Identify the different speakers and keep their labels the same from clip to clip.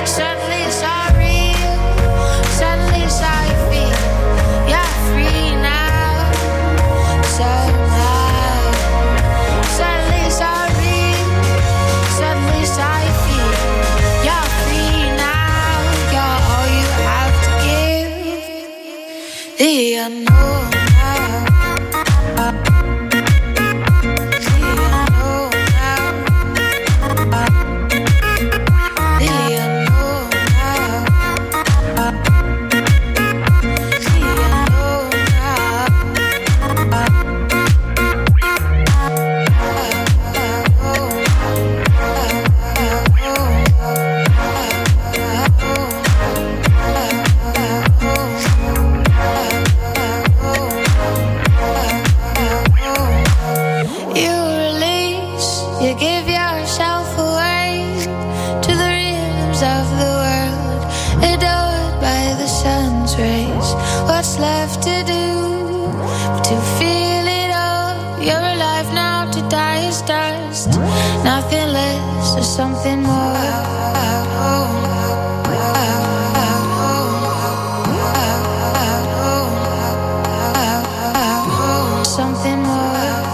Speaker 1: Suddenly it's all real. Suddenly it's how you feel. You're free now. Somehow. Suddenly it's all real. Suddenly it's how you feel. You're free now. You're all you have to give. The unknown. You give yourself away to the rhythms of the world, adored by the sun's rays. What's left to do but to feel it all? You're alive now, to die is dust. Nothing less or something more. Something more.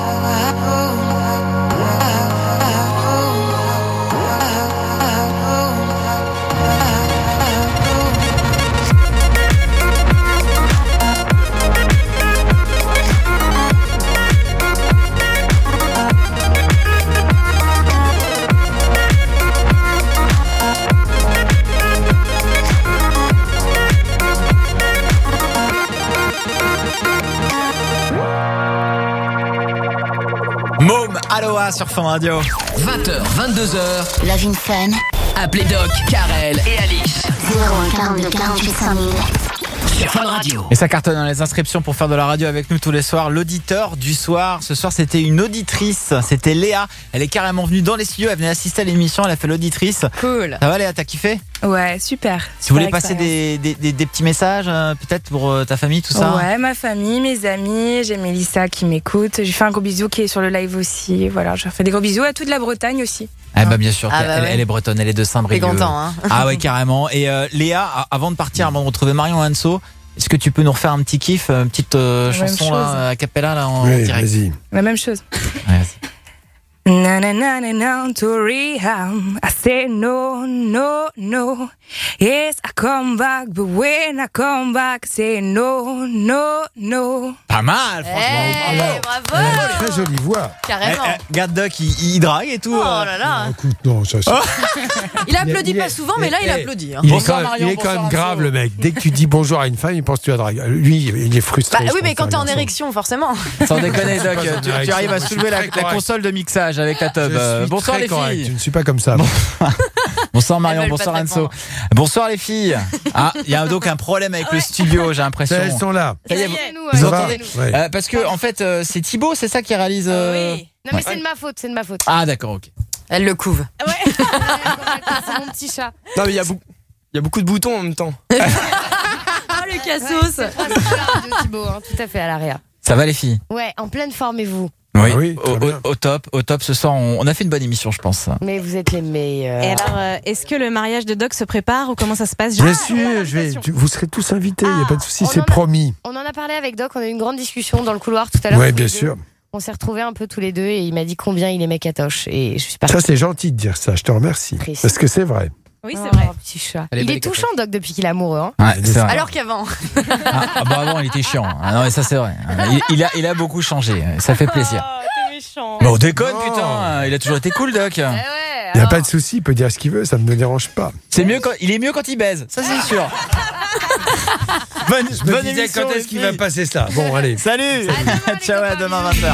Speaker 2: Môme, Aloha sur Fun Radio.
Speaker 3: 20h, 22h.
Speaker 4: Love in Fun.
Speaker 3: Appelez Doc, Karel et Alix.
Speaker 4: 01 42 48 5000.
Speaker 3: Sur Fun Radio.
Speaker 2: Et ça cartonne dans les inscriptions pour faire de la radio avec nous tous les soirs. L'auditeur du soir, ce soir c'était une auditrice, c'était Léa. Elle est carrément venue dans les studios, elle venait assister à l'émission, elle a fait l'auditrice.
Speaker 5: Cool.
Speaker 2: Ça va Léa, t'as kiffé ?
Speaker 5: Ouais, super.
Speaker 2: Si vous voulez passer des petits messages, peut-être pour ta famille, tout ça ?
Speaker 5: Ouais, ma famille, mes amis, j'ai Mélissa qui m'écoute. J'ai fait un gros bisou qui est sur le live aussi. Voilà, je fais des gros bisous à toute la Bretagne aussi.
Speaker 2: Ah bah bien sûr,
Speaker 6: ouais.
Speaker 2: elle est bretonne, elle est de Saint-Brieuc.
Speaker 6: T'es content, hein.
Speaker 2: Ah ouais, carrément. Et Léa, avant de partir, avant de retrouver Marion Hanso, est-ce que tu peux nous refaire un petit kiff, une petite chanson là, a cappella là, en direct ?
Speaker 7: Vas-y.
Speaker 5: La même chose.
Speaker 2: Ouais, vas-y.
Speaker 5: Na na na na na to rehab. I say no, no, no. Yes, I come back, but when I come back, I say no, no, no.
Speaker 2: Pas mal, franchement.
Speaker 6: Bravo.
Speaker 7: Très jolie voix.
Speaker 6: Carrément.
Speaker 2: Regarde Doc, il drague et tout.
Speaker 6: Oh là là.
Speaker 7: Écoute, non, ça.
Speaker 6: Il applaudit pas souvent, mais là il applaudit. Hein.
Speaker 7: Il est
Speaker 2: Bonsoir,
Speaker 7: quand même,
Speaker 2: Marion,
Speaker 7: il est quand même
Speaker 2: bonsoir,
Speaker 7: grave
Speaker 2: Anso.
Speaker 7: le mec. Dès que tu dis bonjour à une femme, il pense que tu as dragué. Lui, il est frustré.
Speaker 6: Bah oui, mais
Speaker 7: je pense,
Speaker 6: quand t'es en
Speaker 7: garçon.
Speaker 6: érection, forcément.
Speaker 2: Sans déconner, Doc,
Speaker 7: Je suis pas
Speaker 2: tu
Speaker 7: en
Speaker 2: arrives à
Speaker 7: direction,
Speaker 2: soulever
Speaker 7: je
Speaker 2: la
Speaker 7: suis très correct.
Speaker 2: console de mixage avec la tub.
Speaker 7: Je suis
Speaker 2: Bonsoir
Speaker 7: très
Speaker 2: les
Speaker 7: correct.
Speaker 2: filles.
Speaker 7: Je ne suis pas comme ça.
Speaker 2: Bonsoir Marion,
Speaker 6: Elles veulent
Speaker 2: bonsoir
Speaker 6: pas te
Speaker 2: Anso.
Speaker 6: répondre.
Speaker 2: Bonsoir les filles. Ah, il y a donc un problème avec le studio, j'ai l'impression.
Speaker 7: Elles sont là.
Speaker 2: Ça y est,
Speaker 7: Ça
Speaker 2: vous
Speaker 7: va
Speaker 2: entendez
Speaker 7: Ouais.
Speaker 2: Parce que en fait, c'est Thibaut, c'est ça qui réalise.
Speaker 6: Oui.
Speaker 8: Non mais c'est de ma faute, c'est de ma faute.
Speaker 2: Ah d'accord, ok.
Speaker 6: Elle le couve.
Speaker 8: Ouais. C'est mon petit chat.
Speaker 9: Non mais il y a beaucoup de boutons en même temps.
Speaker 6: Ah le cassos.
Speaker 8: C'est Radio Thibaut, hein, tout à fait à l'AREA.
Speaker 2: Ça va les filles?
Speaker 8: Ouais, en pleine forme et vous?
Speaker 2: Oui,
Speaker 7: Ah oui, très bien.
Speaker 2: au top. Ce soir, on a fait une bonne émission, je pense.
Speaker 8: Mais vous êtes les meilleurs.
Speaker 10: Et alors, est-ce que le mariage de Doc se prépare ou comment ça se passe?
Speaker 7: Bien sûr, vous serez tous invités, il n'y a pas de souci, c'est promis.
Speaker 8: On en a parlé avec Doc, on a eu une grande discussion dans le couloir tout à l'heure.
Speaker 7: Oui,
Speaker 8: tous
Speaker 7: bien
Speaker 8: les deux.
Speaker 7: sûr.
Speaker 8: On s'est retrouvés un peu tous les deux et il m'a dit combien il aimait Katoche. Et je suis pas
Speaker 7: Ça, c'est gentil de dire ça, je te remercie.
Speaker 8: Triste.
Speaker 7: Parce que c'est vrai.
Speaker 10: Oui, c'est vrai.
Speaker 8: Petit chat.
Speaker 2: Elle est
Speaker 8: Il
Speaker 2: belle,
Speaker 8: est touchant, Doc, depuis qu'il est amoureux. Hein.
Speaker 2: Ouais, c'est vrai.
Speaker 6: Alors qu'avant.
Speaker 2: Ah bah avant, il était chiant. Ah non, mais ça, c'est vrai. Il a beaucoup changé. Ça fait plaisir.
Speaker 10: T'es méchant.
Speaker 2: Bon, déconne,
Speaker 7: Non.
Speaker 2: putain. Il a toujours été cool, Doc.
Speaker 8: Ouais,
Speaker 7: Il n'y a pas de souci, il peut dire ce qu'il veut, ça ne me dérange pas.
Speaker 2: Il est mieux quand il baise. Ça, c'est sûr. Bonne émission,
Speaker 7: quand
Speaker 2: les
Speaker 7: est-ce qu'il
Speaker 2: filles.
Speaker 7: va passer ça. Bon, allez.
Speaker 2: Salut. Ciao, à demain 20h.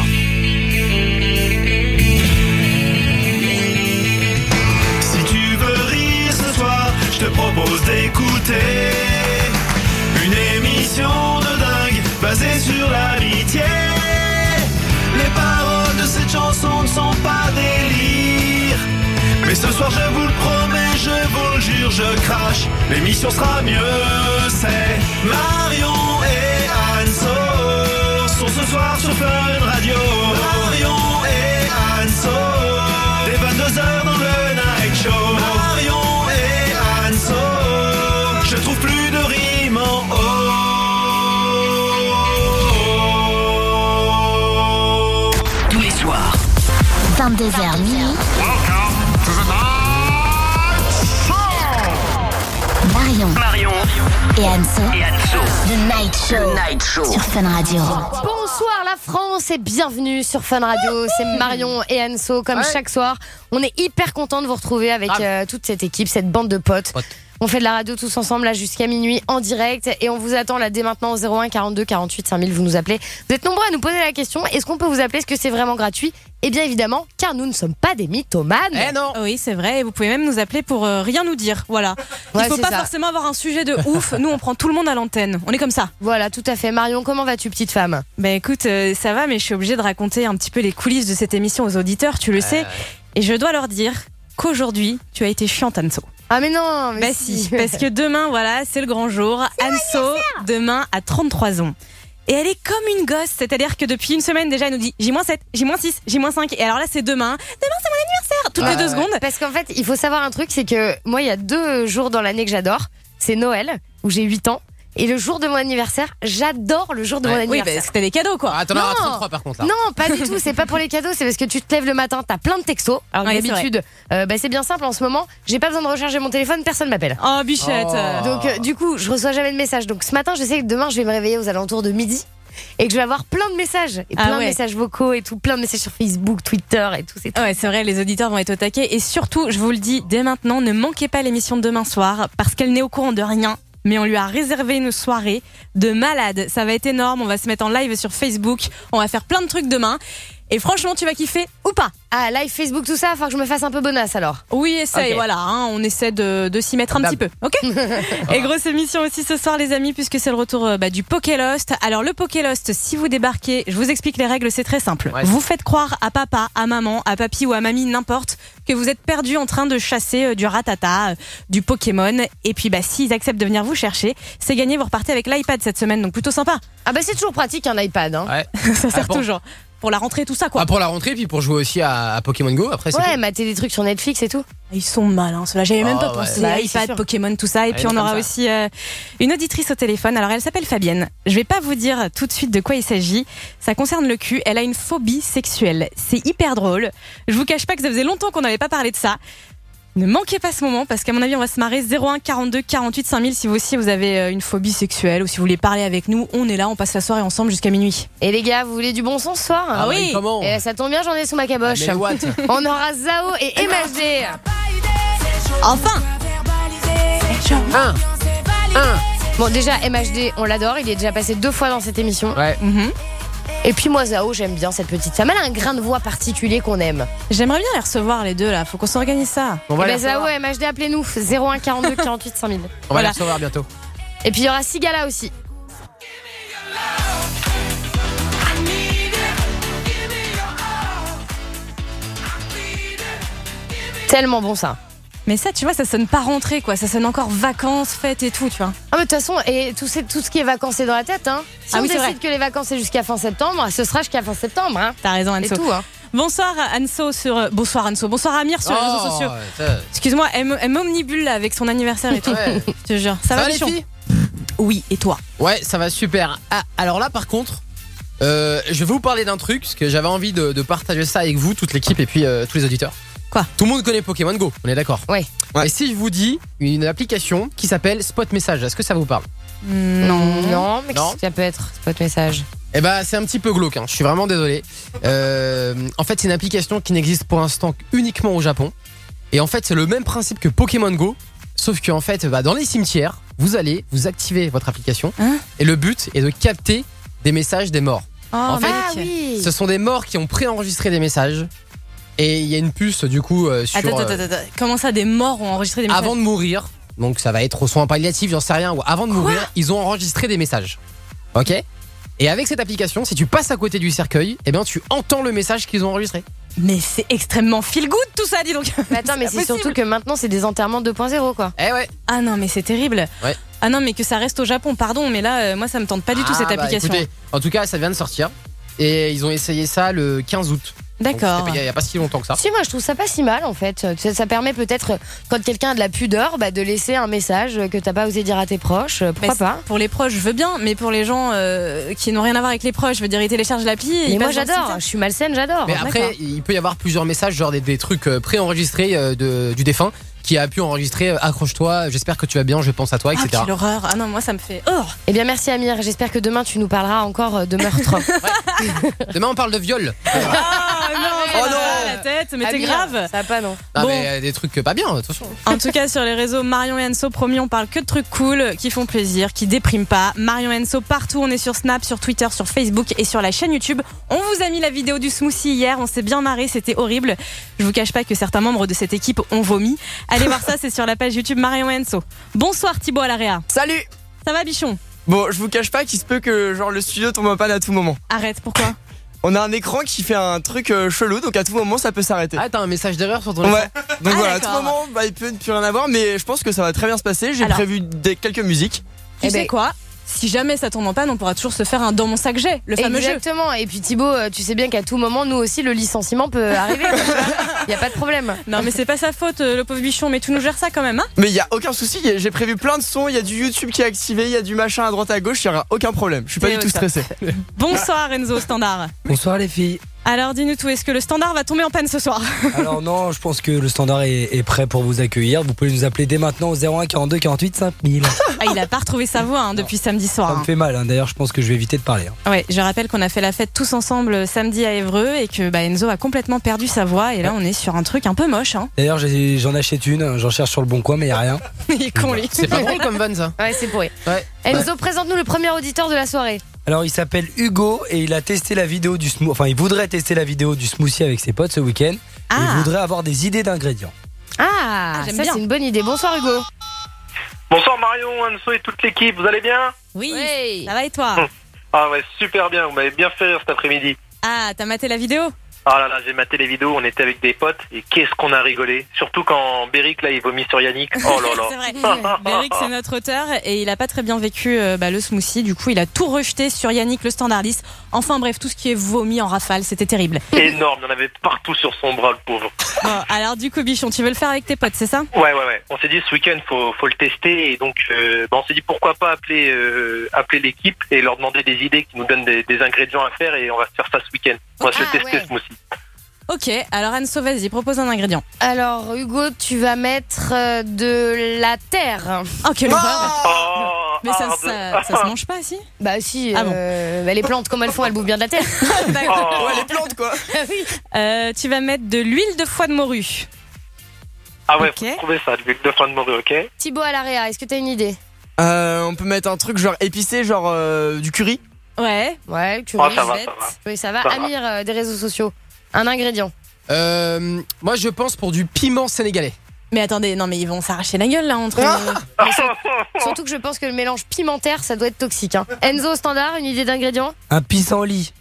Speaker 11: Si tu veux rire ce soir, je te propose d'écouter une émission de dingue basée sur l'amitié. Les paroles de cette chanson ne sont pas délire, mais ce soir je vous le promets, je vous le jure, je crache. L'émission sera mieux, c'est Marion et Anso sont ce soir sur Fun Radio. Marion et Anso, dès 22h dans le Night Show. Marion et Anso
Speaker 4: 22h minuit. Marion et Anso. The Night Show. Sur Fun Radio.
Speaker 8: Bonsoir la France et bienvenue sur Fun Radio. C'est Marion et Anso comme chaque soir. On est hyper content de vous retrouver avec toute cette équipe, cette bande de potes. On fait de la radio tous ensemble là jusqu'à minuit en direct et on vous attend là dès maintenant au 01 42 48 5000. Vous nous appelez. Vous êtes nombreux à nous poser la question. Est-ce qu'on peut vous appeler? Est-ce que c'est vraiment gratuit? Eh bien évidemment, car nous ne sommes pas des mythomanes.
Speaker 10: Eh non. Oui, c'est vrai. Et vous pouvez même nous appeler pour rien nous dire. Voilà.
Speaker 8: Ouais,
Speaker 10: il faut pas forcément avoir un sujet de ouf. Nous, on prend tout le monde à l'antenne. On est comme ça.
Speaker 8: Voilà, tout à fait. Marion, comment vas-tu, petite femme?
Speaker 10: Ben écoute, ça va, mais je suis obligée de raconter un petit peu les coulisses de cette émission aux auditeurs. Tu le sais. Et je dois leur dire qu'aujourd'hui, tu as été chiante, Anso.
Speaker 8: Ah mais non, mais
Speaker 10: bah si, parce que demain, voilà, c'est le grand jour. Anso, demain, a 33 ans. Et elle est comme une gosse, c'est-à-dire que depuis une semaine déjà, elle nous dit J-7, J-6, J-5. Et alors là, c'est demain. Demain, c'est mon anniversaire. Toutes les 2 secondes.
Speaker 8: Parce qu'en fait, il faut savoir un truc, c'est que moi, il y a 2 jours dans l'année que j'adore. C'est Noël, où j'ai 8 ans. Et le jour de mon anniversaire, j'adore le jour de mon anniversaire.
Speaker 10: Oui, parce que t'as des cadeaux, quoi.
Speaker 9: Ah, t'en auras 33 par contre là.
Speaker 8: Non, pas du tout. C'est pas pour les cadeaux. C'est parce que tu te lèves le matin, t'as plein de textos. Alors d'habitude, c'est bien simple en ce moment. J'ai pas besoin de recharger mon téléphone, personne m'appelle.
Speaker 10: Oh, bichette.
Speaker 8: Donc du coup, je reçois jamais de messages. Donc ce matin, je sais que demain, je vais me réveiller aux alentours de midi. Et que je vais avoir plein de messages. Et plein de messages vocaux et tout. Plein de messages sur Facebook, Twitter et tout.
Speaker 10: Ouais, c'est vrai, les auditeurs vont être au taquet. Et surtout, je vous le dis dès maintenant, ne manquez pas l'émission de demain soir. Parce qu'elle n'est au courant de rien. Mais on lui a réservé une soirée de malade. Ça va être énorme. On va se mettre en live sur Facebook. On va faire plein de trucs demain. Et franchement, tu vas kiffer ou pas?
Speaker 8: Ah, live Facebook, tout ça, il va falloir que je me fasse un peu bonasse alors.
Speaker 10: Oui, essaye, voilà. On essaie de s'y mettre un petit peu. Ok. Et grosse émission aussi ce soir, les amis, puisque c'est le retour du Pokélost. Alors, le Pokélost, si vous débarquez, je vous explique les règles, c'est très simple. Ouais. Vous faites croire à papa, à maman, à papy ou à mamie, n'importe, que vous êtes perdu en train de chasser du ratata, du Pokémon. Et puis, s'ils acceptent de venir vous chercher, c'est gagné, vous repartez avec l'iPad cette semaine, donc plutôt sympa.
Speaker 8: Ah c'est toujours pratique un iPad. Hein.
Speaker 9: Ouais.
Speaker 10: Ça sert toujours. Pour la rentrée, tout ça, quoi.
Speaker 9: Ah, pour la rentrée, puis pour jouer aussi à Pokémon Go, après, c'est
Speaker 8: ouais, mater des trucs sur Netflix et tout.
Speaker 10: Ils sont malins, ceux-là. J'avais même pas pensé. iPad, Pokémon, tout ça. Et puis, on aura aussi une auditrice au téléphone. Alors, elle s'appelle Fabienne. Je vais pas vous dire tout de suite de quoi il s'agit. Ça concerne le cul. Elle a une phobie sexuelle. C'est hyper drôle. Je vous cache pas que ça faisait longtemps qu'on n'avait pas parlé de ça. Ne manquez pas ce moment parce qu'à mon avis on va se marrer. 01 42 48 5000 si vous aussi vous avez une phobie sexuelle ou si vous voulez parler avec nous, on est là, on passe la soirée ensemble jusqu'à minuit.
Speaker 8: Et les gars, vous voulez du bon son ce soir?
Speaker 10: Ah oui.
Speaker 9: Comment?
Speaker 8: Et ça tombe bien, j'en ai sous ma caboche. On aura Zao et MHD.
Speaker 10: Enfin.
Speaker 8: Bon déjà MHD on l'adore, il est déjà passé 2 fois dans cette émission.
Speaker 9: Ouais.
Speaker 8: Et puis moi Zao, j'aime bien cette petite femme. Elle a un grain de voix particulier qu'on aime.
Speaker 10: J'aimerais bien les recevoir les deux là, faut qu'on s'organise ça.
Speaker 8: Zao et MHD, appelez-nous 01 42 48 5000.
Speaker 9: On va les recevoir bientôt.
Speaker 8: Et puis il y aura Sigala aussi. Tellement bon ça.
Speaker 10: Mais ça, tu vois, ça sonne pas rentrée, quoi. Ça sonne encore vacances, fêtes et tout, tu vois.
Speaker 8: Ah, mais de toute façon, et tout ce qui est vacances, c'est dans la tête, hein. Si on décide que les vacances, c'est jusqu'à fin septembre, ce sera jusqu'à fin septembre, hein.
Speaker 10: T'as raison, Anso.
Speaker 8: C'est tout, hein.
Speaker 10: Bonsoir, Anso sur. Bonsoir, Anso. Bonsoir, Amir sur les réseaux sociaux. Excuse-moi, elle m'omnibule là avec son anniversaire et tout. Je te jure. Ça va, les filles? Oui, et toi?
Speaker 9: Ouais, ça va super. Ah, alors là, par contre, je vais vous parler d'un truc, parce que j'avais envie de partager ça avec vous, toute l'équipe et puis tous les auditeurs.
Speaker 10: Quoi?
Speaker 9: Tout le monde connaît Pokémon Go, on est d'accord?
Speaker 8: Ouais.
Speaker 9: Et si je vous dis une application qui s'appelle Spot Message, est-ce que ça vous parle?
Speaker 8: Non, mais qu'est-ce que ça peut être Spot Message?
Speaker 9: Eh ben, c'est un petit peu glauque, hein. Je suis vraiment désolé. En fait, c'est une application qui n'existe pour l'instant uniquement au Japon. Et en fait, c'est le même principe que Pokémon Go, sauf qu'en fait, dans les cimetières, vous allez vous activer votre application et le but est de capter des messages des morts. En fait, ce sont des morts qui ont préenregistré des messages. Et il y a une puce du coup sur...
Speaker 10: Attends. Comment ça, des morts ont enregistré des messages?
Speaker 9: Avant de mourir, donc ça va être aux soins palliatifs, j'en sais rien, ou avant de mourir, ils ont enregistré des messages. Ok? Et avec cette application, si tu passes à côté du cercueil, eh bien tu entends le message qu'ils ont enregistré.
Speaker 10: Mais c'est extrêmement feel good tout ça, dis donc.
Speaker 8: Mais attends, mais c'est surtout que maintenant c'est des enterrements 2.0 quoi.
Speaker 9: Eh ouais.
Speaker 10: Ah non, mais c'est terrible.
Speaker 9: Ouais.
Speaker 10: Ah non, mais que ça reste au Japon, pardon, mais là, moi ça me tente pas du tout cette application.
Speaker 9: Écoutez, en tout cas, ça vient de sortir. Et ils ont essayé ça le 15 août.
Speaker 10: D'accord.
Speaker 9: Il n'y a pas si longtemps que ça.
Speaker 8: Si, moi je trouve ça pas si mal en fait. Ça permet peut-être, quand quelqu'un a de la pudeur, de laisser un message que t'as pas osé dire à tes proches. Pourquoi pas?
Speaker 10: Pour les proches, je veux bien, mais pour les gens qui n'ont rien à voir avec les proches, je veux dire, ils téléchargent l'appli.
Speaker 8: Mais moi j'adore, je suis malsaine, j'adore.
Speaker 9: Mais après, il peut y avoir plusieurs messages, genre des trucs préenregistrés du défunt qui a pu enregistrer accroche-toi, j'espère que tu vas bien, je pense à toi, etc.
Speaker 10: Ah, quelle horreur. Ah non, moi ça me fait.
Speaker 8: Eh bien merci Amir, j'espère que demain tu nous parleras encore de meurtre.
Speaker 9: Demain on parle de viol.
Speaker 10: Oh non, la tête, mais t'es
Speaker 8: Amir,
Speaker 10: grave.
Speaker 8: Ça va pas, non.
Speaker 9: Ah, mais des trucs pas bien, attention.
Speaker 10: En tout cas, sur les réseaux, Marion et Enso, promis, on parle que de trucs cool, qui font plaisir, qui dépriment pas. Marion et Enso partout, on est sur Snap, sur Twitter, sur Facebook et sur la chaîne YouTube. On vous a mis la vidéo du smoothie hier, on s'est bien marré, c'était horrible. Je vous cache pas que certains membres de cette équipe ont vomi. Allez voir ça, c'est sur la page YouTube Marion et Enso. Bonsoir Thibaut à l'AREA.
Speaker 12: Salut.
Speaker 10: Ça va Bichon?
Speaker 12: Bon, je vous cache pas qu'il se peut que le studio tombe en panne à tout moment.
Speaker 10: Arrête, pourquoi?
Speaker 12: On a un écran qui fait un truc chelou, donc à tout moment ça peut s'arrêter.
Speaker 9: Ah, t'as un message d'erreur sur ton écran?
Speaker 12: Ouais. Donc voilà, à tout moment il peut plus rien avoir, mais je pense que ça va très bien se passer. J'ai prévu quelques musiques.
Speaker 10: Tu sais quoi? Si jamais ça tombe en panne, on pourra toujours se faire un Dans mon sac j'ai, le fameux jeu.
Speaker 8: Exactement. Et puis Thibaut, tu sais bien qu'à tout moment, nous aussi, le licenciement peut arriver. Il y a pas de problème.
Speaker 10: Non, mais c'est pas sa faute, le pauvre Bichon, mais tu nous gères ça quand même, hein?
Speaker 12: Mais il y a aucun souci, j'ai prévu plein de sons, il y a du YouTube qui est activé, il y a du machin à droite à gauche, il y aura aucun problème. Je suis pas du tout stressé.
Speaker 10: Bonsoir Enzo Standard.
Speaker 13: Bonsoir les filles.
Speaker 10: Alors dis-nous tout, est-ce que le Standard va tomber en panne ce soir?
Speaker 13: Alors non, je pense que le Standard est prêt pour vous accueillir. Vous pouvez nous appeler dès maintenant au 01 42 48 5000.
Speaker 10: Ah, il a pas retrouvé sa voix depuis samedi soir.
Speaker 13: Ça me fait mal, d'ailleurs je pense que je vais éviter de parler.
Speaker 10: Ouais, je rappelle qu'on a fait la fête tous ensemble samedi à Évreux et que Enzo a complètement perdu sa voix et là on est sur un truc un peu moche.
Speaker 13: D'ailleurs j'en achète une, j'en cherche sur le bon coin mais il n'y a rien.
Speaker 10: Il est con lui.
Speaker 9: C'est pas drôle comme van ça.
Speaker 8: Ouais, c'est pourri.
Speaker 9: Ouais.
Speaker 8: Enzo, présente-nous le premier auditeur de la soirée.
Speaker 13: Alors il s'appelle Hugo et il a testé la vidéo du smoothie, enfin il voudrait tester la vidéo du smoothie avec ses potes ce week-end. Et il voudrait avoir des idées d'ingrédients.
Speaker 8: J'aime bien. C'est une bonne idée. Bonsoir Hugo.
Speaker 14: Bonsoir Marion, Anso et toute l'équipe, vous allez bien?
Speaker 10: Oui, ça va et toi?
Speaker 14: Ah ouais, super bien, vous m'avez bien fait rire cet après-midi.
Speaker 10: Ah, t'as maté la vidéo?
Speaker 14: Ah là là, j'ai maté les vidéos, on était avec des potes et qu'est-ce qu'on a rigolé. Surtout quand Béric là il vomit sur Yannick. Oh là là.
Speaker 10: C'est vrai. Béric c'est notre auteur et il a pas très bien vécu le smoothie. Du coup il a tout rejeté sur Yannick le standardiste. Enfin bref, tout ce qui est vomi en rafale, c'était terrible.
Speaker 14: Énorme, il y en avait partout sur son bras le pauvre.
Speaker 10: Bon, alors du coup Bichon, tu veux le faire avec tes potes, c'est ça?
Speaker 14: Ouais. On s'est dit ce week-end faut le tester et donc on s'est dit pourquoi pas appeler l'équipe et leur demander des idées qui nous donnent des ingrédients à faire et on va se faire ça ce week-end. On va se tester ce smoothie.
Speaker 10: Ok, alors Anso, vas-y, propose un ingrédient.
Speaker 8: Alors Hugo, tu vas mettre de la terre.
Speaker 10: Oh, quelle horreur! Mais ça se mange pas, si?
Speaker 8: Bah si,
Speaker 10: bon.
Speaker 8: Les plantes, comme elles font, elles bouffent bien de la terre.
Speaker 12: Ouais, les plantes quoi.
Speaker 8: Oui.
Speaker 10: Tu vas mettre de l'huile de foie de morue.
Speaker 14: Ah ouais, faut trouver ça, de l'huile de foie de morue, ok.
Speaker 8: Thibaut à l'AREA, est-ce que t'as une idée?
Speaker 12: On peut mettre un truc genre épicé, genre du curry.
Speaker 8: Ouais, curry.
Speaker 14: Oh, ça va.
Speaker 8: Oui, ça va.
Speaker 14: Ça va.
Speaker 8: Amir, des réseaux sociaux. Un ingrédient.
Speaker 9: Moi je pense pour du piment sénégalais.
Speaker 10: Mais attendez, non mais ils vont s'arracher la gueule là entre...
Speaker 8: Surtout que je pense que le mélange pimentaire, ça doit être toxique. Hein. Enzo, standard, une idée d'ingrédient?
Speaker 13: Un pissenlit.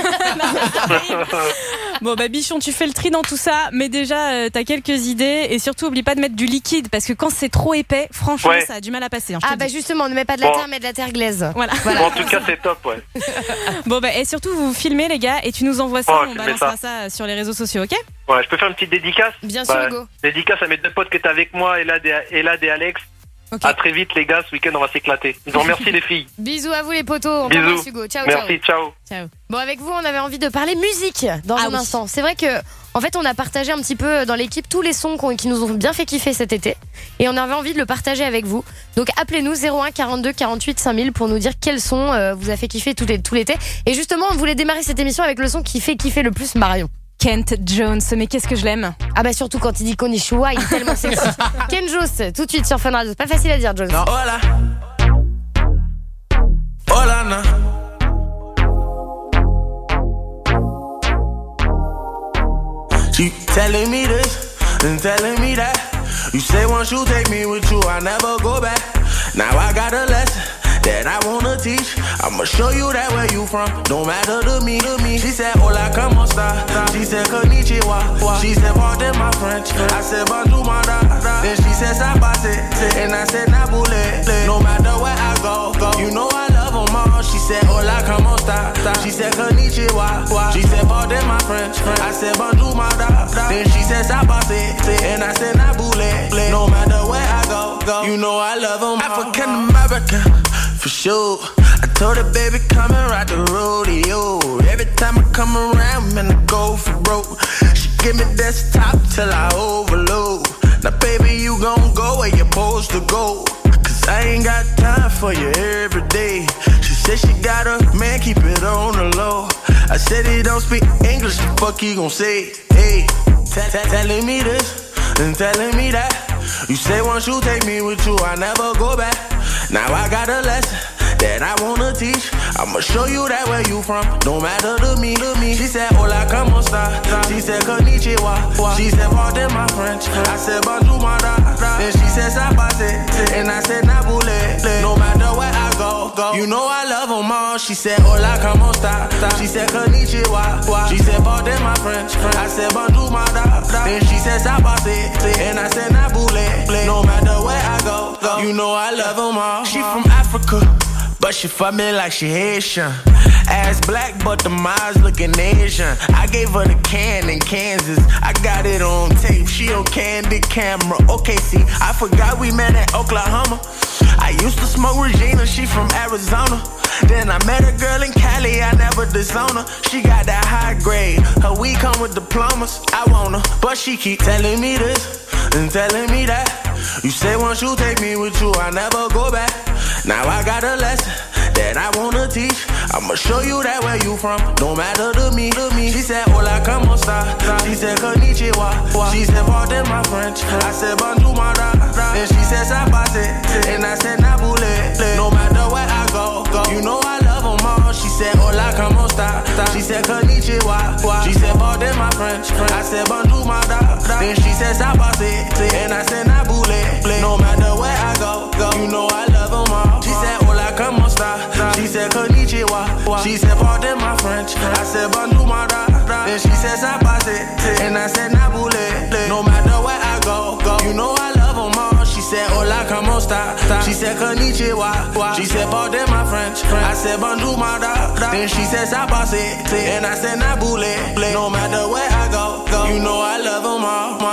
Speaker 10: Bon Bichon, tu fais le tri dans tout ça, mais déjà t'as quelques idées et surtout oublie pas de mettre du liquide parce que quand c'est trop épais, franchement ça a du mal à passer.
Speaker 8: Justement, ne mets pas de la terre, mais de la terre glaise. Voilà.
Speaker 14: Bon, en tout cas c'est top, ouais.
Speaker 10: Bon et surtout vous filmez les gars et tu nous envoies ça, on balancera ça sur les réseaux sociaux, ok?
Speaker 14: Ouais, je peux faire une petite dédicace?
Speaker 8: Bien sûr Hugo.
Speaker 14: Dédicace à mes deux potes qui étaient avec moi, Elad et Alex.
Speaker 10: Okay.
Speaker 14: À très vite les gars, ce week-end on va s'éclater. Je vous remercie les filles.
Speaker 8: Bisous à vous les potos, on
Speaker 14: Bisous.
Speaker 8: t'embrasse Hugo. Ciao.
Speaker 14: Merci, ciao.
Speaker 8: Bon, avec vous on avait envie de parler musique dans un instant. C'est vrai que en fait on a partagé un petit peu dans l'équipe tous les sons qui nous ont bien fait kiffer cet été et on avait envie de le partager avec vous. Donc appelez-nous 01 42 48 5000 pour nous dire quel son vous a fait kiffer tout l'été. Et justement on voulait démarrer cette émission avec le son qui fait kiffer le plus Marion.
Speaker 10: Kent Jones, mais qu'est-ce que je l'aime.
Speaker 8: Ah surtout quand il dit Konnichiwa, il est tellement sexy. Ken Jones, tout de suite sur Fun Radio. C'est pas facile à dire Jones.
Speaker 11: No, hola, na. She telling me this and telling me that. You say once you take me with you, I never go back. Now I got a lesson that I wanna teach. I'ma show you that where you from, don't matter to me. She said, hola, como esta? She said, konnichiwa. She said, pardon my French. I said, bonjour, mada. Then she said, sabase. And I said, nabule. No matter where I go, you know I love
Speaker 15: love them all. She said, hola, como esta? She said, konnichiwa. She said, pardon my French. I said, bonjour, my da. Then she said, sabase. And I said, nabule. No matter where I go, you know I love them all. African American, for sure. I told her, baby, come and ride the rodeo. Every time I come around, man, I go for broke. She give me desktop till I overload. Now, baby, you gon' go where you're supposed to go. Cause I ain't got time for you every day. She said she got a man, keep it on the low. I said he don't speak English, the fuck he gon' say? Hey, telling me this and telling me that. You say once you take me with you, I never go back. Now I got a lesson that I wanna teach. I'ma show you that where you from, no matter to me. She said, hola, como esta? She said, konnichiwa. She said, pardon my French. I said, bonjour, my da. Then she said, sabase. And I said, nabule. No matter where I go, you know I love them all. She said, hola, como esta? She said, konnichiwa. She said, pardon my French. I said, bonjour, my da. Then she said, sabase. And I said, nabule. No matter where I go, you know I love them all. She from Africa, but she fuck me like she Haitian. Ass black, but the eyes looking Asian. I gave her the can in Kansas. I got it on tape, she on candid camera. Okay, see, I forgot we met at Oklahoma. I used to smoke Regina, she from Arizona. Then I met a girl in Cali, I never disown her. She got that high grade, her weed come with diplomas. I want her, but she keep telling me this and telling me that. You say once you take me with you, I never go back. Now I got a lesson that I wanna teach. I'ma show you that where you from, no matter to me. She said, hola, como esta? She said, konnichiwa. She said, pardon my French. I said, bonjour, my da. Then she said, sabase. And I said, nabule. No matter where I go, you know I love them all. She said, hola, como esta? She said, konnichiwa. She said, pardon my French. I said, bonjour, my da. Then she said, sabase. And I said, nabule. No matter where I go, you know I love them all. She said, hola, como esta? She said, konnichiwa. She said, pardon my French. I said, bonjour, my da. Then she said, sabase. And I said, nabule. No matter where I go, you know I love them all. She said, hola, como esta? She said, konnichiwa. She said, pardon my French. I said, bonjour, my da. Then she said, sabase. And I said, nabule. No matter where I go, you know I love them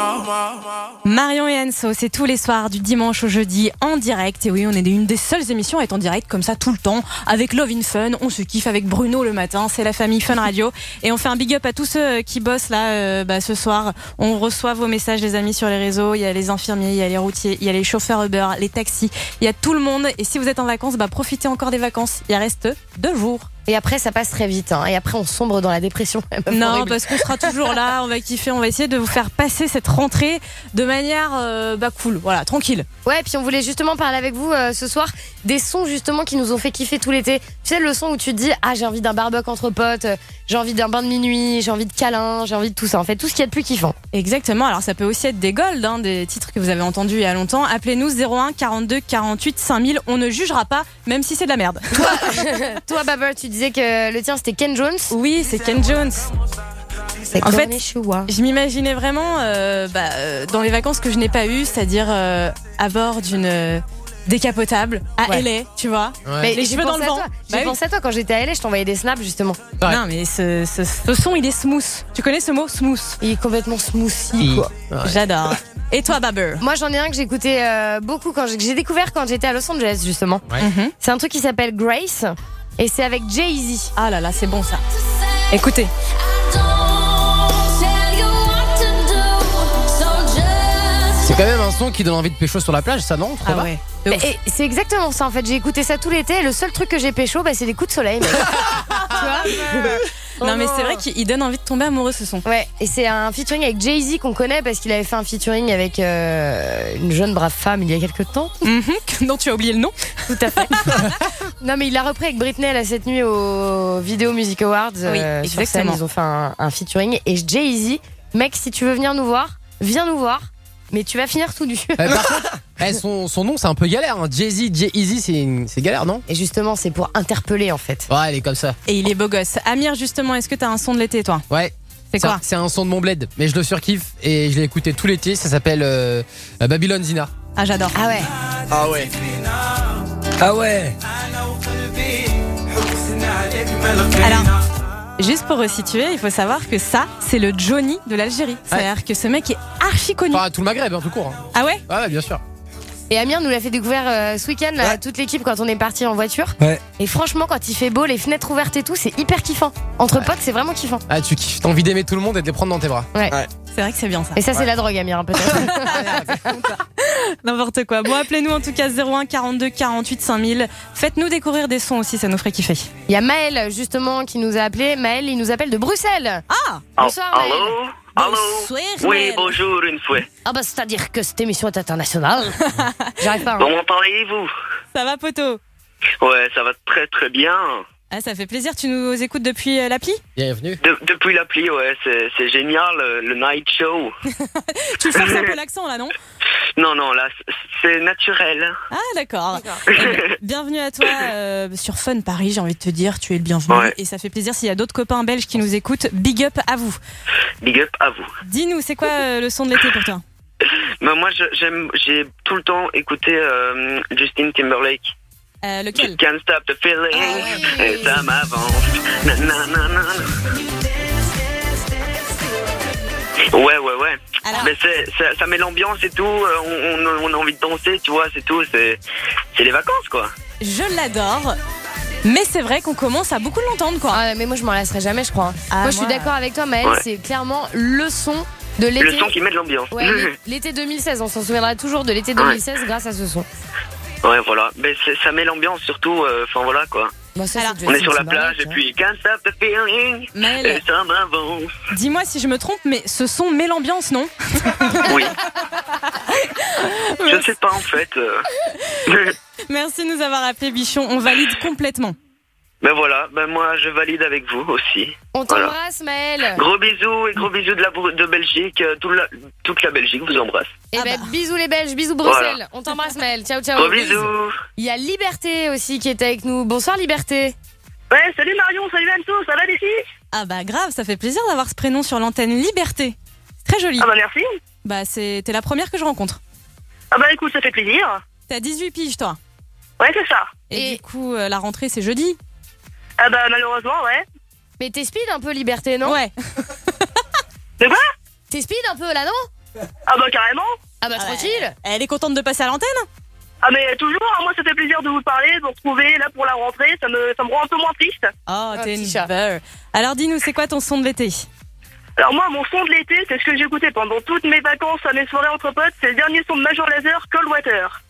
Speaker 15: all.
Speaker 10: Marion et Anso, c'est tous les soirs du dimanche au jeudi en direct. Et oui, on est une des seules émissions à être en direct comme ça tout le temps avec Love in Fun. On se kiffe avec Bruno le matin, c'est la famille Fun Radio. Et on fait un big up à tous ceux qui bossent là ce soir. On reçoit vos messages les amis sur les réseaux. Il y a les infirmiers, il y a les routiers, il y a les chauffeurs Uber, les taxis. Il y a tout le monde. Et si vous êtes en vacances, profitez encore des vacances. Il reste 2 jours.
Speaker 8: Et après, ça passe très vite. Et après, on sombre dans la dépression.
Speaker 10: Non, horrible. Parce qu'on sera toujours là, on va kiffer, on va essayer de vous faire passer cette rentrée de manière cool, voilà, tranquille.
Speaker 8: Ouais, puis on voulait justement parler avec vous ce soir des sons justement qui nous ont fait kiffer tout l'été. Tu sais, le son où tu te dis, j'ai envie d'un barbecue entre potes, j'ai envie d'un bain de minuit, j'ai envie de câlin, j'ai envie de tout ça. En fait, tout ce qu'il y a de plus kiffant.
Speaker 10: Exactement, alors ça peut aussi être des golds, des titres que vous avez entendus il y a longtemps. Appelez-nous 01 42 48 5000, on ne jugera pas, même si c'est de la merde.
Speaker 8: Toi Baber, tu disais que le tien c'était Ken Jones.
Speaker 10: Oui, c'est Ken Jones. En fait, je m'imaginais vraiment dans les vacances que je n'ai pas eues, c'est-à-dire à bord d'une décapotable à LA, tu vois.
Speaker 8: Ouais. Mais
Speaker 10: les cheveux dans le vent.
Speaker 8: J'ai pensé à toi quand j'étais à LA, je t'envoyais des snaps justement.
Speaker 10: Ouais. Non, mais ce son, il est smooth. Tu connais ce mot, smooth?
Speaker 8: Il est complètement smoothie, quoi.
Speaker 10: Ouais. J'adore. Et toi, Baber?
Speaker 8: Moi, j'en ai un que j'écoutais beaucoup quand j'ai découvert quand j'étais à Los Angeles, justement.
Speaker 10: Ouais.
Speaker 8: C'est un truc qui s'appelle Grace et c'est avec Jay-Z.
Speaker 10: Ah là là, c'est bon ça. Écoutez.
Speaker 9: C'est quand même un son qui donne envie de pécho sur la plage, ça non?
Speaker 10: Ah ouais.
Speaker 8: C'est exactement ça en fait. J'ai écouté ça tout l'été. Le seul truc que j'ai pécho, c'est des coups de soleil. Mec. Tu vois?
Speaker 10: Non mais c'est vrai qu'il donne envie de tomber amoureux ce son.
Speaker 8: Ouais. Et c'est un featuring avec Jay-Z qu'on connaît parce qu'il avait fait un featuring avec une jeune brave femme il y a quelques temps.
Speaker 10: Non, tu as oublié le nom.
Speaker 8: Tout à fait. Non mais il l'a repris avec Britney là, cette nuit au Video Music Awards.
Speaker 10: Oui,
Speaker 8: sur scène, ils ont fait un featuring et Jay-Z, mec, si tu veux venir nous voir, viens nous voir. Mais tu vas finir tout nu.
Speaker 9: Par contre, son nom c'est un peu galère. Jay-Z, Jay-Z, c'est galère, non?
Speaker 8: Et justement, c'est pour interpeller en fait.
Speaker 9: Ouais, elle est comme ça.
Speaker 10: Et il est beau gosse. Amir, justement, est-ce que t'as un son de l'été, toi?
Speaker 9: Ouais.
Speaker 10: C'est quoi?
Speaker 9: C'est un son de mon bled, mais je le surkiffe et je l'ai écouté tout l'été. Ça s'appelle Babylon Zina.
Speaker 10: Ah, j'adore.
Speaker 8: Ah ouais.
Speaker 12: Ah ouais.
Speaker 13: Ah ouais.
Speaker 10: Alors, juste pour resituer, il faut savoir que ça, c'est le Johnny de l'Algérie. C'est-à-dire que ce mec est archi connu.
Speaker 9: Enfin, tout le Maghreb, tout court. Hein.
Speaker 10: Ah ouais?
Speaker 9: Ouais, bien sûr.
Speaker 8: Et Amir nous l'a fait découvrir ce week-end, là, toute l'équipe, quand on est parti en voiture.
Speaker 13: Ouais.
Speaker 8: Et franchement, quand il fait beau, les fenêtres ouvertes et tout, c'est hyper kiffant. Entre potes, c'est vraiment kiffant.
Speaker 9: Ah, tu kiffes, t'as envie d'aimer tout le monde et de les prendre dans tes bras.
Speaker 8: Ouais.
Speaker 10: C'est vrai que c'est bien ça.
Speaker 8: Et ça, c'est la drogue, Amir, peut-être.
Speaker 10: N'importe quoi. Bon, appelez-nous en tout cas 01 42 48 5000. Faites-nous découvrir des sons aussi, ça nous ferait kiffer.
Speaker 8: Il y a Maël, justement, qui nous a appelé. Maël, il nous appelle de Bruxelles.
Speaker 10: Ah!
Speaker 8: Bonsoir, Maël.
Speaker 16: Allô?
Speaker 10: Bonsoir,
Speaker 16: Oui,
Speaker 10: Maël.
Speaker 16: bonjour une fois.
Speaker 8: Ah bah, c'est-à-dire que cette émission est internationale. J'arrive pas.
Speaker 16: Comment parlez-vous?
Speaker 10: Ça va, poteau?
Speaker 16: Ouais, ça va très très bien.
Speaker 10: Ah, ça fait plaisir, tu nous écoutes depuis l'appli?
Speaker 9: Bienvenue.
Speaker 16: Depuis l'appli, ouais, c'est génial, le night show.
Speaker 10: Tu forces un peu l'accent là, non?
Speaker 16: Non, là, c'est naturel.
Speaker 10: Ah, d'accord. Bienvenue à toi sur Fun Paris, j'ai envie de te dire, tu es le bienvenu.
Speaker 16: Ouais.
Speaker 10: Et ça fait plaisir s'il y a d'autres copains belges qui nous écoutent. Big up à vous.
Speaker 16: Big up à vous.
Speaker 10: Dis-nous, c'est quoi le son de l'été pour toi?
Speaker 16: Bah, moi, j'ai tout le temps écouté Justin Timberlake.
Speaker 10: Lequel?
Speaker 16: Can't stop the feeling, et ça m'avance. Na, na, na, na. Ouais.
Speaker 10: Alors...
Speaker 16: Mais ça met l'ambiance et tout, on a envie de danser, tu vois, c'est tout, c'est les vacances, quoi.
Speaker 10: Je l'adore. Mais c'est vrai qu'on commence à beaucoup l'entendre, quoi.
Speaker 8: Ah, mais moi, je m'en lasserai jamais, je crois.
Speaker 10: Ah,
Speaker 8: moi, je suis d'accord avec toi, Maël, c'est clairement le son de l'été.
Speaker 16: Le son qui met de l'ambiance.
Speaker 8: Ouais, l'été 2016, on s'en souviendra toujours de l'été 2016 grâce à ce son.
Speaker 16: Ouais, voilà. Mais ça met l'ambiance surtout. Enfin voilà quoi.
Speaker 8: Bon, ça,
Speaker 10: alors,
Speaker 16: on est sur la plage et puis can't stop the feeling.
Speaker 10: Maël,
Speaker 16: et ça m'avance.
Speaker 10: Dis-moi si je me trompe, mais ce son met l'ambiance, non?
Speaker 16: Oui. Je sais pas en fait.
Speaker 10: Merci de nous avoir appelé, Bichon. On valide complètement.
Speaker 16: Ben voilà, moi je valide avec vous aussi.
Speaker 8: On t'embrasse, Maël.
Speaker 16: Gros bisous et gros bisous de Belgique. Toute la Belgique vous embrasse.
Speaker 8: Et bisous les Belges, bisous Bruxelles. Voilà. On t'embrasse, Maël. Ciao.
Speaker 16: Gros bisous.
Speaker 8: Il y a Liberté aussi qui est avec nous. Bonsoir, Liberté.
Speaker 17: Ouais, salut Marion, salut Anso, ça va les filles?
Speaker 10: Ah bah grave, ça fait plaisir d'avoir ce prénom sur l'antenne. Liberté. C'est très joli.
Speaker 17: Ah bah merci.
Speaker 10: Bah t'es la première que je rencontre.
Speaker 17: Ah bah écoute, ça fait plaisir.
Speaker 10: T'as 18 piges, toi?
Speaker 17: Ouais, c'est ça.
Speaker 10: Et du coup, la rentrée, c'est jeudi?
Speaker 17: Ah bah malheureusement, ouais.
Speaker 8: Mais t'es speed un peu, Liberté, non?
Speaker 10: Ouais.
Speaker 17: De quoi?
Speaker 8: T'es speed un peu là, non?
Speaker 17: Ah bah carrément.
Speaker 8: Ah bah tranquille.
Speaker 10: Elle est contente de passer à l'antenne?
Speaker 17: Ah mais toujours, moi ça fait plaisir de vous parler, de vous retrouver là pour la rentrée, ça me rend un peu moins triste.
Speaker 10: Oh, t'es une beurre. Alors dis-nous, c'est quoi ton son de l'été?
Speaker 17: Alors moi, mon son de l'été, c'est ce que j'écoutais pendant toutes mes vacances à mes soirées entre potes, c'est le dernier son de Major Lazer, Cold Water.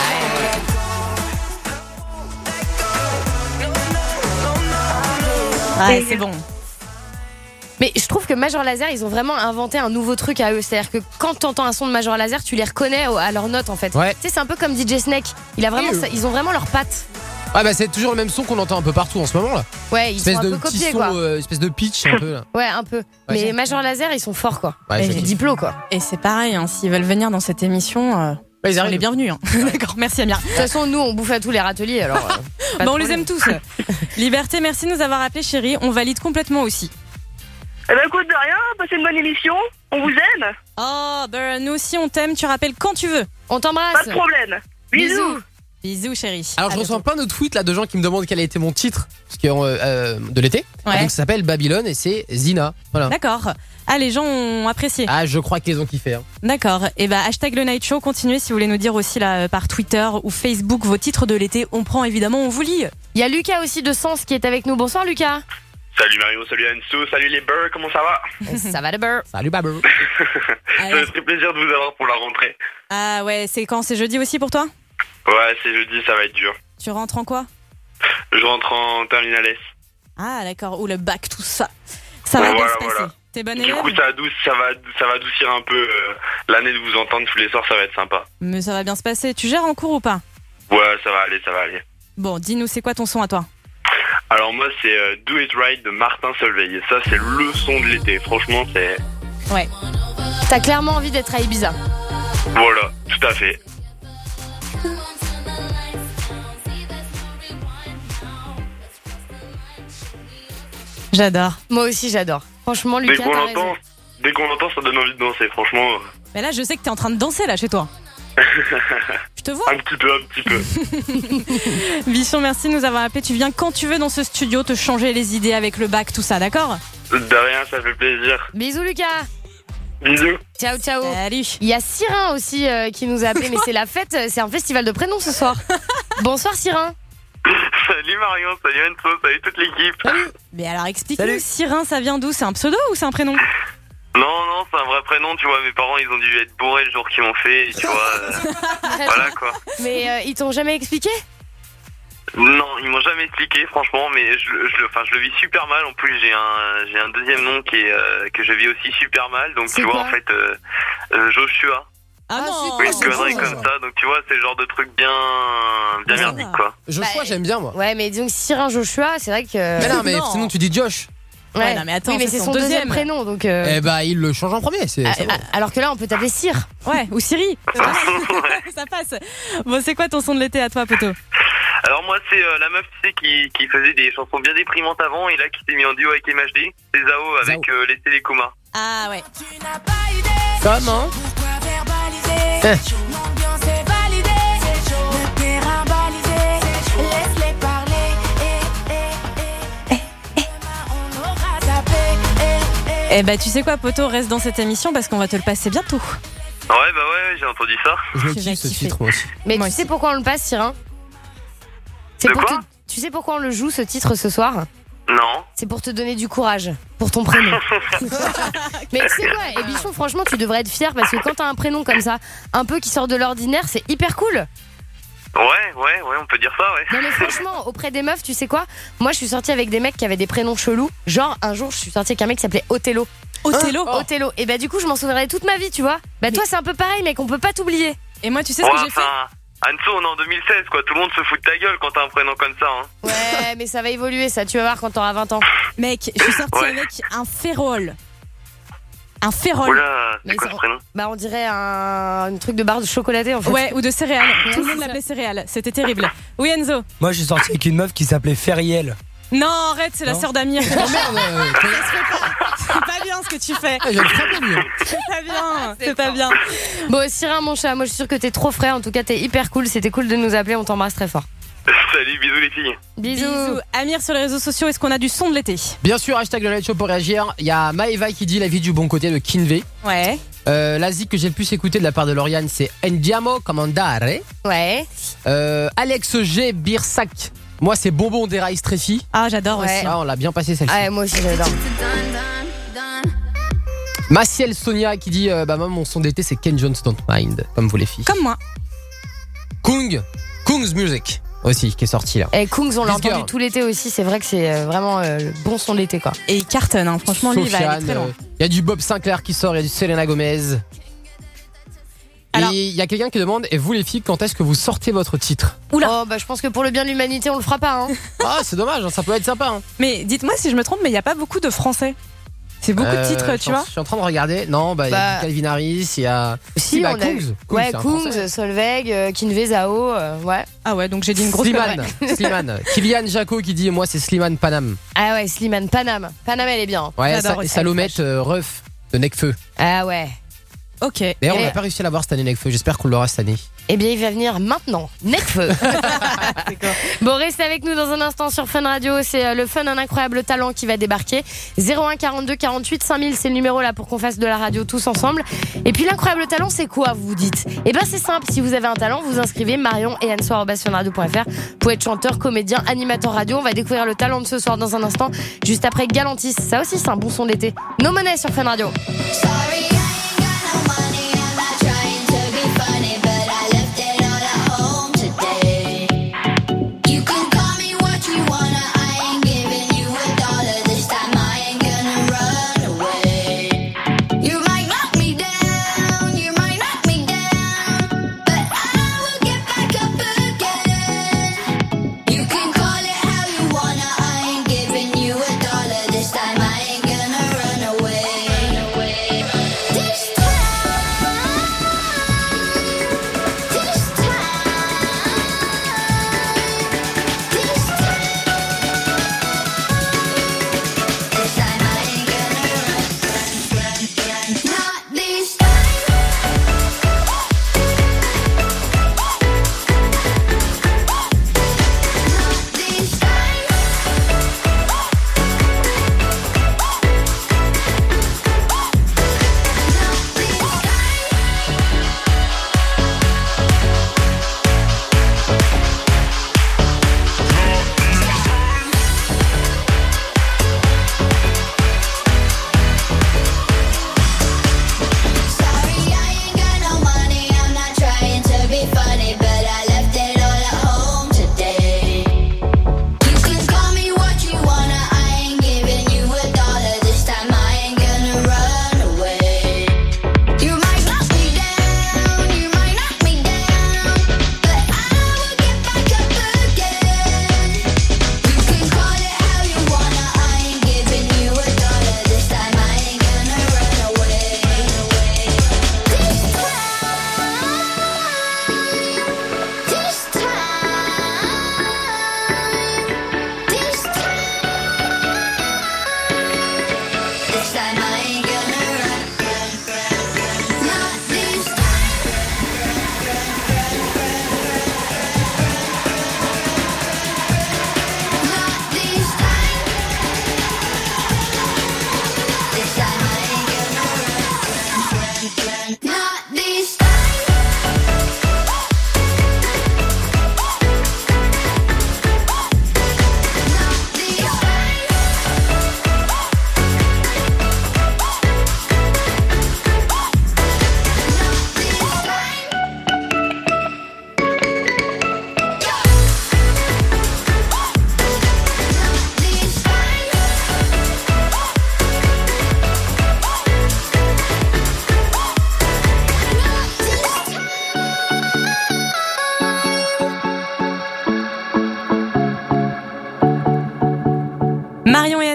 Speaker 10: Ouais, c'est bon.
Speaker 8: Mais je trouve que Major Lazer, ils ont vraiment inventé un nouveau truc à eux. C'est-à-dire que quand t'entends un son de Major Lazer, tu les reconnais à leurs notes en fait.
Speaker 9: Ouais.
Speaker 8: Tu sais, c'est un peu comme DJ Snake. Ils ont vraiment leurs pattes.
Speaker 9: Ah bah c'est toujours le même son qu'on entend un peu partout en ce moment là.
Speaker 8: Ouais, ils sont un peu copiés quoi.
Speaker 9: Espèce de pitch un peu là.
Speaker 8: Ouais, un peu. Mais Major Lazer, ils sont forts quoi.
Speaker 9: Ouais,
Speaker 8: et Diplo quoi.
Speaker 10: Et c'est pareil, hein, s'ils veulent venir dans cette émission, ils sont les bienvenus. Hein. D'accord, merci Amir.
Speaker 8: De toute façon, nous on bouffe à tous les râteliers alors.
Speaker 10: Bon, on les aime tous. Liberté, merci de nous avoir appelés, chérie. On valide complètement aussi.
Speaker 17: Eh ben écoute, de rien, passez une bonne émission, on vous aime.
Speaker 10: Oh, bah nous aussi on t'aime, tu rappelles quand tu veux.
Speaker 8: On t'embrasse.
Speaker 17: Pas de problème. Bisous.
Speaker 10: Bisous chérie.
Speaker 9: Alors je reçois plein de tweets là de gens qui me demandent quel a été mon titre de l'été.
Speaker 10: Ouais.
Speaker 9: Donc ça s'appelle Babylone et c'est Zina. Voilà.
Speaker 10: D'accord. Ah, les gens ont apprécié.
Speaker 9: Ah, je crois qu'ils ont kiffé. Hein.
Speaker 10: D'accord. Et bah hashtag le Night Show, continuez si vous voulez nous dire aussi là par Twitter ou Facebook vos titres de l'été. On prend évidemment, on vous lit.
Speaker 8: Il y a Lucas aussi de Sens qui est avec nous. Bonsoir Lucas.
Speaker 18: Salut Mario, salut Anso, salut les beurs, comment ça va?
Speaker 8: Ça va les beurs.
Speaker 9: Salut Babou.
Speaker 18: Ça me fait plaisir de vous avoir pour la rentrée.
Speaker 10: Ah ouais, c'est quand? C'est jeudi aussi pour toi?
Speaker 18: Ouais, c'est jeudi, ça va être dur.
Speaker 10: Tu rentres en quoi?
Speaker 18: Je rentre en terminale S.
Speaker 10: Ah d'accord, ou le bac, tout ça. Ça va bien se passer.
Speaker 18: Voilà.
Speaker 10: T'es bonne
Speaker 18: Du
Speaker 10: élève?
Speaker 18: coup, ça va adoucir un peu l'année de vous entendre tous les soirs, ça va être sympa.
Speaker 10: Mais ça va bien se passer. Tu gères en cours ou pas?
Speaker 18: Ouais, ça va aller.
Speaker 10: Bon, dis-nous, c'est quoi ton son à toi?
Speaker 18: Alors moi, c'est Do It Right de Martin Solveig. Et ça, c'est le son de l'été. Franchement, c'est...
Speaker 8: Ouais. T'as clairement envie d'être à Ibiza.
Speaker 18: Voilà, tout à fait.
Speaker 10: J'adore.
Speaker 8: Moi aussi, j'adore. Franchement, Lucas,
Speaker 18: Dès qu'on l'entend, ça donne envie de danser, franchement.
Speaker 10: Mais là, je sais que t'es en train de danser là chez toi. te vois.
Speaker 18: Un petit peu.
Speaker 10: Bichon, merci de nous avoir appelé. Tu viens quand tu veux dans ce studio te changer les idées avec le bac, tout ça, d'accord?
Speaker 18: De rien, ça fait plaisir.
Speaker 8: Bisous Lucas.
Speaker 18: Bisous.
Speaker 8: Ciao, ciao.
Speaker 10: Salut.
Speaker 8: Il y a Cyrin aussi qui nous a appelé, mais c'est la fête, c'est un festival de prénoms ce soir. Bonsoir Cyrin.
Speaker 18: Salut Marion, salut Enzo, salut toute l'équipe.
Speaker 10: Mais alors explique-nous, Cyrin, ça vient d'où? C'est un pseudo ou c'est un prénom?
Speaker 18: Non, c'est un vrai prénom, tu vois. Mes parents, ils ont dû être bourrés le jour qu'ils m'ont fait, et tu vois. Voilà quoi.
Speaker 8: Mais ils t'ont jamais expliqué?
Speaker 18: Non, ils m'ont jamais expliqué, franchement, mais je le vis super mal. En plus, j'ai un deuxième nom que je vis aussi super mal. Donc, tu vois, en fait, Joshua.
Speaker 10: Ah non,
Speaker 18: oui, une connerie comme ça. Donc, tu vois, c'est le genre de truc bien merdique, quoi.
Speaker 9: Joshua, j'aime bien, moi.
Speaker 8: Ouais, mais disons que Cyrin Joshua, c'est vrai que.
Speaker 9: Mais non, mais sinon, tu dis Josh.
Speaker 8: Ouais,
Speaker 10: non, mais attends,
Speaker 8: oui, mais c'est son deuxième prénom, donc.
Speaker 9: Eh bah, il le change en premier.
Speaker 8: Alors que là, on peut t'appeler Cyr.
Speaker 10: Ouais, ou Siri. Ça passe. Bon, c'est quoi ton son de l'été à toi, Poto?
Speaker 18: Alors moi c'est la meuf tu sais qui faisait des chansons bien déprimantes avant et là qui s'est mis en duo avec MHD, c'est Zao avec les Télécomas.
Speaker 10: Ah ouais.
Speaker 9: Comment?
Speaker 10: Eh bah tu sais quoi Poto, reste dans cette émission parce qu'on va te le passer bientôt.
Speaker 18: Ouais bah ouais j'ai entendu ça.
Speaker 9: Je le kiffe ce titre moi aussi.
Speaker 8: Mais tu sais pourquoi on le passe Cyrin? Tu sais pourquoi on le joue ce titre ce soir?
Speaker 18: Non.
Speaker 8: C'est pour te donner du courage pour ton prénom. Mais tu sais quoi, et Bichon, franchement, tu devrais être fier parce que quand t'as un prénom comme ça, un peu qui sort de l'ordinaire, c'est hyper cool.
Speaker 18: Ouais, on peut dire ça, ouais.
Speaker 8: Non mais franchement, auprès des meufs, tu sais quoi? Moi, je suis sortie avec des mecs qui avaient des prénoms chelous. Genre, un jour, je suis sortie avec un mec qui s'appelait Othello. Othello. Et bah du coup, je m'en souviendrai toute ma vie, tu vois. Bah toi, c'est un peu pareil, mec, on peut pas t'oublier.
Speaker 10: Et moi, tu sais ce que j'ai fait?
Speaker 18: Anso, on est en 2016, quoi. Tout le monde se fout de ta gueule quand t'as un prénom comme ça, hein.
Speaker 8: Ouais, mais ça va évoluer, ça. Tu vas voir quand t'auras 20 ans.
Speaker 10: Mec, je suis sortie avec un Férol. Un Férol.
Speaker 18: Oula, c'est quoi ce prénom?
Speaker 8: Bah, on dirait un truc de barre de chocolaté, en fait.
Speaker 10: Ouais, ou de céréales. Tout le monde l'appelait céréales. C'était terrible. Oui, Enzo?
Speaker 13: Moi, j'ai sorti avec une meuf qui s'appelait Feriel.
Speaker 10: Non, arrête, c'est la sœur d'Amir.
Speaker 9: Oh merde.
Speaker 10: C'est pas bien ce que tu fais.
Speaker 9: Je le ferai pas mieux.
Speaker 10: C'est pas bien. C'est pas bien.
Speaker 8: Bon, Cyrin, mon chat, moi je suis sûre que t'es trop frais. En tout cas, t'es hyper cool. C'était cool de nous appeler. On t'embrasse très fort.
Speaker 18: Salut, bisous les filles.
Speaker 8: Bisous.
Speaker 10: Amir, sur les réseaux sociaux, est-ce qu'on a du son de l'été?
Speaker 9: Bien sûr, hashtag le Night Show pour réagir. Il y a Maeva qui dit la vie du bon côté de Kinvey.
Speaker 10: Ouais.
Speaker 9: La zik que j'ai le plus écouté de la part de Lauriane, c'est Andiamo Comandare.
Speaker 8: Ouais.
Speaker 9: Alex G. Birsac. Moi, c'est Bonbon des Rails Streffy.
Speaker 10: Ah, j'adore aussi.
Speaker 9: Ah, on l'a bien passé celle-ci.
Speaker 8: Ouais, moi aussi, j'adore.
Speaker 9: Maciel Sonia qui dit bah moi mon son d'été c'est Ken Jones Don't Mind, comme vous les filles.
Speaker 10: Comme moi.
Speaker 9: Kung's Music aussi qui est sorti là.
Speaker 8: Et Kungs, on l'a entendu tout l'été aussi. C'est vrai que c'est vraiment le bon son de l'été, quoi.
Speaker 10: Et il cartonne, hein. Franchement, lui, il va aller très loin.
Speaker 9: Il y a du Bob Sinclair qui sort, il y a du Selena Gomez. Alors, et il y a quelqu'un qui demande, et vous les filles, quand est-ce que vous sortez votre titre?
Speaker 8: Oula. Oh, bah je pense que pour le bien de l'humanité, on le fera pas, hein.
Speaker 9: Ah, c'est dommage, hein, ça peut être sympa, hein.
Speaker 10: Mais dites-moi si je me trompe, mais il n'y a pas beaucoup de français. C'est beaucoup de titres, tu vois.
Speaker 9: Je suis en train de regarder. Non, bah il y a du Calvin Harris, il y a.
Speaker 8: Si,
Speaker 9: bah,
Speaker 8: on a... Ouais, Kungs, Solveig, Kinvey, Zao, ouais.
Speaker 10: Ah ouais, donc j'ai dit une grosse
Speaker 9: Slimane. Kylian Jaco qui dit, moi c'est Slimane Panam.
Speaker 8: Ah ouais, Slimane Panam. Panam, elle est bien.
Speaker 9: Ouais, Salomette Ruff de Necfeu.
Speaker 8: Ah ouais.
Speaker 10: Ok.
Speaker 9: D'ailleurs, on n'a pas réussi à l'avoir cette année, Necfeu. J'espère qu'on l'aura cette année.
Speaker 8: Eh bien, il va venir maintenant. Necfeu. Bon, restez avec nous dans un instant sur Fun Radio. C'est le fun, un incroyable talent qui va débarquer. 01 42 48 5000, c'est le numéro là pour qu'on fasse de la radio tous ensemble. Et puis, l'incroyable talent, c'est quoi, vous vous dites? Eh bien, c'est simple. Si vous avez un talent, vous inscrivez Marion et Anne@funradio.fr. Vous pouvez être chanteur, comédien, animateur radio. On va découvrir le talent de ce soir dans un instant. Juste après Galantis. Ça aussi, c'est un bon son d'été. No Money sur Fun Radio.
Speaker 1: This time I ain't gonna run away.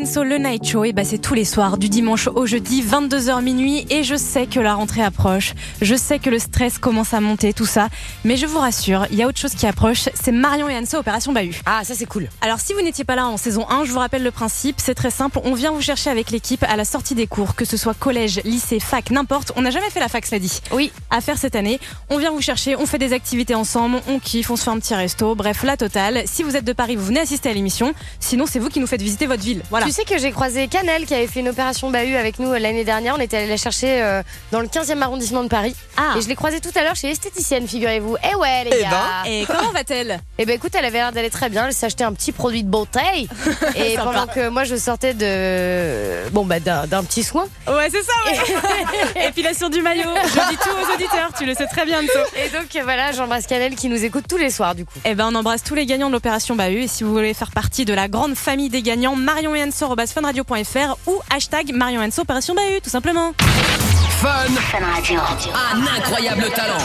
Speaker 10: Enso, le Night Show, et c'est tous les soirs, du dimanche au jeudi, 22h minuit, et je sais que la rentrée approche, je sais que le stress commence à monter, tout ça, mais je vous rassure, il y a autre chose qui approche, c'est Marion et Anso, Opération Bahut.
Speaker 6: Ah, ça c'est cool.
Speaker 10: Alors si vous n'étiez pas là en saison 1, je vous rappelle le principe, c'est très simple, on vient vous chercher avec l'équipe à la sortie des cours, que ce soit collège, lycée, fac, n'importe, on n'a jamais fait la fac, cela dit.
Speaker 6: Oui.
Speaker 10: À faire cette année, on vient vous chercher, on fait des activités ensemble, on kiffe, on se fait un petit resto, bref, la totale. Si vous êtes de Paris, vous venez assister à l'émission, sinon c'est vous qui nous faites visiter votre ville. Voilà.
Speaker 8: Tu sais que j'ai croisé Canel qui avait fait une opération Bahut avec nous l'année dernière. On était allé la chercher dans le 15e arrondissement de Paris. Et je l'ai croisée tout à l'heure chez l'esthéticienne, figurez-vous. Eh ouais, les gars.
Speaker 10: Et comment va-t-elle?
Speaker 8: Eh ben écoute, elle avait l'air d'aller très bien. Elle s'est acheté un petit produit de beauté. Et pendant que moi je sortais d'un petit soin.
Speaker 10: Ouais, c'est ça, ouais. Épilation du maillot. Je dis tout aux auditeurs, tu le sais très bien, Anso.
Speaker 8: Et donc voilà, j'embrasse Canel qui nous écoute tous les soirs du coup.
Speaker 10: Eh ben on embrasse tous les gagnants de l'opération Bahut. Et si vous voulez faire partie de la grande famille des gagnants, Marion et Anso @funradio.fr ou hashtag Marion et Anso Opération Bahut, tout simplement.
Speaker 3: Fun Radio. Un incroyable talent.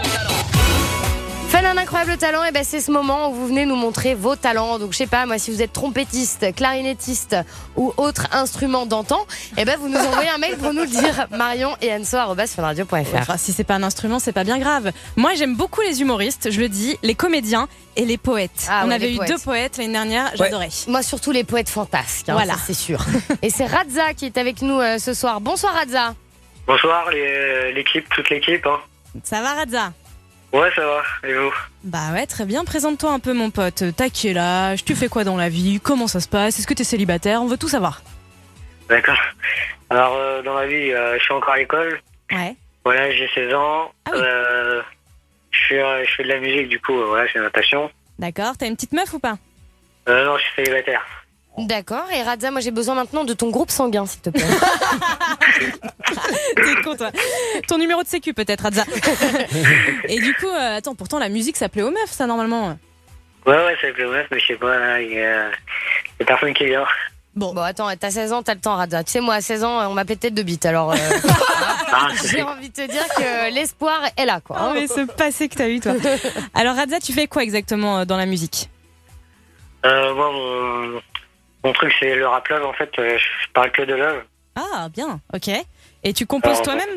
Speaker 8: Fun, un incroyable talent, et c'est ce moment où vous venez nous montrer vos talents. Donc je sais pas, moi, si vous êtes trompettiste, clarinettiste ou autre instrument d'antan, vous nous envoyez un mail pour nous le dire. Marion et Anso @funradio.fr.
Speaker 10: Enfin, si c'est pas un instrument, c'est pas bien grave. Moi, j'aime beaucoup les humoristes, je le dis, les comédiens et les poètes. On avait eu 2 poètes l'année dernière, j'adorais.
Speaker 8: Moi, surtout les poètes fantasques,
Speaker 10: voilà,
Speaker 8: ça, c'est sûr. Et c'est Radza qui est avec nous ce soir. Bonsoir Radza.
Speaker 19: Bonsoir l'équipe, toute l'équipe.
Speaker 10: Ça va Radza?
Speaker 19: Ouais, ça va, et vous?
Speaker 10: Bah ouais, très bien, présente-toi un peu mon pote. T'as quel âge? Tu fais quoi dans la vie? Comment ça se passe? Est-ce que t'es célibataire? On veut tout savoir.
Speaker 19: D'accord. Alors, dans la vie, je suis encore à l'école.
Speaker 10: Ouais.
Speaker 19: Voilà, j'ai 16 ans.
Speaker 10: Ah oui.
Speaker 19: Je fais de la musique, du coup, voilà, c'est ma passion.
Speaker 10: D'accord, t'as une petite meuf ou pas?
Speaker 19: Non, je suis célibataire.
Speaker 8: D'accord, et Radza, moi j'ai besoin maintenant de ton groupe sanguin, s'il te plaît.
Speaker 10: T'es con, toi. Ton numéro de sécu, peut-être, Radza. Et du coup, attends, pourtant la musique, ça plaît aux meufs, ça, normalement.
Speaker 19: Ouais, ça plaît aux meufs, mais je sais pas, il y a personne qui vient.
Speaker 8: Bon, attends, t'as 16 ans, t'as le temps, Radza. Tu sais, moi, à 16 ans, on m'appelait tête de bite, alors j'ai envie de te dire que l'espoir est là, quoi.
Speaker 10: Oh, mais ce passé que t'as eu, toi. Alors, Radza, tu fais quoi exactement dans la musique?
Speaker 19: Moi, mon truc, c'est le rap love, en fait, je parle que de love.
Speaker 10: Ah, bien, ok. Et tu composes toi-même?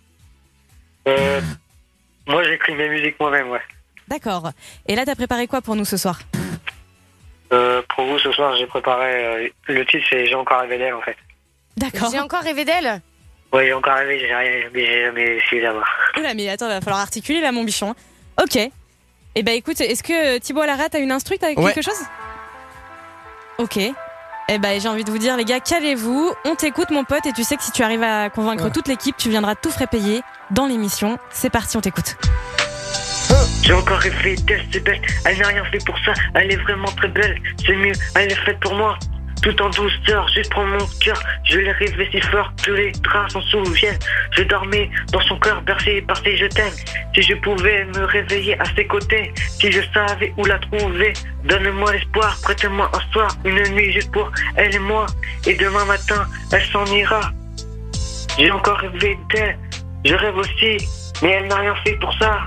Speaker 19: Moi, j'écris mes musiques moi-même, ouais.
Speaker 10: D'accord. Et là, t'as préparé quoi pour nous ce soir?
Speaker 19: Pour vous, ce soir, j'ai préparé... le titre, c'est J'ai encore rêvé d'elle, en fait.
Speaker 10: D'accord.
Speaker 8: J'ai encore rêvé d'elle?
Speaker 19: Ouais, j'ai encore rêvé, j'ai jamais su d'avoir.
Speaker 10: Oula, mais attends, va falloir articuler là, mon bichon. Ok. Eh ben écoute, est-ce que Thibaut Alarat a une instru, t'as quelque chose? Ok. Eh ben j'ai envie de vous dire, les gars, calez-vous. On t'écoute, mon pote, et tu sais que si tu arrives à convaincre toute l'équipe, tu viendras tout frais payer dans l'émission. C'est parti, on t'écoute.
Speaker 19: J'ai encore rêvé d'elle, c'est belle. Elle n'a rien fait pour ça, elle est vraiment très belle. C'est mieux, elle est faite pour moi. Tout en douceur, juste prends mon cœur. Je l'ai rêvé si fort que les draps s'en souviennent. Je dormais dans son cœur, bercé par ses je t'aime. Si je pouvais me réveiller à ses côtés, si je savais où la trouver, donne-moi l'espoir, prête-moi un soir, une nuit juste pour elle et moi. Et demain matin, elle s'en ira. J'ai encore rêvé d'elle, je rêve aussi, mais elle n'a rien fait pour ça.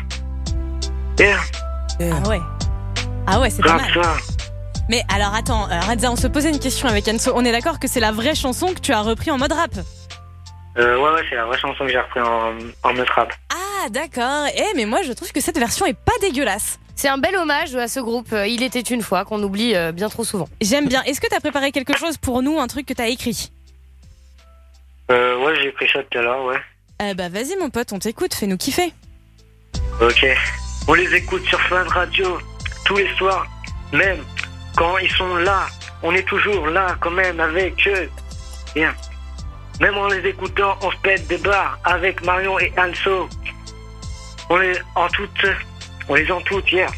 Speaker 10: Ah ouais, c'est pas mal.
Speaker 19: Ça.
Speaker 10: Mais alors attends, Radza, on se posait une question avec Anso. On est d'accord que c'est la vraie chanson que tu as repris en mode rap?
Speaker 19: Ouais, c'est la vraie chanson que j'ai repris en mode rap.
Speaker 10: Ah d'accord. Mais moi je trouve que cette version est pas dégueulasse.
Speaker 8: C'est un bel hommage à ce groupe Il était une fois qu'on oublie bien trop souvent.
Speaker 10: J'aime bien. Est-ce que t'as préparé quelque chose pour nous, un truc que t'as écrit?
Speaker 19: Ouais, j'ai écrit ça tout à l'heure, ouais.
Speaker 10: Bah vas-y mon pote, on t'écoute, fais-nous kiffer.
Speaker 19: Ok. On les écoute sur Fun Radio tous les soirs, même quand ils sont là. On est toujours là quand même avec eux. Bien. Même en les écoutant, on se pète des barres avec Marion et Anso. On les en toutes, yeah.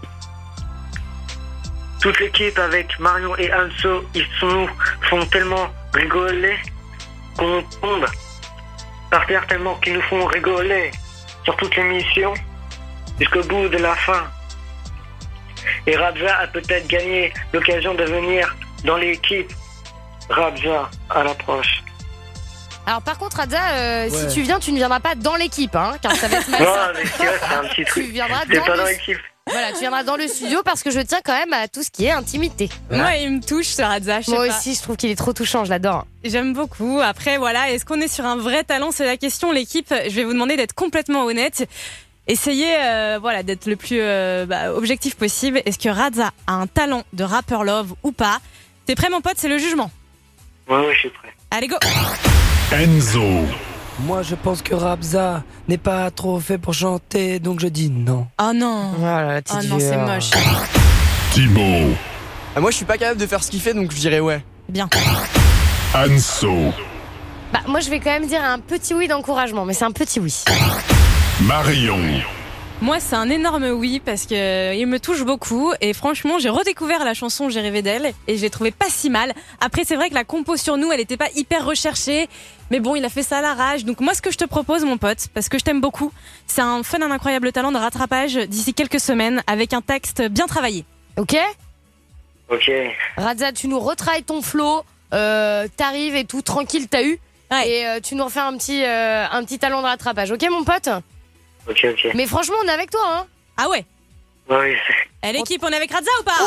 Speaker 19: Toute l'équipe avec Marion et Anso, ils nous font tellement rigoler qu'on tombe par terre tellement qu'ils nous font rigoler sur toute l'émission jusqu'au bout de la fin. Et Radza a peut-être gagné l'occasion de venir dans l'équipe. Radza, à l'approche.
Speaker 8: Alors par contre Radza, si tu viens, tu ne viendras pas dans l'équipe, hein, car ça va être mal.
Speaker 19: Non, mais c'est un petit truc.
Speaker 8: Tu viendras
Speaker 19: c'est
Speaker 8: dans
Speaker 19: pas dans l'équipe.
Speaker 8: Voilà, tu viendras dans le studio parce que je tiens quand même à tout ce qui est intimité.
Speaker 10: Moi, il me touche ce Radza.
Speaker 8: Moi aussi, je trouve qu'il est trop touchant, je l'adore.
Speaker 10: J'aime beaucoup. Après, voilà, est-ce qu'on est sur un vrai talent? C'est la question, l'équipe. Je vais vous demander d'être complètement honnête. Essayez d'être le plus objectif possible. Est-ce que Radza a un talent de rappeur love ou pas? T'es prêt, mon pote? C'est le jugement.
Speaker 19: Ouais, je suis prêt.
Speaker 10: Allez, go.
Speaker 11: Enzo.
Speaker 13: Moi, je pense que Radza n'est pas trop fait pour chanter, donc je dis non.
Speaker 10: Oh non.
Speaker 8: Voilà,
Speaker 10: oh non, c'est moche.
Speaker 11: Thibaut.
Speaker 12: Moi, je suis pas capable de faire ce qu'il fait, donc je dirais ouais.
Speaker 10: Bien.
Speaker 11: Anso.
Speaker 8: Moi, je vais quand même dire un petit oui d'encouragement, mais c'est un petit oui.
Speaker 11: Marion.
Speaker 10: Moi, c'est un énorme oui parce que il me touche beaucoup et franchement, j'ai redécouvert la chanson J'ai rêvé d'elle et je l'ai trouvée pas si mal. Après, c'est vrai que la compo sur nous, elle était pas hyper recherchée, mais bon, il a fait ça à l'arrache. Donc moi, ce que je te propose, mon pote, parce que je t'aime beaucoup, c'est un incroyable talent de rattrapage d'ici quelques semaines avec un texte bien travaillé.
Speaker 8: Ok?
Speaker 19: Ok.
Speaker 8: Radza, tu nous retravailles ton flow, t'arrives et tout, tranquille, t'as eu. Ouais. Et tu nous refais un petit talent de rattrapage, ok mon pote?
Speaker 19: Ok.
Speaker 8: Mais franchement, on est avec toi, hein?
Speaker 10: Ah ouais?
Speaker 19: Oui.
Speaker 10: L'équipe, on est avec Radza ou pas?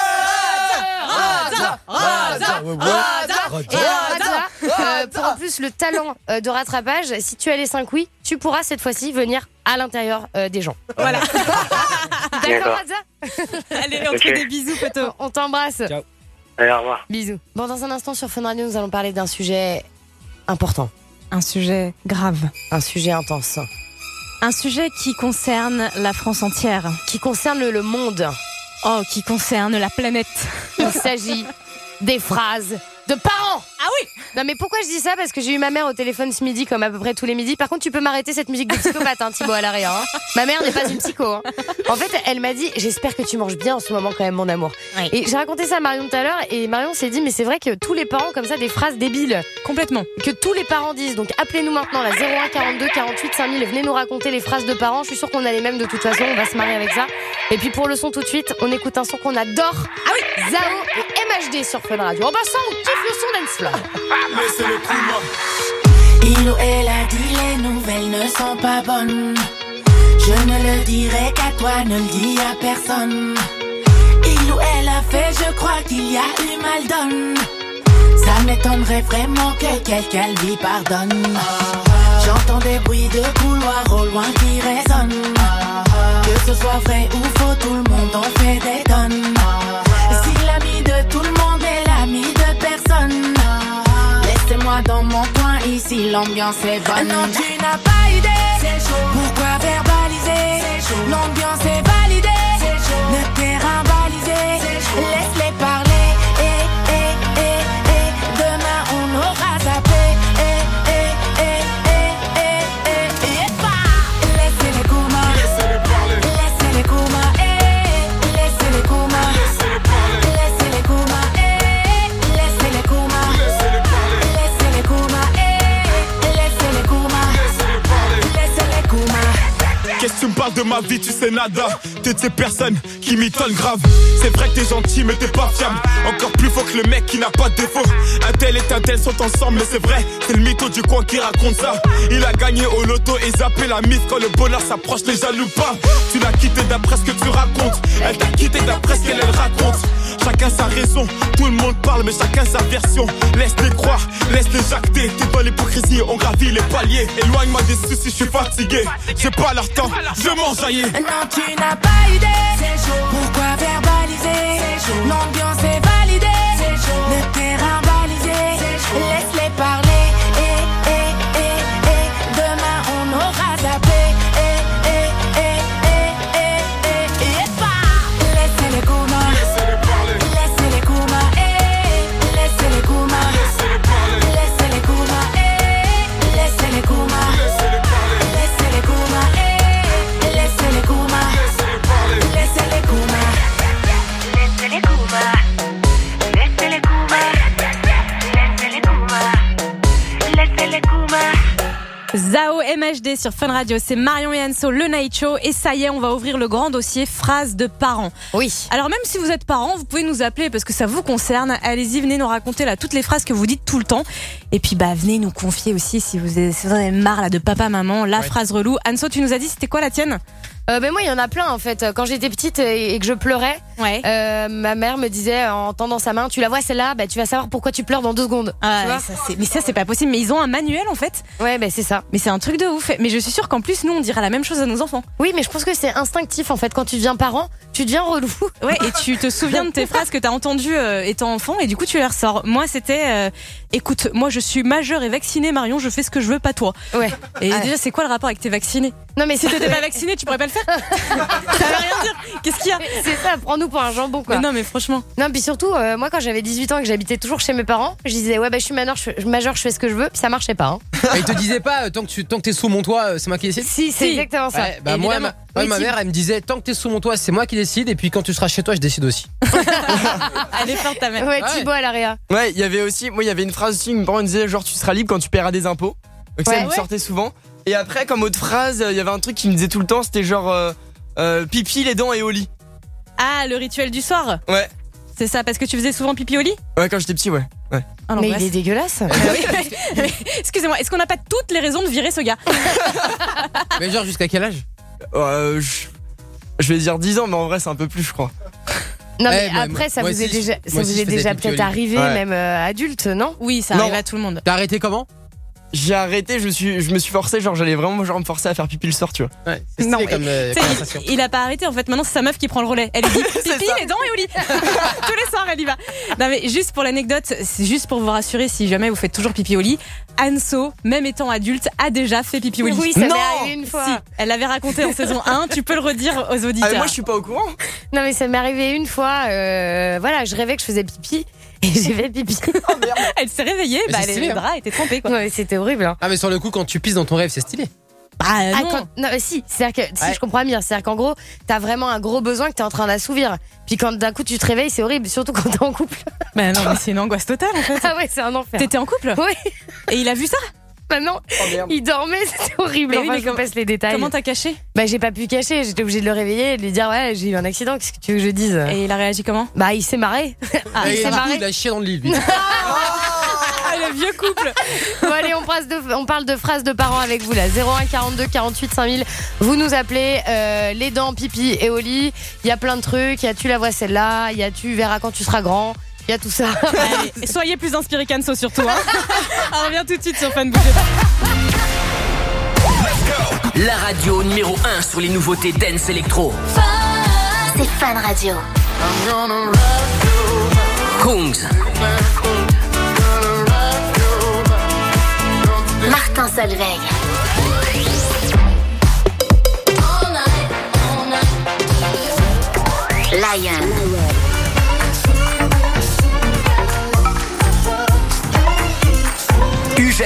Speaker 8: Radza. Pour en plus le talent de rattrapage, si tu as les 5 oui, tu pourras cette fois-ci venir à l'intérieur des gens. Voilà. D'accord, Radza? Allez, on te fait des bisous, poteau. On t'embrasse.
Speaker 19: Ciao. Allez, au revoir.
Speaker 8: Bisous. Bon, dans un instant sur Fun Radio, nous allons parler d'un sujet important.
Speaker 10: Un sujet grave.
Speaker 8: Un sujet intense.
Speaker 10: Un sujet qui concerne la France entière.
Speaker 8: Qui concerne le monde.
Speaker 10: Oh, qui concerne la planète.
Speaker 8: Il s'agit des phrases de parents.
Speaker 10: Ah oui.
Speaker 8: Non mais pourquoi je dis ça? Parce que j'ai eu ma mère au téléphone ce midi, comme à peu près tous les midis. Par contre, tu peux m'arrêter cette musique de psychopathe, hein, Thibaut, à l'arrière. Hein. Ma mère n'est pas une psycho. Hein. En fait, elle m'a dit, j'espère que tu manges bien en ce moment quand même, mon amour. Oui. Et j'ai raconté ça à Marion tout à l'heure, et Marion s'est dit, mais c'est vrai que tous les parents comme ça, des phrases débiles.
Speaker 10: Complètement.
Speaker 8: Que tous les parents disent. Donc appelez-nous maintenant, la 01 42 48 5000, venez nous raconter les phrases de parents. Je suis sûre qu'on a les mêmes de toute façon, on va se marier avec ça. Et puis pour le son tout de suite, on écoute un son qu'on adore. Ah oui, Zao et MHD sur Fun Radio. Oh bah ça, on kiffe le son d'Ensfla.
Speaker 11: Laissez le coup,
Speaker 20: Il ou elle a dit les nouvelles ne sont pas bonnes. Je ne le dirai qu'à toi, ne le dis à personne. Il ou elle a fait, je crois qu'il y a eu mal donne. Ça m'étonnerait vraiment que quelqu'un lui pardonne. J'entends des bruits de couloir au loin qui résonnent. Que ce soit vrai ou faux, tout le monde en fait des tonnes. Si l'ami de tout le monde est l'ami de personne, laissez-moi dans mon coin, ici l'ambiance est bonne. Non, tu n'as pas idée, c'est chaud. Pourquoi verbaliser? C'est chaud. L'ambiance est validée, c'est chaud. Ne t'es rimbalisé, laisse-les parler. Demain on aura zappé. Laissez-les coumas, laissez-les coumas, laissez-les coumas, laissez-les coumas, laissez-les coumas, laissez-les coumas, laissez-les coumas, laissez-les coumas.
Speaker 11: Qu'est-ce que tu me parles de ma vie, tu sais nada. T'es de ces personnes qui m'étonnent grave. C'est vrai que t'es gentil mais t'es pas fiable. Encore plus faux que le mec qui n'a pas de défaut. Un tel et un tel sont ensemble mais c'est vrai. C'est le mytho du coin qui raconte ça. Il a gagné au loto et zappé la mise. Quand le bonheur s'approche les jaloux pas. Tu l'as quitté d'après ce que tu racontes. Elle t'a quitté d'après ce qu'elle raconte. Chacun sa raison, tout le monde parle mais chacun sa version. Laisse-les croire, laisse-les jacter. T'es dans l'hypocrisie, on gravit les paliers. Éloigne-moi des soucis, je suis fatigué. J'ai pas leur temps, je m'enjaillis.
Speaker 20: Non, tu n'as pas idée, c'est chaud. Pourquoi verbaliser? C'est chaud. L'ambiance est validée, c'est chaud. Ne t'es rimbalisé, laisse-les parler. Demain on aura zappé. Laissez-les coumas, laissez-les coumas, laissez-les coumas, laissez-les coumas, laissez-les coumas, laissez-les coumas, laissez-les coumas, laissez-les coumas, laissez-les coumas, laissez-les coumas, laissez-les coumas.
Speaker 10: Zao MHD sur Fun Radio, c'est Marion et Anso, le Night Show. Et ça y est, on va ouvrir le grand dossier phrases de parents.
Speaker 8: Oui.
Speaker 10: Alors même si vous êtes parents, vous pouvez nous appeler parce que ça vous concerne. Allez-y, venez nous raconter là toutes les phrases que vous dites tout le temps. Et puis venez nous confier aussi si vous en avez marre là, de papa, maman, la phrase relou. Anso, tu nous as dit c'était quoi la tienne?
Speaker 8: Moi, il y en a plein en fait. Quand j'étais petite et que je pleurais, ma mère me disait en tendant sa main, tu la vois celle-là, tu vas savoir pourquoi tu pleures dans 2 secondes.
Speaker 10: Mais ça, c'est pas possible. Mais ils ont un manuel en fait.
Speaker 8: Ouais, c'est ça.
Speaker 10: Mais c'est un truc de ouf. Mais je suis sûre qu'en plus, nous, on dira la même chose à nos enfants.
Speaker 8: Oui, mais je pense que c'est instinctif en fait. Quand tu deviens parent, tu deviens relou.
Speaker 10: Ouais, et tu te souviens de tes phrases que t'as entendues étant enfant, et du coup, tu les ressors. Moi, c'était écoute, moi, je suis majeure et vaccinée, Marion, je fais ce que je veux, pas toi.
Speaker 8: Ouais.
Speaker 10: Et déjà, c'est quoi le rapport avec t'es vaccinée?
Speaker 8: Non, mais
Speaker 10: si t'étais pas vaccinée, tu pourrais pas le faire. Ça veut rien dire. Qu'est-ce qu'il y a?
Speaker 8: C'est ça, prends-nous pour un jambon, quoi.
Speaker 10: Mais non, mais franchement.
Speaker 8: Non, puis surtout, moi, quand j'avais 18 ans et que j'habitais toujours chez mes parents, je disais, je suis majeure, je fais ce que je veux, puis ça marchait pas.
Speaker 9: Et ils te disaient pas, tant que t'es sous mon toit, c'est moi qui décide?
Speaker 8: Si, c'est exactement ça.
Speaker 9: Moi, ma mère, elle me disait, tant que t'es sous mon toit, c'est moi qui décide, et puis quand tu seras chez toi, je décide aussi.
Speaker 10: Elle est forte, ta mère.
Speaker 8: Ouais, Thibaut à l'AREA.
Speaker 12: Ouais, il y avait une phrase aussi, mes parents me disaient, genre, tu seras libre quand tu paieras des impôts. Donc ça me sortait souvent. Et après, comme autre phrase, il y avait un truc qui me disait tout le temps, c'était genre, pipi, les dents et au lit.
Speaker 10: Ah, le rituel du soir?
Speaker 12: Ouais.
Speaker 10: C'est ça, parce que tu faisais souvent pipi au lit?
Speaker 12: Ouais, quand j'étais petit, ouais.
Speaker 8: Mais il est dégueulasse.
Speaker 10: Excusez-moi, est-ce qu'on n'a pas toutes les raisons de virer ce gars?
Speaker 9: Mais genre, jusqu'à quel âge?
Speaker 12: Je vais dire 10 ans, mais en vrai, c'est un peu plus, je crois.
Speaker 8: Non, mais après, ça vous est déjà peut-être arrivé, même adulte, non?
Speaker 10: Oui, ça arrive à tout le monde.
Speaker 9: T'as arrêté comment?
Speaker 12: J'ai arrêté, je me suis forcé, genre j'allais vraiment me forcer à faire pipi le soir, tu vois.
Speaker 9: Ouais, c'est stylé comme conversation.
Speaker 10: Il a pas arrêté en fait, maintenant c'est sa meuf qui prend le relais. Elle lui dit pipi, les dents et au lit. Tous les soirs elle y va. Non mais juste pour l'anecdote, c'est juste pour vous rassurer si jamais vous faites toujours pipi au lit, Anso, même étant adulte, a déjà fait pipi au lit.
Speaker 8: Oui, ça m'est arrivé une fois.
Speaker 10: Si, elle l'avait raconté en saison 1, tu peux le redire aux auditeurs.
Speaker 12: Ah, moi je suis pas au courant.
Speaker 8: Non mais ça m'est arrivé une fois, je rêvais que je faisais pipi. Et j'ai fait pipi.
Speaker 10: Oh merde. Elle s'est réveillée, les draps étaient trempés quoi.
Speaker 8: Ouais, c'était horrible.
Speaker 9: Ah mais sur le coup quand tu pisses dans ton rêve, c'est stylé.
Speaker 8: Non, si, c'est-à-dire que si je comprends bien, c'est-à-dire qu'en gros, t'as vraiment un gros besoin que t'es en train d'assouvir. Puis quand d'un coup tu te réveilles, c'est horrible, surtout quand t'es en couple.
Speaker 10: Non, mais c'est une angoisse totale en fait.
Speaker 8: Ah ouais, c'est un enfer.
Speaker 10: T'étais en couple?
Speaker 8: Oui.
Speaker 10: Et il a vu ça?
Speaker 8: Non, il dormait, c'était horrible.
Speaker 10: Mais
Speaker 8: je passe les détails.
Speaker 10: Comment t'as caché?
Speaker 8: J'ai pas pu cacher, j'étais obligée de le réveiller et de lui dire j'ai eu un accident, qu'est-ce que tu veux que je dise?
Speaker 10: Et il a réagi comment?
Speaker 8: Il s'est marré.
Speaker 9: Il s'est marré. Il a chié dans le lit lui.
Speaker 10: Le vieux couple.
Speaker 8: Bon allez, on parle de phrases de parents avec vous là. 01 42 48 5000. Vous nous appelez les dents, pipi et au lit. Il y a plein de trucs. Il y a tu la vois celle-là. Il y a tu verras quand tu seras grand. Il y a tout ça.
Speaker 10: Allez, soyez plus inspirés qu'Anso surtout. On revient tout de suite sur Fun. Bougez pas.
Speaker 3: La radio numéro 1 sur les nouveautés dance électro.
Speaker 4: C'est Fun Radio.
Speaker 3: Kungs.
Speaker 4: Martin Solveig. Lion.
Speaker 3: Ugel.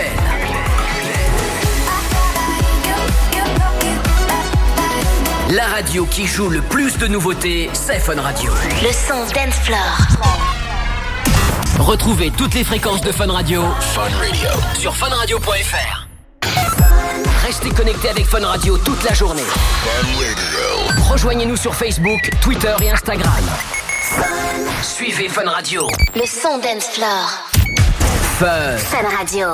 Speaker 3: La radio qui joue le plus de nouveautés, c'est Fun Radio.
Speaker 4: Le son Dance Floor.
Speaker 3: Retrouvez toutes les fréquences de Fun Radio sur funradio.fr. Restez connectés avec Fun Radio toute la journée. Rejoignez-nous sur Facebook, Twitter et Instagram. Suivez Fun Radio.
Speaker 4: Le son Dance Floor. Fun Radio.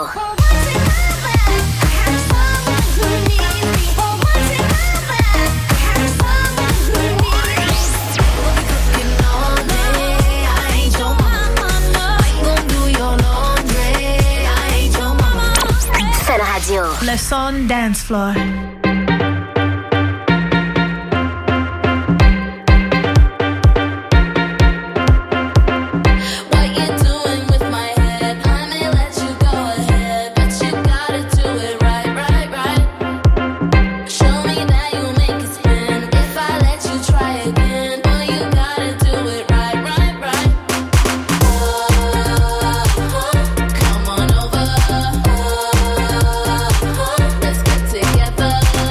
Speaker 1: Le son Dance Floor.
Speaker 20: Together.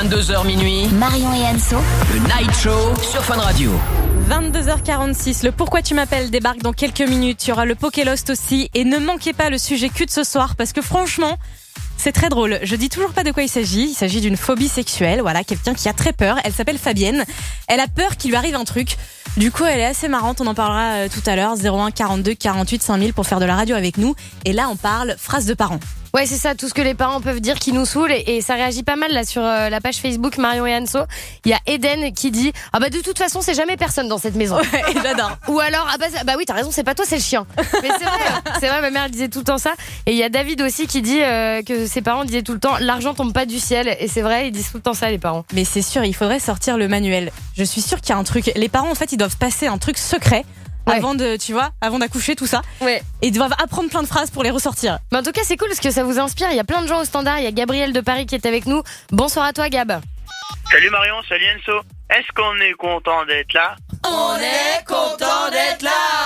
Speaker 3: 22h minuit.
Speaker 4: Marion et Anso.
Speaker 3: Le Night Show sur Fun Radio.
Speaker 10: 22h46, le Pourquoi tu m'appelles débarque dans quelques minutes. Il y aura le Pokélost aussi. Et ne manquez pas le sujet cul de ce soir parce que franchement, c'est très drôle. Je dis toujours pas de quoi il s'agit. Il s'agit d'une phobie sexuelle. Voilà, quelqu'un qui a très peur. Elle s'appelle Fabienne. Elle a peur qu'il lui arrive un truc. Du coup, elle est assez marrante. On en parlera tout à l'heure. 01 42 48 5000 pour faire de la radio avec nous. Et là, on parle phrase de parents.
Speaker 8: Ouais, c'est ça, tout ce que les parents peuvent dire qui nous saoule et ça réagit pas mal là sur la page Facebook Marion et Anso. Il y a Eden qui dit ah bah de toute façon c'est jamais personne dans cette maison.
Speaker 10: Ouais, j'adore.
Speaker 8: Ou alors ah bah oui t'as raison c'est pas toi c'est le chien. Mais c'est vrai ma mère disait tout le temps ça. Et il y a David aussi qui dit que ses parents disaient tout le temps l'argent tombe pas du ciel et c'est vrai ils disent tout le temps ça les parents.
Speaker 10: Mais c'est sûr il faudrait sortir le manuel. Je suis sûre qu'il y a un truc. Les parents en fait ils doivent passer un truc secret. Ouais. Avant d'accoucher, tout ça.
Speaker 8: Ouais.
Speaker 10: Et ils doivent apprendre plein de phrases pour les ressortir.
Speaker 8: Mais en tout cas, c'est cool parce que ça vous inspire. Il y a plein de gens au standard. Il y a Gabriel de Paris qui est avec nous. Bonsoir à toi, Gab.
Speaker 21: Salut Marion, salut Enzo. Est-ce qu'on est content d'être là?
Speaker 6: On est content d'être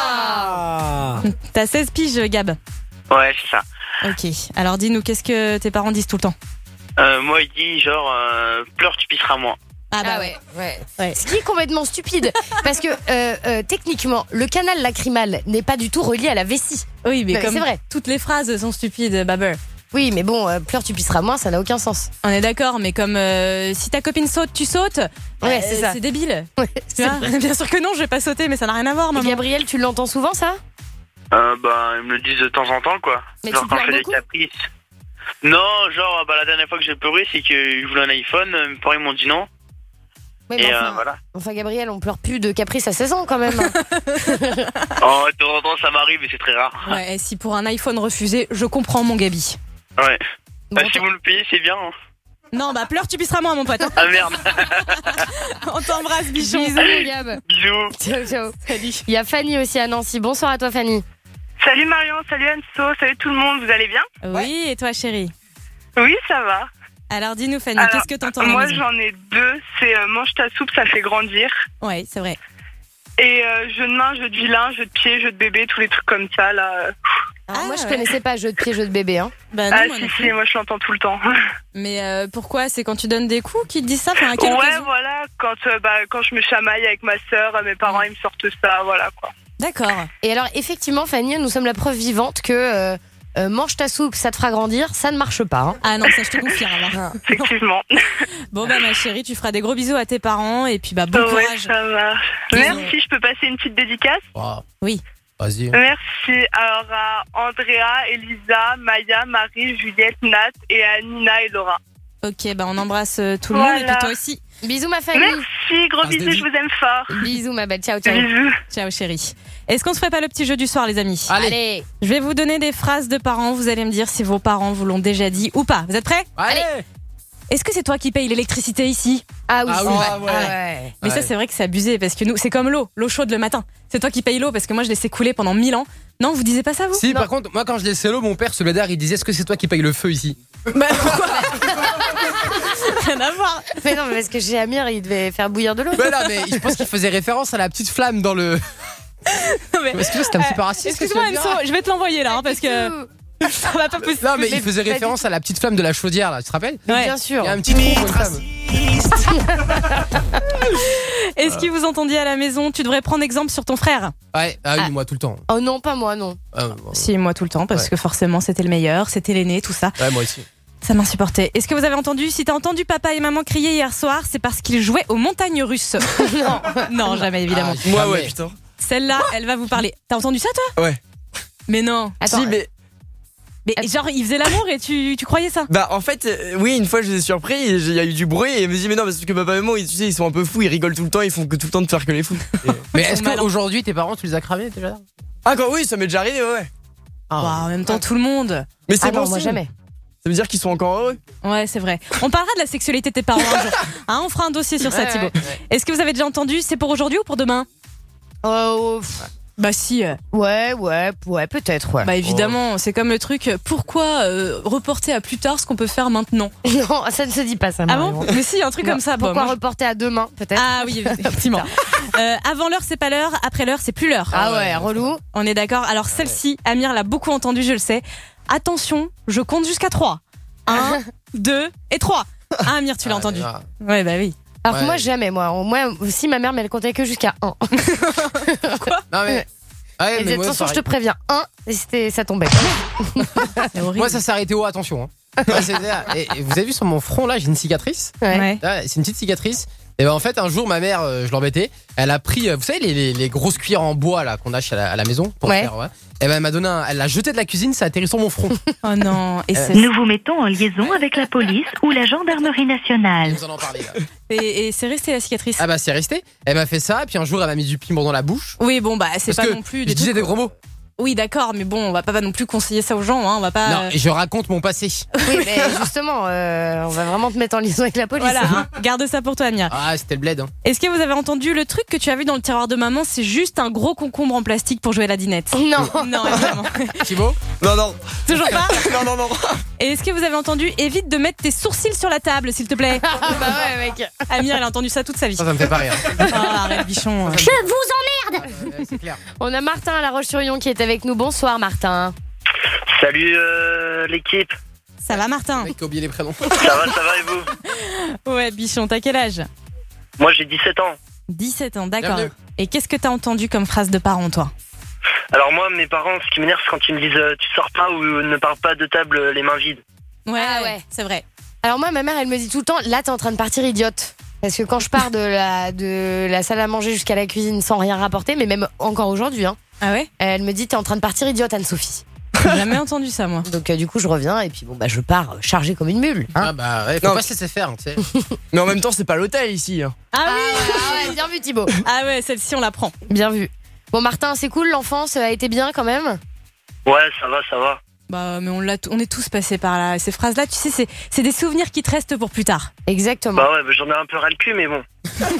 Speaker 6: là.
Speaker 10: T'as 16 piges, Gab.
Speaker 21: Ouais, c'est ça.
Speaker 10: Ok. Alors dis-nous, qu'est-ce que tes parents disent tout le temps?
Speaker 21: Moi, il dit genre, pleure, tu pisseras moins.
Speaker 8: Ah bah ouais. Ce qui est complètement stupide parce que techniquement le canal lacrymal n'est pas du tout relié à la vessie.
Speaker 10: Oui mais comme
Speaker 8: c'est vrai.
Speaker 10: Toutes les phrases sont stupides, Baber.
Speaker 8: Oui mais bon pleure tu pisseras moins ça n'a aucun sens.
Speaker 10: On est d'accord mais comme si ta copine saute tu sautes.
Speaker 8: Ouais c'est ça.
Speaker 10: C'est débile.
Speaker 8: Ouais,
Speaker 10: tu vois bien sûr que non je vais pas sauter mais ça n'a rien à voir maman.
Speaker 8: Gabriel tu l'entends souvent ça?
Speaker 21: Bah ils me le disent de temps en temps quoi.
Speaker 8: Mais
Speaker 21: genre
Speaker 8: tu
Speaker 21: quand je
Speaker 8: pleures
Speaker 21: fais des
Speaker 8: beaucoup
Speaker 21: caprices. Non genre la dernière fois que j'ai pleuré c'est que je voulais un iPhone, mes parents ils m'ont dit non.
Speaker 8: Oui,
Speaker 21: et
Speaker 8: voilà. Enfin, Gabriel, on pleure plus de caprice à 16 ans quand même.
Speaker 21: Oh, de temps en temps, ça m'arrive, mais c'est très rare.
Speaker 10: Ouais, et si pour un iPhone refusé, je comprends mon Gabi.
Speaker 21: Ouais. Bon, si vous me le payez, c'est bien. Hein.
Speaker 10: Non, bah pleure, tu pisseras moins, mon pote.
Speaker 21: Ah merde.
Speaker 10: On t'embrasse, bichon.
Speaker 8: Bisous, Gab.
Speaker 21: Bisous.
Speaker 8: Ciao, ciao.
Speaker 10: Salut.
Speaker 8: Il y a Fanny aussi à Nancy. Bonsoir à toi, Fanny.
Speaker 17: Salut Marion, salut Anso, salut tout le monde, vous allez bien?
Speaker 10: Oui, et toi, chérie?
Speaker 17: Oui, ça va.
Speaker 10: Alors dis-nous Fanny, qu'est-ce que t'entends?
Speaker 17: Moi j'en ai deux, c'est mange ta soupe, ça fait grandir.
Speaker 10: Ouais, c'est vrai.
Speaker 17: Et jeu de main, jeu de vilain, jeu de pied, jeu de bébé, tous les trucs comme ça là.
Speaker 8: Moi je connaissais pas jeu de pied, jeu de bébé hein.
Speaker 10: Bah, non,
Speaker 17: ah
Speaker 10: moi
Speaker 17: si, moi je l'entends tout le temps.
Speaker 10: Mais pourquoi? C'est quand tu donnes des coups qu'ils te disent ça? Enfin, à quelle
Speaker 17: ouais
Speaker 10: occasion?
Speaker 17: voilà, quand je me chamaille avec ma sœur, mes parents ils me sortent ça, voilà quoi.
Speaker 10: D'accord.
Speaker 8: Et alors effectivement Fanny, nous sommes la preuve vivante que mange ta soupe, ça te fera grandir, ça ne marche pas. Hein.
Speaker 10: Ah non, ça je te confirme. Alors.
Speaker 17: Effectivement.
Speaker 10: Bon bah ma chérie, tu feras des gros bisous à tes parents et puis bah bon
Speaker 17: ouais,
Speaker 10: courage.
Speaker 17: Ça va. Merci, je peux passer une petite dédicace?
Speaker 9: Wow.
Speaker 10: Oui.
Speaker 9: Vas-y.
Speaker 17: Merci. Alors à Andrea, Elisa, Maya, Marie, Juliette, Nat et à Nina et Laura.
Speaker 10: Ok, bah on embrasse tout le monde et puis toi aussi.
Speaker 8: Bisous ma famille.
Speaker 17: Merci, gros bisous, je vous aime fort.
Speaker 8: Bisous ma belle, ciao ciao.
Speaker 17: Bisous.
Speaker 10: Ciao chérie. Est-ce qu'on se ferait pas le petit jeu du soir les amis?
Speaker 8: Allez.
Speaker 10: Je vais vous donner des phrases de parents, vous allez me dire si vos parents vous l'ont déjà dit ou pas. Vous êtes prêts?
Speaker 9: Allez.
Speaker 10: Est-ce que c'est toi qui paye l'électricité ici?
Speaker 8: Ah oui,
Speaker 9: ah,
Speaker 8: c'est
Speaker 9: oui.
Speaker 8: vrai.
Speaker 9: Ah, ouais.
Speaker 8: Ah ouais.
Speaker 10: Mais ça c'est vrai que c'est abusé parce que nous c'est comme l'eau chaude le matin. C'est toi qui paye l'eau parce que moi je laissais couler pendant 1000 ans. Non, vous disiez pas ça vous?
Speaker 9: Si,
Speaker 10: non.
Speaker 9: par contre, moi quand je laissais l'eau, mon père solidaire, il disait est-ce que c'est toi qui paye le feu ici?
Speaker 10: Bah pourquoi? Rien à voir.
Speaker 8: Mais non, mais parce que chez Amir, il devait faire bouillir de l'eau.
Speaker 9: Mais là, mais je pense qu'il faisait référence à la petite flamme dans le.
Speaker 10: Non, mais...
Speaker 9: Excuse-moi, c'était un petit peu raciste.
Speaker 10: Excuse-moi, Enzo, je vais te l'envoyer là, parce que. Ça va pas possible.
Speaker 9: Non, mais il faisait référence à la petite flamme de la chaudière, là, tu te rappelles?
Speaker 8: Ouais. Bien sûr.
Speaker 9: Il y a un petit trou pour une flamme.
Speaker 10: Est-ce que vous entendiez à la maison? Tu devrais prendre exemple sur ton frère.
Speaker 9: Ouais, ah oui, moi tout le temps.
Speaker 8: Oh non, pas moi, non.
Speaker 10: Si, moi tout le temps, parce que forcément c'était le meilleur, c'était l'aîné, tout ça.
Speaker 9: Ouais, moi aussi.
Speaker 10: Ça m'insupportait. Est-ce que vous avez entendu? Si t'as entendu papa et maman crier hier soir, c'est parce qu'ils jouaient aux montagnes russes. Non, non, jamais évidemment.
Speaker 12: Moi, ouais, putain.
Speaker 10: Celle-là, elle va vous parler. T'as entendu ça, toi?
Speaker 12: Ouais.
Speaker 10: Mais non.
Speaker 8: Attends,
Speaker 12: si, mais
Speaker 10: genre, ils faisaient l'amour et tu croyais ça?
Speaker 12: Bah, en fait, oui, une fois, je les ai surpris, il y a eu du bruit, et elle me dit, mais non, parce que papa et maman, tu sais, ils sont un peu fous, ils rigolent tout le temps, ils font que tout le temps de faire que les fous.
Speaker 9: Mais est-ce qu'aujourd'hui, tes parents, tu les as cramés déjà?
Speaker 12: Ah, quand oui, ça m'est déjà arrivé, ouais.
Speaker 10: Ah, bah, en même temps, tout le monde.
Speaker 12: Mais c'est bon,
Speaker 8: moi jamais.
Speaker 12: Ça veut dire qu'ils sont encore heureux.
Speaker 10: Ouais, c'est vrai. On parlera de la sexualité de tes parents un jour. Hein, on fera un dossier sur ça, Thibaut.
Speaker 9: Ouais.
Speaker 10: Est-ce que vous avez déjà entendu? C'est pour aujourd'hui ou pour demain? Bah si.
Speaker 8: Ouais, peut-être, ouais.
Speaker 10: Bah évidemment, c'est comme le truc, pourquoi reporter à plus tard ce qu'on peut faire maintenant?
Speaker 8: Non, ça ne se dit pas ça.
Speaker 10: Ah bon? Mais si, un truc comme ça.
Speaker 8: Pourquoi
Speaker 10: bon,
Speaker 8: reporter à demain, peut-être?
Speaker 10: Ah oui, effectivement. Avant l'heure, c'est pas l'heure. Après l'heure, c'est plus l'heure.
Speaker 8: Ah ouais, relou.
Speaker 10: On est d'accord. Alors celle-ci, Amir l'a beaucoup entendue, je le sais. Attention, je compte jusqu'à 3. 1, 2 et 3. Ah, Amir, tu l'as entendu. Ouais, bah oui.
Speaker 8: Alors que moi, jamais, moi. Moi, si ma mère, mais elle comptait que jusqu'à 1.
Speaker 10: Quoi?
Speaker 9: Non, mais. Ouais,
Speaker 8: Elle disait, attention, je te préviens, 1, et ça tombait.
Speaker 9: Moi, ça s'est arrêté au attention. Hein. Et vous avez vu sur mon front là, j'ai une cicatrice.
Speaker 10: Ouais.
Speaker 9: Là, c'est une petite cicatrice. Et ben en fait, un jour, ma mère, je l'embêtais. Elle a pris, vous savez, les grosses cuillères en bois là qu'on achète à la maison pour faire. Ouais. Et ben elle m'a donné, elle l'a jeté de la cuisine, ça a atterri sur mon front.
Speaker 10: Oh non. Et
Speaker 5: nous vous mettons en liaison avec la police ou la gendarmerie nationale.
Speaker 9: Vous en parlez là.
Speaker 10: Et c'est resté la cicatrice.
Speaker 9: Ah bah c'est resté. Elle m'a fait ça, puis un jour elle m'a mis du piment dans la bouche.
Speaker 10: Oui, bon bah c'est
Speaker 9: parce
Speaker 10: pas
Speaker 9: que
Speaker 10: non plus.
Speaker 9: Je disais des gros mots.
Speaker 10: Oui, d'accord, mais bon, on va pas non plus conseiller ça aux gens, hein. On va pas.
Speaker 9: Non, et je raconte mon passé.
Speaker 8: Oui, mais justement, on va vraiment te mettre en liaison avec la police.
Speaker 10: Voilà, hein. Garde ça pour toi, Amir.
Speaker 9: Ah, c'était le bled. Hein.
Speaker 10: Est-ce que vous avez entendu le truc que tu as vu dans le tiroir de maman? C'est juste un gros concombre en plastique pour jouer à la dinette.
Speaker 8: Non,
Speaker 10: non, évidemment.
Speaker 9: Thibaut?
Speaker 12: Non.
Speaker 10: Toujours pas?
Speaker 12: Non.
Speaker 10: Et est-ce que vous avez entendu? Évite de mettre tes sourcils sur la table, s'il te plaît.
Speaker 8: Bah ouais, mec.
Speaker 10: Amir, elle a entendu ça toute sa vie.
Speaker 9: Ça me fait pas rire.
Speaker 10: Oh, arrête, bichon.
Speaker 4: Je vous emmerde.
Speaker 9: C'est clair.
Speaker 8: On a Martin à La Roche-sur-Yon qui est avec nous. Bonsoir, Martin.
Speaker 18: Salut l'équipe.
Speaker 10: Ça va, Martin?
Speaker 9: Mec qui a oublié les prénoms.
Speaker 18: Ça va et vous?
Speaker 10: Ouais, bichon, t'as quel âge?
Speaker 18: Moi j'ai 17 ans.
Speaker 10: 17 ans, d'accord.
Speaker 9: Bienvenue.
Speaker 10: Et qu'est-ce que t'as entendu comme phrase de parent, toi?
Speaker 18: Alors moi, mes parents, ce qui m'énerve, c'est quand ils me disent tu sors pas ou ne pars pas de table les mains vides.
Speaker 10: Ouais,
Speaker 8: Ah ouais.
Speaker 10: c'est vrai.
Speaker 8: Alors moi, ma mère, elle me dit tout le temps, là, t'es en train de partir idiote. Parce que quand je pars de la salle à manger jusqu'à la cuisine sans rien rapporter, mais même encore aujourd'hui, hein,
Speaker 10: Ah ouais?
Speaker 8: elle me dit, t'es en train de partir idiote, Anne-Sophie.
Speaker 10: J'ai jamais entendu ça, moi.
Speaker 8: Donc du coup, je reviens et puis bon, bah, je pars chargée comme une mule. Hein.
Speaker 9: Ah bah ouais, faut
Speaker 12: Non.
Speaker 9: pas se laisser faire, tu sais.
Speaker 12: Mais en même temps, c'est pas l'hôtel ici. Hein.
Speaker 10: Ah oui.
Speaker 8: Ah ouais, bien vu, Thibaut.
Speaker 10: Ah ouais, celle-ci, on la prend.
Speaker 8: Bien vu. Bon, Martin, c'est cool, l'enfance a été bien quand même.
Speaker 18: Ouais, ça va.
Speaker 10: Bah, mais on est tous passés par là. Ces phrases-là, tu sais, c'est des souvenirs qui te restent pour plus tard.
Speaker 8: Exactement.
Speaker 18: Bah ouais, j'en ai un peu ras le cul, mais bon.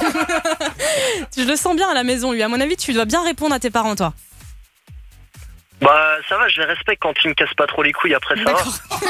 Speaker 10: Je le sens bien à la maison, lui. À mon avis, tu dois bien répondre à tes parents, toi.
Speaker 18: Bah ça va, je les respecte quand ils me cassent pas trop les couilles, après ça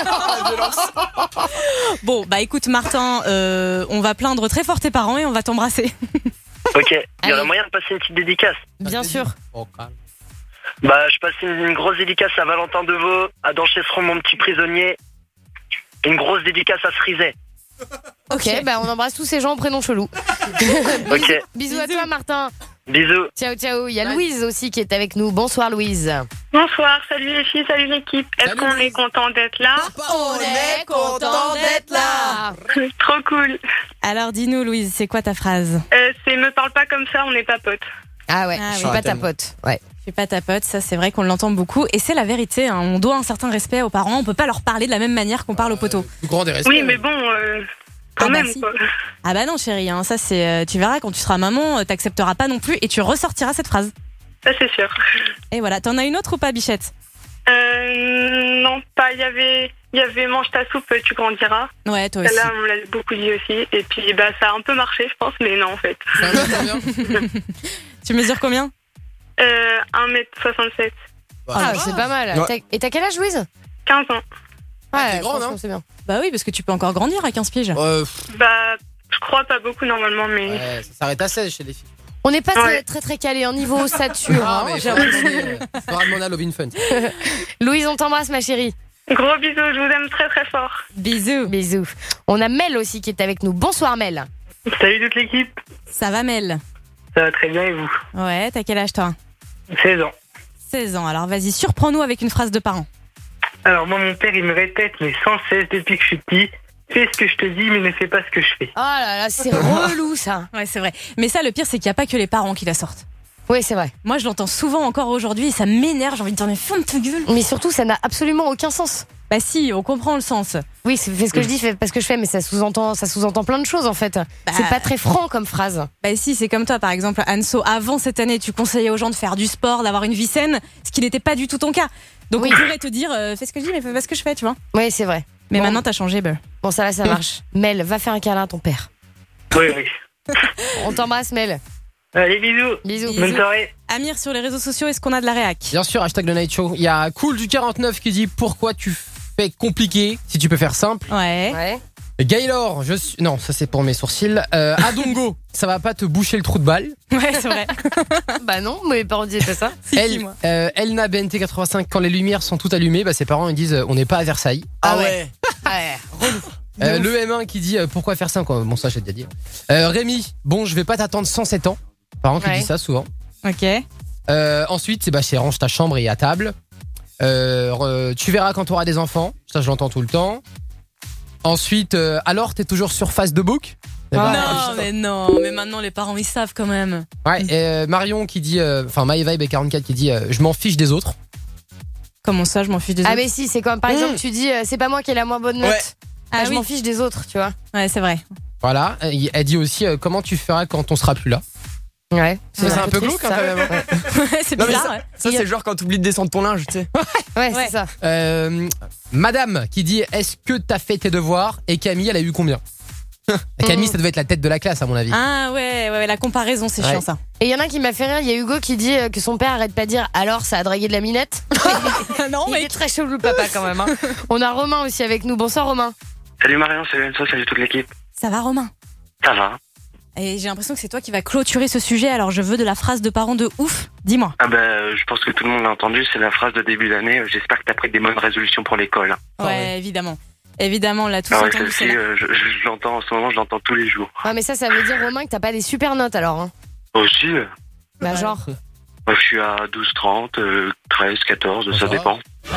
Speaker 18: va.
Speaker 10: Bon, bah écoute, Martin, on va plaindre très fort tes parents et on va t'embrasser.
Speaker 18: Ok, il y aurait moyen de passer une petite dédicace.
Speaker 8: Bien sûr.
Speaker 9: Oh, calme.
Speaker 18: Bah je passe une grosse dédicace à Valentin Deveau, à Danchesseron, mon petit prisonnier. Une grosse dédicace à Frizet.
Speaker 8: Ok, bah on embrasse tous ces gens au prénom chelou.
Speaker 18: Ok.
Speaker 8: Bisous à toi, Martin.
Speaker 18: Bisous.
Speaker 8: Ciao. Il y a Louise aussi qui est avec nous. Bonsoir, Louise.
Speaker 17: Bonsoir, salut les filles, salut l'équipe. Est-ce qu'on est content d'être là?
Speaker 6: On est content d'être là.
Speaker 17: Trop cool.
Speaker 10: Alors, dis-nous, Louise, c'est quoi ta phrase?
Speaker 17: C'est me parle pas comme ça, on n'est pas potes.
Speaker 8: Ah ouais,
Speaker 10: Ah
Speaker 8: je
Speaker 10: oui.
Speaker 8: suis pas ta pote. Ouais.
Speaker 10: Je suis pas ta pote, ça c'est vrai qu'on l'entend beaucoup et c'est la vérité, hein. On doit un certain respect aux parents, on peut pas leur parler de la même manière qu'on parle aux potos.
Speaker 9: Plus grand des respects.
Speaker 17: Oui, mais bon, quand
Speaker 10: Ah bah
Speaker 17: même
Speaker 10: si.
Speaker 17: quoi.
Speaker 10: Ah bah non chérie, hein, ça c'est, tu verras quand tu seras maman, t'accepteras pas non plus et tu ressortiras cette phrase.
Speaker 17: Ça c'est sûr.
Speaker 10: Et voilà, t'en as une autre ou pas, Bichette?
Speaker 17: Non, pas, il y avait mange ta soupe, tu grandiras.
Speaker 10: Ouais, toi aussi.
Speaker 17: Celle-là, on me l'a beaucoup dit aussi. Et puis, bah, ça a un peu marché, je pense, mais non, en fait.
Speaker 10: Tu mesures combien?
Speaker 17: 1m67.
Speaker 8: Ah, c'est pas mal.
Speaker 12: Ouais.
Speaker 8: Et t'as quel âge, Louise?
Speaker 17: 15 ans.
Speaker 8: Ouais,
Speaker 9: t'es grande,
Speaker 8: franchement,
Speaker 9: hein.
Speaker 8: c'est bien.
Speaker 10: Bah oui, parce que tu peux encore grandir à 15 piges.
Speaker 17: Bah, je crois pas beaucoup normalement, mais.
Speaker 9: Ouais, ça s'arrête à 16 chez les filles.
Speaker 8: On n'est pas
Speaker 17: Ouais.
Speaker 8: très calé en niveau ossature.
Speaker 9: Ah,
Speaker 8: hein,
Speaker 9: mais
Speaker 8: j'ai
Speaker 9: faut
Speaker 8: l'impression.
Speaker 9: faudra demander à Lovin Fun.
Speaker 8: Louise, on t'embrasse, ma chérie.
Speaker 17: Gros bisous, je vous aime très très fort.
Speaker 8: Bisous. On a Mel aussi qui est avec nous. Bonsoir, Mel.
Speaker 17: Salut toute l'équipe.
Speaker 10: Ça va, Mel?
Speaker 17: Ça va très bien et vous?
Speaker 10: Ouais, t'as quel âge toi?
Speaker 17: 16 ans.
Speaker 10: 16 ans, alors vas-y, surprends-nous avec une phrase de parent.
Speaker 17: Alors moi mon père il me répète mais sans cesse depuis que je suis petit, fais ce que je te dis mais ne fais pas ce que je fais.
Speaker 8: Oh là là, c'est relou ça.
Speaker 10: Ouais, c'est vrai. Mais ça, le pire, c'est qu'il n'y a pas que les parents qui la sortent.
Speaker 8: Oui, c'est vrai.
Speaker 10: Moi, je l'entends souvent encore aujourd'hui et ça m'énerve. J'ai envie de dire, mais ferme ta gueule.
Speaker 8: Mais surtout, ça n'a absolument aucun sens.
Speaker 10: Bah si, on comprend le sens.
Speaker 8: Oui, fais ce que je dis, fais pas ce que je fais, mais ça sous-entend plein de choses en fait. C'est pas très franc comme phrase.
Speaker 10: Bah si, c'est comme toi par exemple, Anso, avant cette année, tu conseillais aux gens de faire du sport, d'avoir une vie saine, ce qui n'était pas du tout ton cas. Donc
Speaker 8: Oui.
Speaker 10: on pourrait te dire, fais ce que je dis, mais fais pas ce que je fais, tu vois.
Speaker 8: Oui, c'est vrai.
Speaker 10: Mais
Speaker 8: Bon.
Speaker 10: maintenant, t'as changé, bah.
Speaker 8: Bon, ça va, ça marche. Mel, va faire un câlin à ton père.
Speaker 17: Oui.
Speaker 8: On t'embrasse, Mel.
Speaker 17: Allez, bisous.
Speaker 8: Bisous.
Speaker 17: Bonne soirée.
Speaker 10: Amir, sur les réseaux sociaux, est-ce qu'on a de la réac?
Speaker 9: Bien sûr, hashtag le Night Show. Il y a Cool du 49 qui dit pourquoi tu fais compliqué si tu peux faire simple.
Speaker 10: Ouais.
Speaker 9: Gaylor, non, ça c'est pour mes sourcils. Adongo, ça va pas te boucher le trou de balle.
Speaker 10: Ouais, c'est vrai.
Speaker 8: Bah non, mes parents disaient pas ça.
Speaker 9: Elna BNT85, quand les lumières sont toutes allumées, bah ses parents ils disent on n'est pas à Versailles.
Speaker 8: Ah ouais. Relou.
Speaker 9: Le M1 qui dit pourquoi faire ça quoi. Bon, ça j'ai déjà dit. Rémi, bon, je vais pas t'attendre 107 ans. Parents qui disent ça souvent.
Speaker 10: Ok.
Speaker 9: Ensuite, c'est range ta chambre et à table. Tu verras quand tu auras des enfants. Ça, je l'entends tout le temps. Ensuite, alors, t'es toujours sur Facebook?
Speaker 10: Non, mais maintenant les parents ils savent quand même.
Speaker 9: Ouais, Marion qui dit, MyVibe 44 qui dit, je m'en fiche des autres.
Speaker 10: Comment ça, je m'en fiche des autres?
Speaker 8: Ah, mais si, c'est comme par exemple, tu dis, c'est pas moi qui ai la moins bonne note. Ouais. Je m'en fiche des autres, tu vois.
Speaker 10: Ouais, c'est vrai.
Speaker 9: Voilà, elle dit aussi, comment tu feras quand on sera plus là?
Speaker 8: Ouais,
Speaker 9: c'est un peu glauque quand même.
Speaker 10: C'est bizarre.
Speaker 12: Ça c'est genre quand t'oublies de descendre ton linge, tu sais.
Speaker 8: Ouais, c'est ça.
Speaker 9: Madame qui dit, est-ce que t'as fait tes devoirs? Et Camille, elle a eu combien? Camille, ça devait être la tête de la classe à mon avis.
Speaker 10: Ah ouais, la comparaison, c'est chiant ça.
Speaker 8: Et il y en a un qui m'a fait rire, il y a Hugo qui dit que son père arrête pas de dire alors ça a dragué de la minette.
Speaker 10: Non,
Speaker 8: il est très chelou le papa quand même. Hein. On a Romain aussi avec nous. Bonsoir Romain.
Speaker 18: Salut Marion, salut Enzo, salut toute l'équipe.
Speaker 10: Ça va Romain?
Speaker 18: Ça va.
Speaker 10: Et j'ai l'impression que c'est toi qui vas clôturer ce sujet, alors je veux de la phrase de parents de ouf. Dis-moi.
Speaker 18: Ah je pense que tout le monde l'a entendu, c'est la phrase de début d'année. J'espère que t'as pris des bonnes résolutions pour l'école.
Speaker 10: Ouais, évidemment. Évidemment, on l'a tous
Speaker 18: entendu.
Speaker 10: Celle-ci,
Speaker 18: je l'entends en ce moment, je l'entends tous les jours.
Speaker 8: Ouais, mais ça veut dire Romain que t'as pas des super notes alors. Hein.
Speaker 18: Aussi.
Speaker 8: Bah genre.
Speaker 18: Je suis à 12, 30, 13, 14, ça dépend.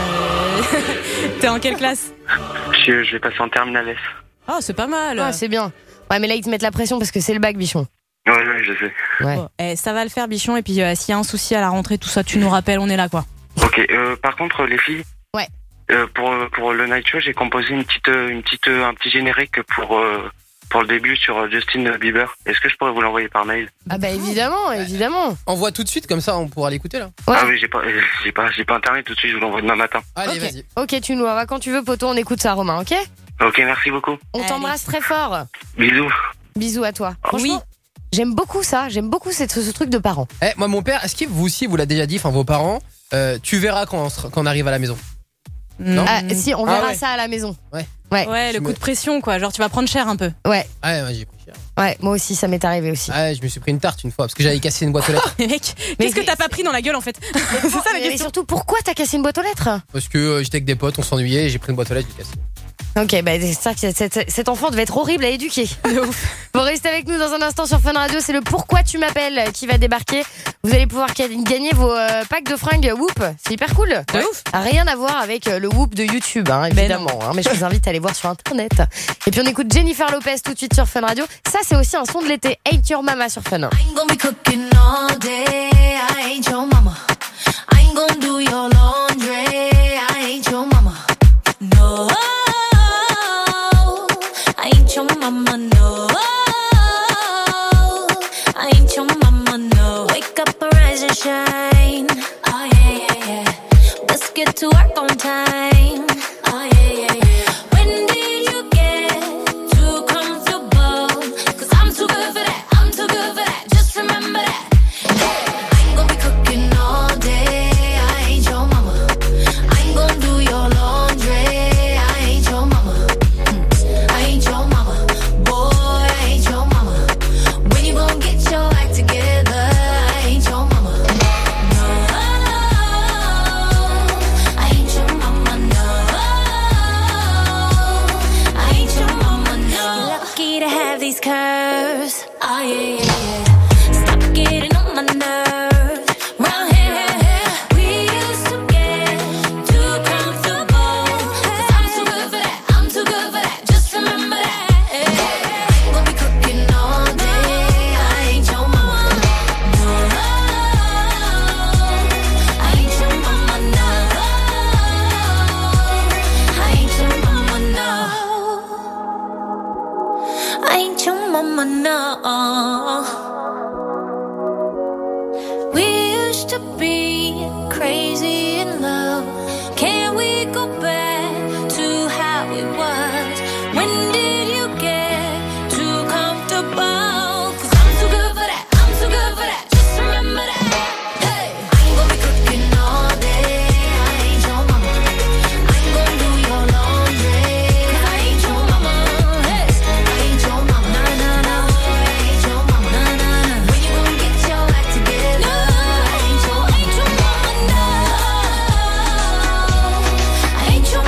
Speaker 10: T'es en quelle classe?
Speaker 18: Je vais passer en terminale F.
Speaker 10: Oh, c'est pas mal.
Speaker 8: Ouais, c'est bien. Ouais, mais là, ils te mettent la pression parce que c'est le bac, Bichon.
Speaker 18: Ouais, je sais.
Speaker 8: Ouais.
Speaker 10: Bon, ça va le faire, Bichon. Et puis, s'il y a un souci à la rentrée, tout ça, tu nous rappelles, on est là, quoi.
Speaker 18: Ok, par contre, les filles.
Speaker 8: Ouais.
Speaker 18: Pour le night show, j'ai composé un petit générique pour le début sur Justin Bieber. Est-ce que je pourrais vous l'envoyer par mail?
Speaker 8: Ah bah évidemment.
Speaker 9: Envoie tout de suite, comme ça on pourra l'écouter là.
Speaker 8: Ouais.
Speaker 18: Ah oui, j'ai pas internet tout de suite, je vous l'envoie demain matin.
Speaker 9: Allez,
Speaker 8: okay.
Speaker 9: Vas-y.
Speaker 8: Ok, tu nous l'envoies quand tu veux, poto, on écoute ça, Romain, ok?
Speaker 18: Ok, merci beaucoup.
Speaker 8: On t'embrasse très fort.
Speaker 18: Bisous.
Speaker 8: Bisous à toi. Franchement, j'aime beaucoup ça, ce truc de parents.
Speaker 9: Moi, mon père, est-ce que vous aussi, vous l'a déjà dit, vos parents, tu verras quand on arrive à la maison? Non.
Speaker 8: Si, on verra ça à la maison.
Speaker 10: Ouais, le coup de pression, quoi. Genre, tu vas prendre cher un peu.
Speaker 8: Ouais.
Speaker 9: Ouais, j'ai pris cher.
Speaker 8: Ouais, moi aussi, ça m'est arrivé aussi.
Speaker 9: Ouais, je me suis pris une tarte une fois parce que j'avais cassé une boîte aux lettres.
Speaker 10: Mais mec, qu'est-ce que t'as pas pris dans la gueule en fait? C'est ça la question.
Speaker 8: Et surtout, pourquoi t'as cassé une boîte aux lettres?
Speaker 9: Parce que j'étais avec des potes, on s'ennuyait et j'ai pris une boîte aux lettres, j'ai cassé.
Speaker 8: Ok, cet enfant devait être horrible à éduquer. Vous restez avec nous dans un instant sur Fun Radio, c'est le Pourquoi tu m'appelles qui va débarquer. Vous allez pouvoir gagner vos packs de fringues Whoop, c'est hyper cool.
Speaker 10: De ouf.
Speaker 8: Rien à voir avec le Whoop de YouTube, évidemment. Mais je vous invite à aller voir sur internet. Et puis on écoute Jennifer Lopez tout de suite sur Fun Radio. Ça c'est aussi un son de l'été, Ain't Your Mama sur Fun.
Speaker 20: I'm gonna be cooking all day, I ain't your mama. I ain't gonna do your laundry, I ain't your mama. No, I ain't your mama, no. I ain't your mama, no. Wake up and rise and shine. Oh yeah. Let's get to work on time. Oh yeah. When did you get too comfortable? 'Cause I'm too good for that. I'm too good for that. Just remember that. I ain't gonna be cooking all day. I ain't your mama. I ain't gonna do your laundry. I ain't your mama. I ain't your mama. Boy, I ain't your mama. When you gonna get your act together? I ain't your mama. No, I ain't your mama. No, I ain't your mama. No. You're lucky to have these curves. Oh yeah. Stop getting on my nerves. Round here, we used to get too comfortable. 'Cause I'm too good for that. I'm too good for that. Just remember that. I ain't gonna be cooking all day. I ain't your mama. No, I ain't your mama. No, I ain't your mama. No, I ain't your mama. No. We used to be crazy in love. Can we go back to how it was? When did you get too comfortable? 'Cause I'm too good for that. I'm too good for that. Just remember that. Hey, I ain't gonna be cooking all day. I ain't your mama. I ain't gonna do your laundry. 'Cause I ain't your mama. Hey, I ain't your mama. No. I ain't your mama. No. When you gonna get your act together? I ain't your mama. No. I ain't your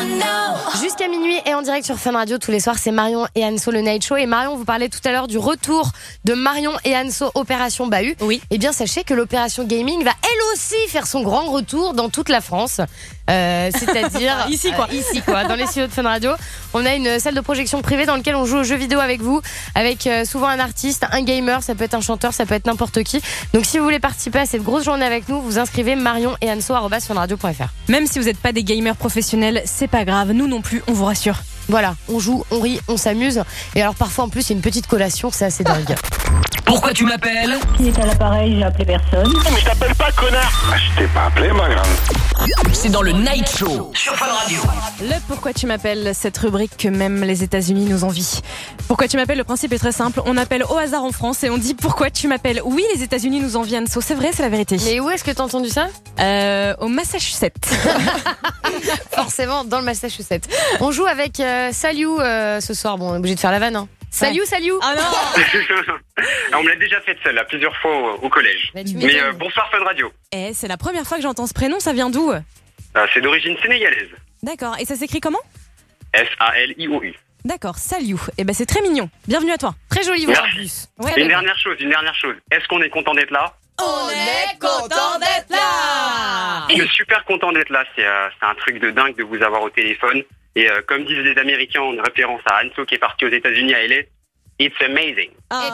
Speaker 8: Jusqu'à minuit et en direct sur Fun Radio tous les soirs, c'est Marion et Anso le Night Show. Et Marion, vous parlait tout à l'heure du retour de Marion et Anso Opération Bahut.
Speaker 10: Oui.
Speaker 8: Eh bien, sachez que l'Opération Gaming va elle aussi faire son grand retour dans toute la France. C'est-à-dire
Speaker 10: Ici, quoi.
Speaker 8: dans les studios de Fun Radio. On a une salle de projection privée dans laquelle on joue aux jeux vidéo avec vous, avec souvent un artiste, un gamer, ça peut être un chanteur, ça peut être n'importe qui. Donc si vous voulez participer à cette grosse journée avec nous, vous inscrivez Marion et Anso@funradio.fr.
Speaker 10: Même si vous n'êtes pas des gamers professionnels, c'est pas grave, nous non plus, on vous rassure.
Speaker 8: Voilà, on joue, on rit, on s'amuse. Et alors parfois en plus, il y a une petite collation, c'est assez dingue.
Speaker 3: Pourquoi tu m'appelles?
Speaker 7: Il est à l'appareil, j'ai appelé personne.
Speaker 15: Mais je t'appelle pas, connard. Je t'ai pas appelé, ma grande.
Speaker 3: C'est dans le Night Show sur Fun Radio.
Speaker 10: Le Pourquoi tu m'appelles, cette rubrique que même les États-Unis nous envient. Pourquoi tu m'appelles, le principe est très simple. On appelle au hasard en France et on dit pourquoi tu m'appelles. Oui, les États-Unis nous envient, Anso, c'est vrai, c'est la vérité.
Speaker 8: Mais où est-ce que t'as entendu ça?
Speaker 10: Au Massachusetts.
Speaker 8: Forcément, dans le Massachusetts. On joue avec Salut ce soir. Bon, on est obligé de faire la vanne. Hein. Salut.
Speaker 10: Ah non.
Speaker 22: On me l'a déjà fait celle-là plusieurs fois au collège. Mais bonsoir Fun Radio.
Speaker 10: C'est la première fois que j'entends ce prénom, ça vient d'où?
Speaker 22: C'est d'origine sénégalaise.
Speaker 10: D'accord, et ça s'écrit comment?
Speaker 22: Saliou.
Speaker 10: D'accord, Salut. Et c'est très mignon. Bienvenue à toi.
Speaker 8: Très jolie voix en plus.
Speaker 22: Ouais, une dernière chose. Est-ce qu'on est content d'être là?
Speaker 6: On est content d'être là.
Speaker 22: Je suis super content d'être là. C'est un truc de dingue de vous avoir au téléphone. Et comme disent les Américains en référence à Anso qui est parti aux États-Unis à LA, it's amazing.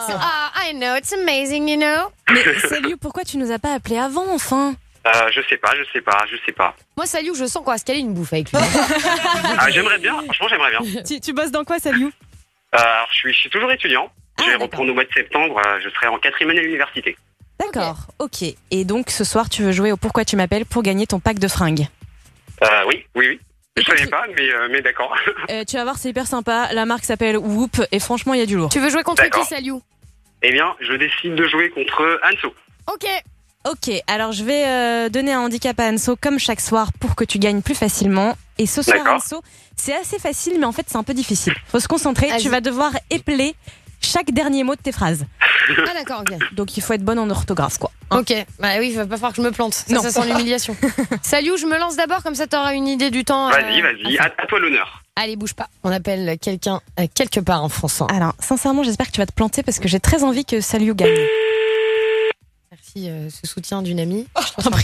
Speaker 8: I know, it's amazing, you know.
Speaker 10: Mais Salut, pourquoi tu nous as pas appelé avant, enfin?
Speaker 22: Je sais pas.
Speaker 8: Moi, Salut, je sens qu'on va se caler une bouffe avec lui.
Speaker 22: J'aimerais bien, franchement, j'aimerais bien.
Speaker 10: Tu bosses dans quoi, Salut?
Speaker 22: Alors, je suis toujours étudiant. Je vais reprendre au mois de septembre. Je serai en 4e année à l'université.
Speaker 10: D'accord, ok. Et donc, ce soir, tu veux jouer au Pourquoi tu m'appelles pour gagner ton pack de fringues?
Speaker 22: Oui. Je savais pas, mais d'accord.
Speaker 10: Tu vas voir, c'est hyper sympa. La marque s'appelle Whoop et franchement, il y a du lourd.
Speaker 8: Tu veux jouer contre qui, Salut?
Speaker 22: Eh bien, je décide de jouer contre Anso.
Speaker 10: Ok, alors je vais donner un handicap à Anso comme chaque soir pour que tu gagnes plus facilement. Et ce soir, Anso, c'est assez facile, mais en fait, c'est un peu difficile. Faut se concentrer. Tu vas devoir épeler chaque dernier mot de tes phrases.
Speaker 8: Ah d'accord, ok.
Speaker 10: Donc il faut être bonne en orthographe, quoi.
Speaker 8: Ok, bah oui, il va pas falloir que je me plante. Ça sent l'humiliation. Salut, je me lance d'abord, comme ça t'auras une idée du temps.
Speaker 22: Vas-y, à toi l'honneur.
Speaker 8: Allez, bouge pas. On appelle quelqu'un quelque part en France.
Speaker 10: Alors, sincèrement, j'espère que tu vas te planter parce que j'ai très envie que Salut gagne.
Speaker 8: Merci, ce soutien d'une amie.
Speaker 10: Je t'en prie.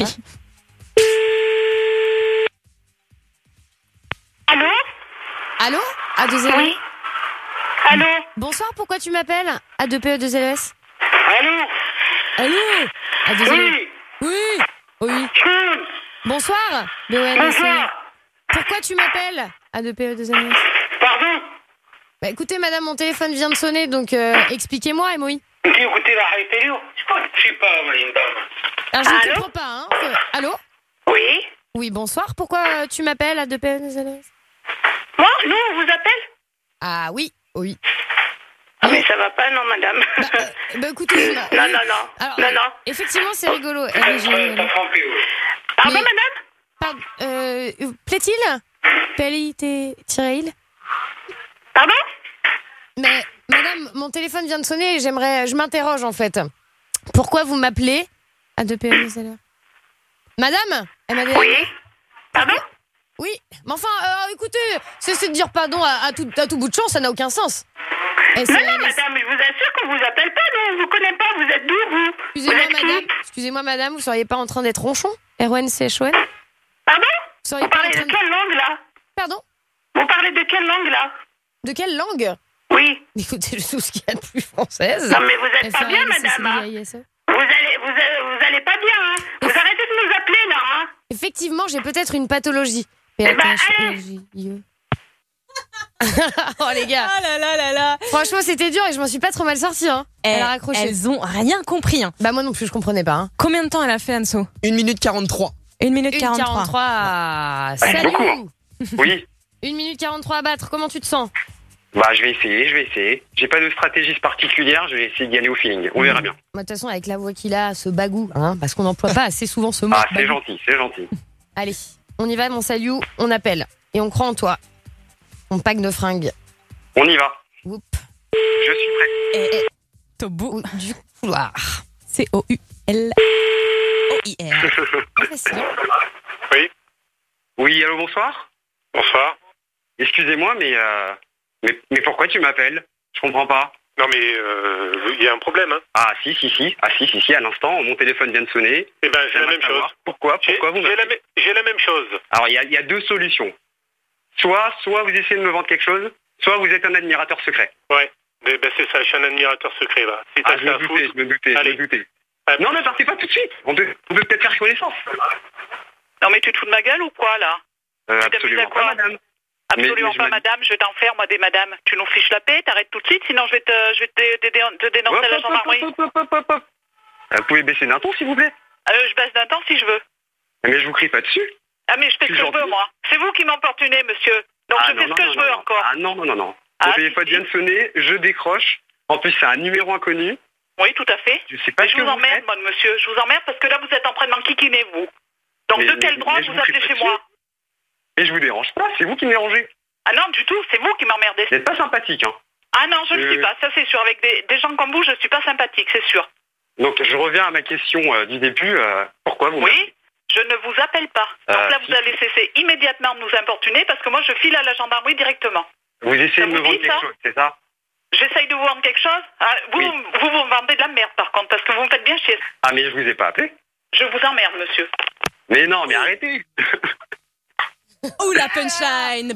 Speaker 8: Allô A2LS.
Speaker 17: Oui. Allô.
Speaker 8: Bonsoir, pourquoi tu m'appelles? A2PE2LS.
Speaker 17: Allô.
Speaker 8: A2LS. Oui. Bonsoir.
Speaker 17: Bonsoir.
Speaker 8: Pourquoi tu m'appelles? A2PE2LS.
Speaker 17: Pardon?
Speaker 8: Bah écoutez, madame, mon téléphone vient de sonner, donc expliquez-moi, MOI.
Speaker 17: Écoutez la radio. Je sais pas, madame.
Speaker 8: Alors je ne comprends pas, hein. Allô?
Speaker 17: Oui.
Speaker 8: Oui, bonsoir. Pourquoi tu m'appelles A2PE2LS?
Speaker 17: Moi? Non, on vous appelle?
Speaker 8: Ah oui.
Speaker 17: Ah mais ça va pas, non, madame.
Speaker 8: Bah écoutez,
Speaker 17: non.
Speaker 8: Alors,
Speaker 17: non.
Speaker 8: Effectivement, c'est rigolo.
Speaker 17: Pardon, madame?
Speaker 8: Plaît-il? Plaît-il?
Speaker 17: Pardon?
Speaker 8: Mais madame, mon téléphone vient de sonner et je m'interroge en fait. Pourquoi vous m'appelez A2PE2LS? Madame?
Speaker 17: Oui. Pardon?
Speaker 8: Oui, mais enfin, écoutez, cessez de dire pardon à tout bout de champ, ça n'a aucun sens.
Speaker 17: Non, madame, je vous assure qu'on vous appelle pas, non, on vous connaît pas, vous êtes d'où, vous?
Speaker 8: Excusez-moi, madame, vous seriez pas en train d'être ronchon? RONCHON?
Speaker 17: Pardon? Vous parlez de quelle langue, là?
Speaker 8: Pardon?
Speaker 17: Vous parlez de quelle langue, là?
Speaker 8: De quelle langue?
Speaker 17: Oui.
Speaker 8: Écoutez, je trouve ce qu'il y a de plus française.
Speaker 17: Non, mais vous êtes pas bien, madame. Vous allez pas bien, hein. Vous arrêtez de nous appeler, là, hein.
Speaker 8: Effectivement, j'ai peut-être une pathologie. Oh les gars.
Speaker 10: Ah là.
Speaker 8: Franchement, c'était dur et je m'en suis pas trop mal sortie, hein. Elle a raccroché.
Speaker 10: Elles ont rien compris, hein.
Speaker 8: Bah moi non plus, je comprenais pas, hein.
Speaker 10: Combien de temps elle a fait, Anso?
Speaker 12: 1 minute 43.
Speaker 10: 1 minute 43.
Speaker 8: Salut.
Speaker 22: Oui.
Speaker 8: 1 minute 43 à battre, comment tu te sens?
Speaker 22: Bah je vais essayer. J'ai pas de stratégie particulière, je vais essayer d'y aller au feeling. On verra bien.
Speaker 8: De toute façon, avec la voix qu'il a, ce bagou, hein, parce qu'on n'emploie pas assez souvent ce mot.
Speaker 22: Ah, c'est gentil.
Speaker 8: Allez, on y va, mon Salut, on appelle. Et on croit en toi. On pack de fringues.
Speaker 22: On y va.
Speaker 8: Oup.
Speaker 22: Je suis prêt.
Speaker 10: Au bout
Speaker 8: du couloir.
Speaker 10: COULOIR.
Speaker 22: Oui, allô, bonsoir. Bonsoir. excusez-moi, mais pourquoi tu m'appelles? Je comprends pas.
Speaker 2: Non mais il y a un problème. Hein.
Speaker 22: Ah si, à l'instant, mon téléphone vient de sonner.
Speaker 2: Eh ben j'ai la même chose.
Speaker 22: Pourquoi vous m'appelez?
Speaker 2: J'ai la même chose.
Speaker 22: Alors il y a deux solutions. Soit vous essayez de me vendre quelque chose, soit vous êtes un admirateur secret.
Speaker 2: Ouais, ben c'est ça, je suis un admirateur secret là. Si t'as ça à foutre,
Speaker 22: je me doutais. Non mais partez pas tout de suite, on peut peut-être faire connaissance.
Speaker 14: Non mais tu te fous de ma gueule ou quoi là?
Speaker 22: Absolument pas, madame.
Speaker 14: Absolument pas, madame, je vais t'en faire, moi, des madames. Tu nous fiches la paix, t'arrêtes tout de suite, sinon je vais te dénoncer à la gendarmerie.
Speaker 22: Vous pouvez baisser d'un ton, s'il vous plaît?
Speaker 14: Je baisse d'un ton si je veux.
Speaker 22: Mais je vous crie pas dessus.
Speaker 14: Ah, mais je fais ce que je veux, moi. C'est vous qui m'importunez, monsieur. Donc je fais ce que je veux encore.
Speaker 22: Ah non. Mon téléphone vient de sonner, je décroche. En plus, c'est un numéro inconnu.
Speaker 14: Oui, tout à fait.
Speaker 22: Je sais pas
Speaker 14: je vous emmerde, moi, monsieur. Je vous emmerde parce que là, vous êtes en train de m'enquiquiner, vous. Donc de quel droit vous appelez chez moi?
Speaker 22: Et je vous dérange pas, c'est vous qui me dérangez.
Speaker 14: Ah non, du tout, c'est vous qui m'emmerdez.
Speaker 22: Vous n'êtes pas sympathique, hein.
Speaker 14: Ah non, je ne le suis pas, ça c'est sûr. Avec des gens comme vous, je ne suis pas sympathique, c'est sûr.
Speaker 22: Donc je reviens à ma question du début. Pourquoi vous
Speaker 14: Oui, je ne vous appelle pas. Donc là, vous allez cesser immédiatement de nous importuner parce que moi, je file à la gendarmerie directement.
Speaker 22: Vous essayez de me vendre quelque chose, c'est ça?
Speaker 14: J'essaye de vous vendre quelque chose? Vous me vendez de la merde, par contre, parce que vous me faites bien chier.
Speaker 22: Ah, mais je vous ai pas appelé.
Speaker 14: Je vous emmerde, monsieur.
Speaker 22: Mais non, mais arrêtez.
Speaker 10: Ouh, la punchline.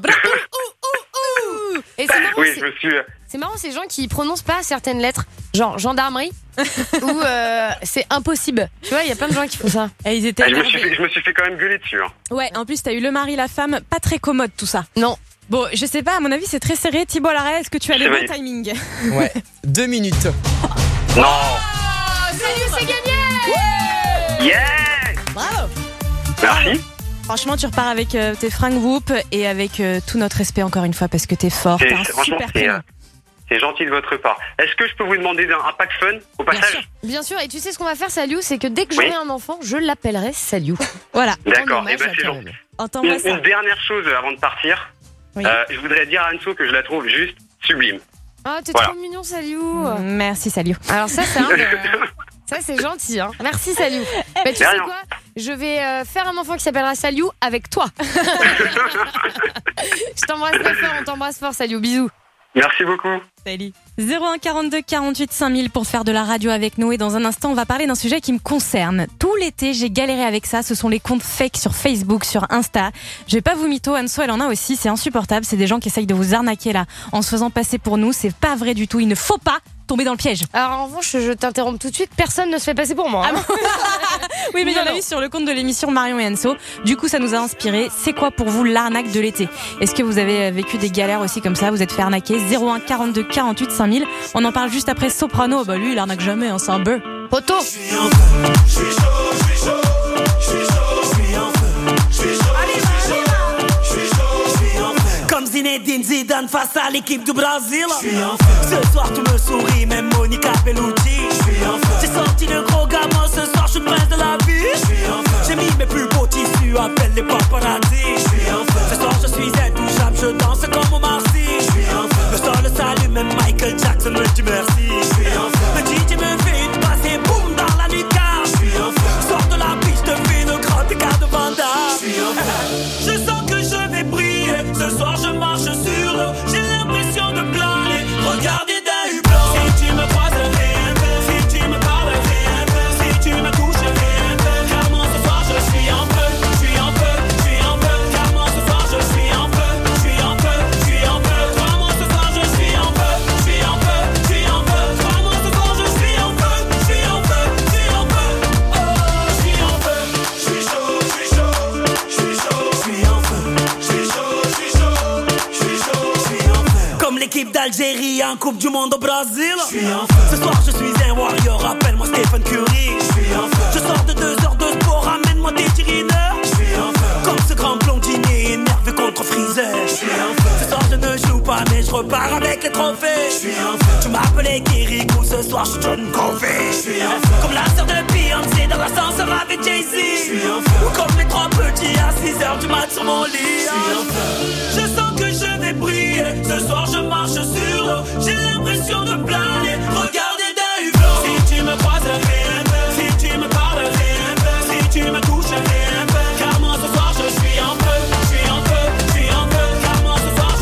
Speaker 8: Et c'est marrant,
Speaker 22: oui, je me suis...
Speaker 8: C'est marrant, ces gens qui prononcent pas certaines lettres, genre gendarmerie, ou c'est impossible. Tu vois, il y a plein de gens qui font ça.
Speaker 10: Et ils étaient
Speaker 22: je me suis fait quand même gueuler dessus. Hein.
Speaker 10: Ouais, en plus, t'as eu le mari, la femme, pas très commode tout ça.
Speaker 8: Non.
Speaker 10: Bon, je sais pas, à mon avis, c'est très serré. Thibaut Larrey, est-ce que tu as les bons timings?
Speaker 9: Ouais, 2 minutes.
Speaker 22: Non.
Speaker 8: Salut, c'est gagné.
Speaker 22: Yeah.
Speaker 10: Bravo.
Speaker 22: Merci.
Speaker 10: Franchement, tu repars avec tes fringues Whoop et avec tout notre respect encore une fois parce que t'es fort. T'as un super prénom.
Speaker 22: C'est gentil de votre part. Est-ce que je peux vous demander un pack fun au passage?
Speaker 8: Bien sûr, et tu sais ce qu'on va faire, Saliou, c'est que dès que j'aurai un enfant, je l'appellerai Saliou. Voilà.
Speaker 22: D'accord, et c'est gentil. Une dernière chose avant de partir. Oui. Je voudrais dire à Anso que je la trouve juste sublime.
Speaker 8: Oh, t'es trop mignon, Saliou.
Speaker 10: Merci, Saliou.
Speaker 8: Alors ça, c'est ça, c'est gentil, hein. Merci, Saliou. Bah, tu sais quoi? Je vais faire un enfant qui s'appellera Saliou avec toi. Je t'embrasse très fort, on t'embrasse fort, Saliou. Bisous.
Speaker 22: Merci beaucoup.
Speaker 10: Salut. 01 42 48 5000 pour faire de la radio avec nous. Et dans un instant, on va parler d'un sujet qui me concerne. Tout l'été, j'ai galéré avec ça. Ce sont les comptes fake sur Facebook, sur Insta. Je vais pas vous mytho, Anso, elle en a aussi. C'est insupportable. C'est des gens qui essayent de vous arnaquer là en se faisant passer pour nous. C'est pas vrai du tout. Il ne faut pas tomber dans le piège.
Speaker 8: Alors en revanche, je t'interromps tout de suite, personne ne se fait passer pour moi. Hein.
Speaker 10: Oui, mais il y en a eu sur le compte de l'émission Marion et Anso. Du coup, ça nous a inspiré. C'est quoi pour vous l'arnaque de l'été? Est-ce que vous avez vécu des galères aussi comme ça? Vous êtes fait arnaquer? 01 42 48 5000. On en parle juste après Soprano. Bah lui, il arnaque jamais, hein, c'est un beurre.
Speaker 8: Poto.
Speaker 23: Comme Zinedine Zidane face à l'équipe du Brésil. Ce soir tu me souris, même Monica Bellucci. J'ai sorti le gros gamin, ce soir je suis le prince de la vie. J'ai mis mes plus beaux tissus, appelle les paparazzi. Ce soir je suis intouchable, je danse comme Omar Sy. Le sol s'allume, même Michael Jackson me dit merci. Le DJ me fait une passe et boum dans la lucarne. Sors de la biche, te fais une grande écart de Vanda. Je sens que je vais briller. Ce soir je marche sur l'eau. J'ai l'impression de planer. Regardez d'un hublot. Si tu me croises, rien de. Si tu me parles, rien de. Si tu me touches, rien de. Clairement ce soir je suis en feu. Je suis en feu, je suis en feu. Clairement ce soir je suis en feu. Je suis en feu, je suis en feu. Clairement ce soir je suis en feu. Je suis en feu, je suis en feu. Clairement ce soir je suis en feu. Je suis en feu, je suis en feu. Oh, je suis en feu. Je suis chaud, je suis chaud. Je suis chaud, je suis en feu. Je suis chaud, je suis chaud. Je suis chaud, je suis en feu. Comme l'équipe d'Algérie en Coupe du Monde au Brésil. Je suis en feu. Ce soir je suis un warrior, appelle-moi Stephen Curry. Je suis en feu. Je sors de 2 heures de sport, ramène-moi des tirineurs. Je suis en feu. Comme ce grand blondinier énervé contre Freezer. Je suis en feu. Ce soir je ne joue pas mais je repars avec les trophées. Je suis en feu. Tu m'appelais Kirikou, ce soir je donne Covey. Je suis en feu. Comme la sœur de Beyoncé dans l'ascenseur avec Jay-Z. Je suis en feu. Ou comme les 3 petits à 6h du mat sur mon lit. Je suis en feu. Je sens que je vais briller. Ce soir je marche sur l'eau. J'ai l'impression de planer. Regardez d'un hublot. Si tu me croises, rien de. Si tu me parles, rien de. Si tu me touches, rien de. Car moi ce soir je suis en feu. Je suis en feu, je suis en feu. Car moi ce soir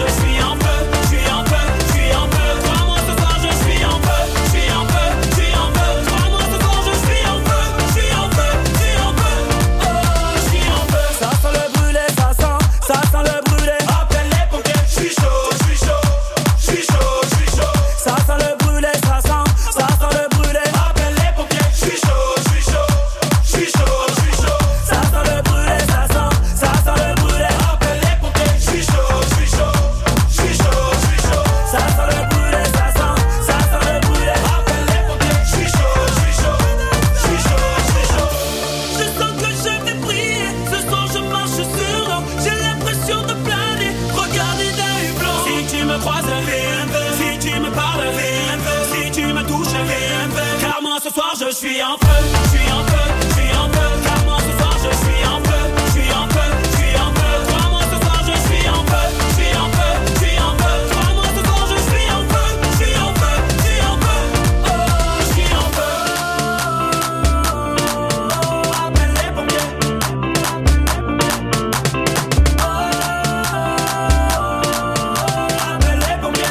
Speaker 23: suis en feu, je suis en feu, je suis en feu. Car moi ce soir je suis en feu, je suis en feu, je suis en feu. Crois-moi ce soir je suis en feu, je suis en feu, je suis en feu. Crois-moi ce soir je suis en feu, je suis en feu, je suis en feu. Oh, je suis en feu. Appelle les pompiers. Appelle les pompiers.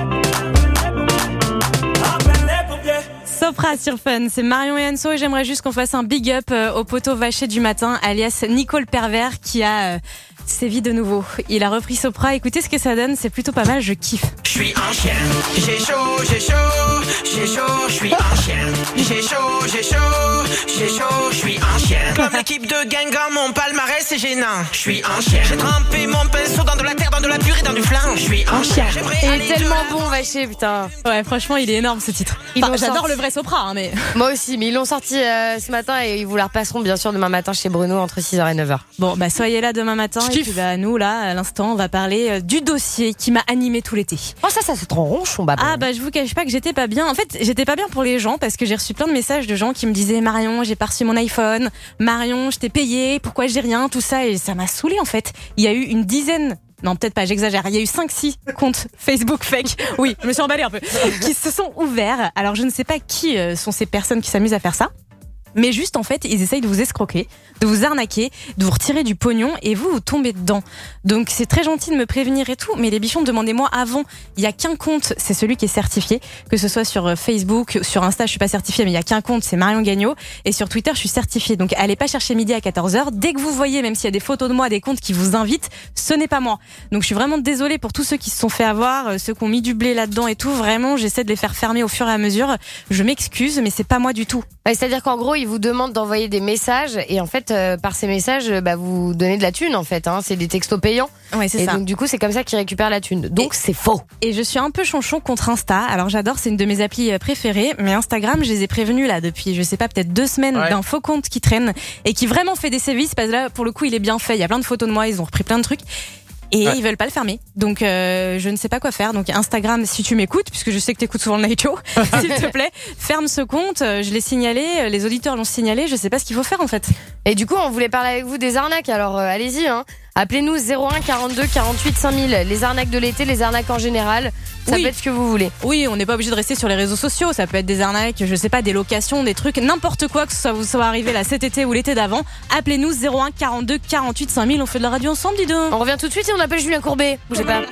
Speaker 23: Appelle les pompiers.
Speaker 10: Sopra sur Fun, c'est Marion et Anso et j'aimerais juste qu'on fasse un big up au poteau vaché du matin, alias Nicole Pervers, qui a sévi de nouveau. Il a repris Sopra, écoutez ce que ça donne, c'est plutôt pas mal, je kiffe.
Speaker 13: Je suis un chien, j'ai chaud, j'ai chaud, j'ai chaud, je suis un chien. J'ai chaud, j'ai chaud, j'ai chaud, je suis un chien. Comme l'équipe de Guingamp, mon palmarès c'est gênant. Je suis un chien. J'ai trempé mon pinceau dans de la terre, dans de la purée, dans du flan. Je suis un chien.
Speaker 8: Il est tellement bon, Vaché, putain.
Speaker 10: Ouais, franchement, il est énorme ce titre. Enfin, j'adore le vrai Sopra, hein, mais.
Speaker 8: Moi aussi, mais ils l'ont sorti ce matin et ils vous la repasseront bien sûr demain matin chez Bruno entre 6h et 9h.
Speaker 10: Bon, bah soyez là demain matin. Et puis bah nous là, à l'instant, on va parler du dossier qui m'a animé tout l'été.
Speaker 8: Oh ça c'est trop ronchon, bah.
Speaker 10: Ah bah je vous cache pas que j'étais pas bien. En fait, j'étais pas bien pour les gens parce que j'ai reçu plein de messages de gens qui me disaient Marion, j'ai pas reçu mon iPhone. Marion, je t'ai payé. Pourquoi j'ai rien, tout ça, et ça m'a saoulé en fait. Il y a eu une dizaine. Non, peut-être pas, j'exagère. Il y a eu 5-6 comptes Facebook fake. Oui, je me suis emballée un peu. Qui se sont ouverts. Alors, je ne sais pas qui sont ces personnes qui s'amusent à faire ça. Mais juste, en fait, ils essayent de vous escroquer, de vous arnaquer, de vous retirer du pognon et vous tombez dedans. Donc, c'est très gentil de me prévenir et tout, mais les bichons, demandez-moi avant. Il y a qu'un compte, c'est celui qui est certifié, que ce soit sur Facebook, sur Insta, je suis pas certifiée, mais il y a qu'un compte, c'est Marion Gagnon. Et sur Twitter, je suis certifiée. Donc, allez pas chercher midi à 14h. Dès que vous voyez, même s'il y a des photos de moi, des comptes qui vous invitent, ce n'est pas moi. Donc, je suis vraiment désolée pour tous ceux qui se sont fait avoir, ceux qui ont mis du blé là-dedans et tout. Vraiment, j'essaie de les faire fermer au fur et à mesure. Je m'excuse, mais c'est pas moi du tout.
Speaker 8: Ouais, c'est-à-dire qu'en gros, ils vous demandent d'envoyer des messages et en fait, par ces messages, bah, vous donnez de la thune en fait. Hein. C'est des textos payants.
Speaker 10: Ouais, c'est
Speaker 8: et
Speaker 10: ça.
Speaker 8: donc du coup, c'est comme ça qu'ils récupèrent la thune. Donc c'est faux.
Speaker 10: Et je suis un peu chonchon contre Insta. Alors j'adore, c'est une de mes applis préférées. Mais Instagram, je les ai prévenus là depuis, je sais pas, peut-être 2 semaines d'un faux compte qui traîne et qui vraiment fait des sévices. Parce que là, pour le coup, il est bien fait. Il y a plein de photos de moi. Ils ont repris plein de trucs. Et ils veulent pas le fermer. Donc je ne sais pas quoi faire. Donc Instagram, si tu m'écoutes, puisque je sais que tu écoutes souvent le Night Show, s'il te plaît, ferme ce compte. Je l'ai signalé, les auditeurs l'ont signalé, je sais pas ce qu'il faut faire en fait.
Speaker 8: Et du coup, on voulait parler avec vous des arnaques. Alors allez-y, hein. Appelez-nous 01 42 48 5000. Les arnaques de l'été, les arnaques en général. Ça peut être ce que vous voulez.
Speaker 10: Oui, on n'est pas obligé de rester sur les réseaux sociaux. Ça peut être des arnaques, je sais pas, des locations, des trucs, n'importe quoi, que ça vous soit arrivé là cet été ou l'été d'avant. Appelez-nous 01 42 48 5000. On fait de la radio ensemble, dis donc.
Speaker 8: On revient tout de suite et on appelle Julien Courbet. Bougez pas.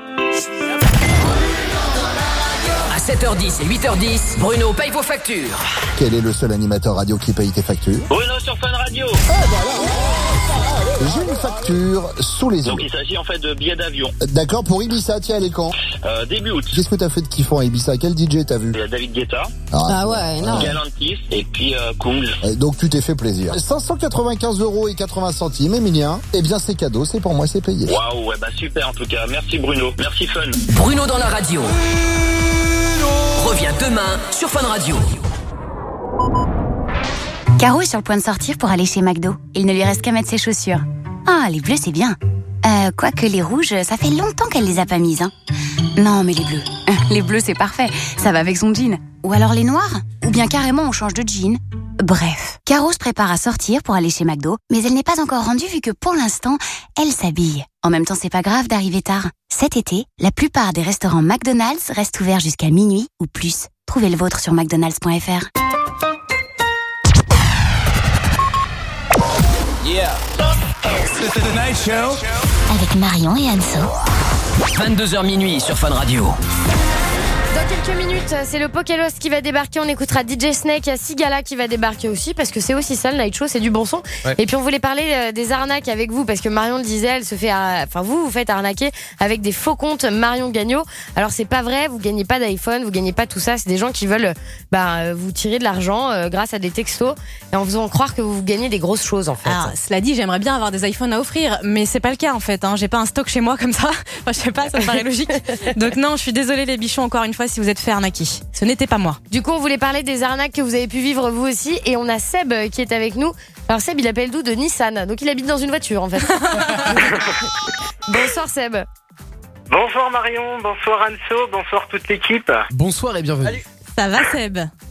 Speaker 3: À 7h10 et 8h10, Bruno paye vos factures.
Speaker 16: Quel est le seul animateur radio qui paye tes factures?
Speaker 21: Bruno sur Fun Radio.
Speaker 16: J'ai une facture sous les yeux.
Speaker 21: Donc il s'agit en fait de billets d'avion.
Speaker 16: D'accord, pour Ibiza, tiens, elle est quand?
Speaker 21: Début août.
Speaker 16: Qu'est-ce que t'as fait de kiffant à Ibiza? Quel DJ t'as vu?
Speaker 21: Il y a David Guetta.
Speaker 16: Ah
Speaker 8: ouais, non.
Speaker 21: Galantis et puis Kungs.
Speaker 16: Donc tu t'es fait plaisir. 595,80 €, Emilien. Eh bien c'est cadeau, c'est pour moi, c'est payé.
Speaker 21: Waouh, ouais, bah super en tout cas. Merci Bruno. Merci Fun.
Speaker 3: Bruno dans la radio. Reviens demain sur Fun Radio.
Speaker 4: Caro est sur le point de sortir pour aller chez McDo. Il ne lui reste qu'à mettre ses chaussures. Ah, les bleus, c'est bien. Quoique les rouges, ça fait longtemps qu'elle les a pas mises. Hein. Non, mais les bleus. Les bleus, c'est parfait. Ça va avec son jean. Ou alors les noirs. Ou bien carrément, on change de jean. Bref, Caro se prépare à sortir pour aller chez McDo, mais elle n'est pas encore rendue vu que pour l'instant, elle s'habille. En même temps, c'est pas grave d'arriver tard. Cet été, la plupart des restaurants McDonald's restent ouverts jusqu'à minuit ou plus. Trouvez le vôtre sur mcdonalds.fr.
Speaker 3: Yeah.
Speaker 11: C'est The Night Show.
Speaker 4: Avec Marion et Anso.
Speaker 3: 22h minuit sur Fun Radio.
Speaker 8: Dans quelques minutes, c'est le Pokélos qui va débarquer. On écoutera DJ Snake, il y a Sigala qui va débarquer aussi, parce que c'est aussi ça le Night Show, c'est du bon son. Ouais. Et puis on voulait parler des arnaques avec vous, parce que Marion le disait, elle se fait, enfin vous faites arnaquer avec des faux comptes Marion Gagnon. Alors c'est pas vrai, vous gagnez pas d'iPhone, vous gagnez pas tout ça. C'est des gens qui veulent vous tirer de l'argent grâce à des textos et en faisant croire que vous gagnez des grosses choses en fait.
Speaker 10: Alors, cela dit, j'aimerais bien avoir des iPhones à offrir, mais c'est pas le cas en fait. Hein. J'ai pas un stock chez moi comme ça. Enfin, je sais pas, ça me paraît logique. Donc non, je suis désolée les bichons encore une fois si vous êtes fait arnaquer. Ce n'était pas moi.
Speaker 8: Du coup, on voulait parler des arnaques que vous avez pu vivre vous aussi. Et on a Seb qui est avec nous. Alors Seb, il appelle d'où? De Nissan. Donc il habite dans une voiture en fait. Bonsoir Seb.
Speaker 2: Bonsoir Marion, bonsoir Anso, bonsoir toute l'équipe.
Speaker 9: Bonsoir et bienvenue.
Speaker 2: Salut.
Speaker 10: Ça va Seb?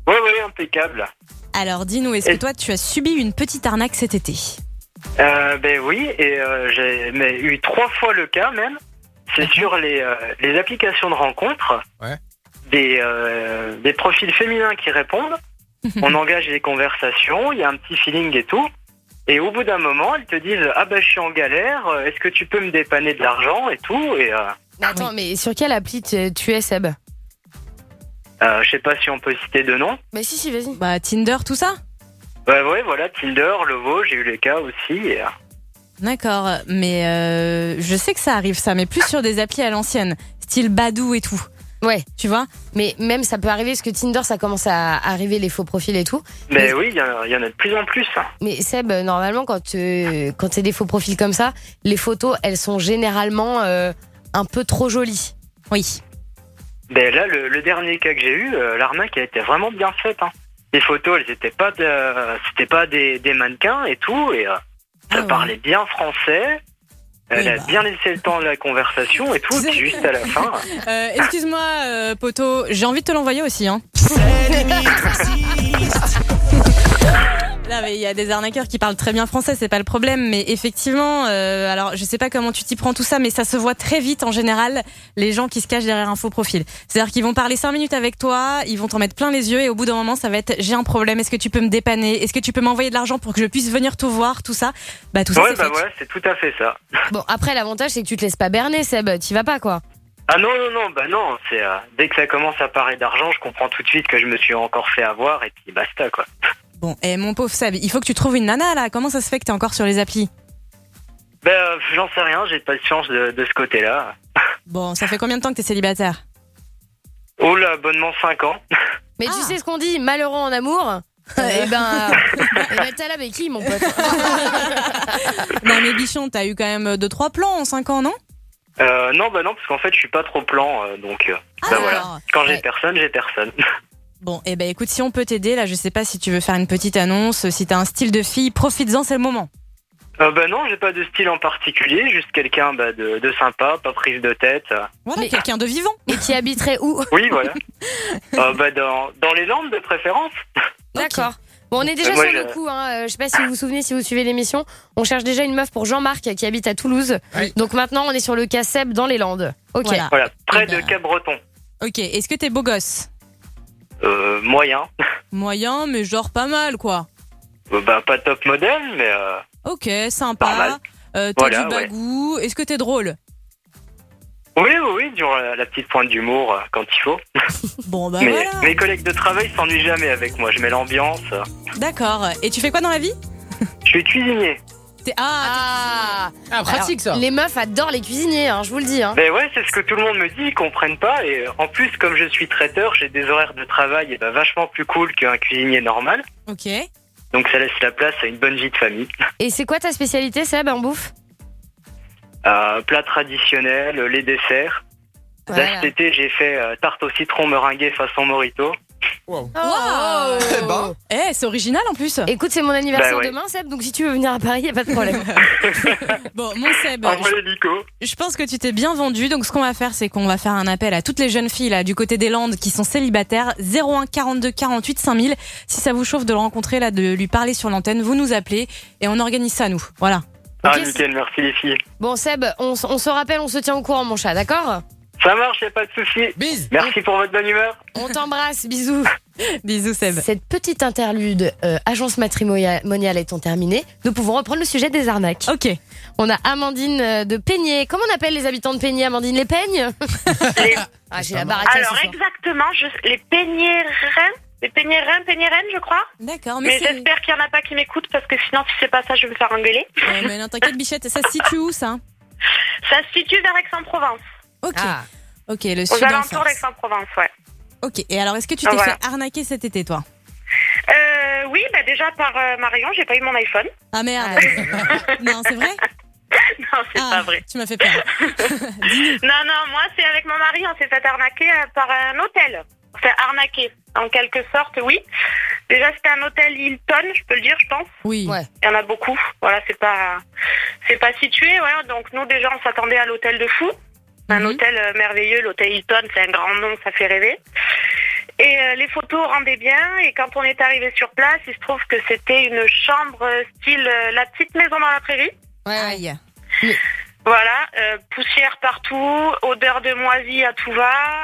Speaker 1: Ouais, impeccable.
Speaker 10: Alors, dis-nous, est-ce que toi, tu as subi une petite arnaque cet été?
Speaker 1: Ben oui, et j'ai eu 3 fois le cas même. C'est sur les applications de rencontres.
Speaker 9: Ouais.
Speaker 1: Des profils féminins qui répondent. On engage les conversations, il y a un petit feeling et tout. Et au bout d'un moment, elles te disent « Ah ben je suis en galère, est-ce que tu peux me dépanner de l'argent ?» et tout. Et
Speaker 8: Attends, mais sur quelle appli tu es, Seb?
Speaker 1: je sais pas si on peut citer de nom.
Speaker 8: Bah si, vas-y.
Speaker 10: Bah Tinder, tout ça?
Speaker 1: Bah ouais, voilà, Tinder, Levo, j'ai eu les cas aussi. Et,
Speaker 10: D'accord, mais je sais que ça arrive ça, mais plus sur des applis à l'ancienne, style Badoo et tout.
Speaker 8: Ouais,
Speaker 10: tu vois.
Speaker 8: Mais même ça peut arriver parce que Tinder, ça commence à arriver les faux profils et tout.
Speaker 1: Mais oui, il y en a de plus en plus.
Speaker 8: Mais Seb, normalement, quand c'est des faux profils comme ça, les photos, elles sont généralement un peu trop jolies.
Speaker 10: Oui.
Speaker 1: Ben là, le dernier cas que j'ai eu, l'arnaque a été vraiment bien faite. Hein. Les photos, elles étaient pas, c'était pas des mannequins et tout, et ça parlait bien français. Elle a bien laissé le temps de la conversation et tout, juste à la fin.
Speaker 10: Excuse-moi, poto, j'ai envie de te l'envoyer aussi. Hein. Là, mais il y a des arnaqueurs qui parlent très bien français, c'est pas le problème. Mais effectivement, alors je sais pas comment tu t'y prends tout ça, mais ça se voit très vite en général, les gens qui se cachent derrière un faux profil. C'est-à-dire qu'ils vont parler 5 minutes avec toi, ils vont t'en mettre plein les yeux et au bout d'un moment, ça va être j'ai un problème, est-ce que tu peux me dépanner, est-ce que tu peux m'envoyer de l'argent pour que je puisse venir te voir, tout ça. Bah tout ça, c'est fake.
Speaker 1: Ouais, c'est tout à fait ça.
Speaker 8: Bon, après l'avantage c'est que tu te laisses pas berner, Seb, t'y vas pas quoi.
Speaker 1: Ah non, c'est dès que ça commence à parler d'argent, je comprends tout de suite que je me suis encore fait avoir et puis basta quoi.
Speaker 10: Bon, et mon pauvre Seb, il faut que tu trouves une nana là. Comment ça se fait que t'es encore sur les applis?
Speaker 1: Ben, j'en sais rien, j'ai pas de chance de ce côté-là.
Speaker 10: Bon, ça fait combien de temps que t'es célibataire?
Speaker 1: Oh là, bonnement 5 ans.
Speaker 8: Mais tu sais ce qu'on dit, malheureux en amour. Eh ben, t'as là avec qui, mon pote?
Speaker 10: Non mais bichon, t'as eu quand même 2-3 plans en 5 ans, non?
Speaker 1: Non, parce qu'en fait, je suis pas trop plan, donc voilà. Quand j'ai personne, j'ai personne.
Speaker 10: Bon, eh ben écoute, si on peut t'aider, là, je sais pas si tu veux faire une petite annonce, si t'as un style de fille, profites-en, c'est le moment.
Speaker 1: Non, j'ai pas de style en particulier, juste quelqu'un de sympa, pas prise de tête.
Speaker 10: Voilà, quelqu'un de vivant.
Speaker 8: Et qui habiterait où?
Speaker 1: Oui, voilà. Dans les Landes de préférence.
Speaker 8: D'accord. Bon, on est déjà sur le coup, hein. Je sais pas si vous vous souvenez, si vous suivez l'émission, on cherche déjà une meuf pour Jean-Marc qui habite à Toulouse. Oui. Donc maintenant, on est sur le cas Seb dans les Landes. Ok.
Speaker 1: Voilà, près de Cap-Breton.
Speaker 10: Ok, est-ce que t'es beau gosse?
Speaker 1: Moyen.
Speaker 10: Moyen, mais genre pas mal, quoi.
Speaker 1: Pas top modèle, mais...
Speaker 10: Ok, sympa. T'as du bagou. Est-ce que t'es drôle?
Speaker 1: Oui, durant la petite pointe d'humour quand il faut.
Speaker 10: Bon, bah
Speaker 1: mais
Speaker 10: voilà.
Speaker 1: Mes collègues de travail s'ennuient jamais avec moi, je mets l'ambiance.
Speaker 10: D'accord. Et tu fais quoi dans la vie?
Speaker 1: Je suis cuisinier.
Speaker 8: Pratique ça. Les meufs adorent les cuisiniers, hein, je vous le dis. Hein.
Speaker 1: Mais ouais, c'est ce que tout le monde me dit, ils comprennent pas. Et en plus, comme je suis traiteur, j'ai des horaires de travail vachement plus cool qu'un cuisinier normal.
Speaker 10: Ok.
Speaker 1: Donc ça laisse la place à une bonne vie de famille.
Speaker 8: Et c'est quoi ta spécialité, Seb, en bouffe?
Speaker 1: Plat traditionnel, les desserts. Voilà. Là, cet été, j'ai fait tarte au citron meringuée façon Morito.
Speaker 10: Wow. C'est original en plus.
Speaker 8: Écoute, c'est mon anniversaire demain, Seb, donc si tu veux venir à Paris, y a pas de problème.
Speaker 10: Bon, mon Seb, je pense que tu t'es bien vendu, donc ce qu'on va faire, c'est qu'on va faire un appel à toutes les jeunes filles là du côté des Landes qui sont célibataires. 01 42 48 5000. Si ça vous chauffe de le rencontrer là, de lui parler sur l'antenne, vous nous appelez et on organise ça nous. Voilà.
Speaker 1: Nickel, merci les filles.
Speaker 8: Bon Seb, on se rappelle, on se tient au courant, mon chat, d'accord?
Speaker 1: Ça marche, y'a pas de souci.
Speaker 9: Bis.
Speaker 1: Merci pour votre bonne humeur.
Speaker 8: On t'embrasse, bisous.
Speaker 10: Bisous Seb.
Speaker 8: Cette petite interlude agence matrimoniale étant terminée, nous pouvons reprendre le sujet des arnaques.
Speaker 10: Ok.
Speaker 8: On a Amandine de Peigné. Comment on appelle les habitants de Peigné, Amandine? Les Peignes? J'ai la baraque.
Speaker 5: Alors exactement, les Peignérennes. Les Peignérennes, je crois.
Speaker 10: D'accord,
Speaker 5: mais j'espère qu'il n'y en a pas qui m'écoutent parce que sinon, si c'est pas ça, je vais me faire engueuler.
Speaker 10: Mais non, t'inquiète, bichette, ça se situe où ça?
Speaker 5: Ça se situe vers Aix-en-Provence.
Speaker 10: Ok. Ok, le sud.
Speaker 5: Aux alentours d'Aix-en-Provence, ouais.
Speaker 10: Ok, et alors est-ce que tu t'es fait arnaquer cet été, toi?
Speaker 5: Oui, déjà par Marion, j'ai pas eu mon iPhone.
Speaker 10: Ah merde. Non, c'est vrai?
Speaker 5: Non, c'est pas vrai.
Speaker 10: Tu m'as fait peur.
Speaker 5: Non, moi, c'est avec mon mari, on s'est fait arnaquer par un hôtel. Enfin, arnaquer, en quelque sorte, oui. Déjà, c'était un hôtel Hilton, je peux le dire, je pense.
Speaker 10: Oui. Ouais.
Speaker 5: Il y en a beaucoup. Voilà, c'est pas situé, ouais. Donc, nous, déjà, on s'attendait à l'hôtel de fou. Un hôtel merveilleux, l'hôtel Hilton, c'est un grand nom, ça fait rêver. Et les photos rendaient bien. Et quand on est arrivé sur place, il se trouve que c'était une chambre style la petite maison dans la prairie.
Speaker 10: Ouais.
Speaker 5: Voilà, poussière partout, odeur de moisi à tout va.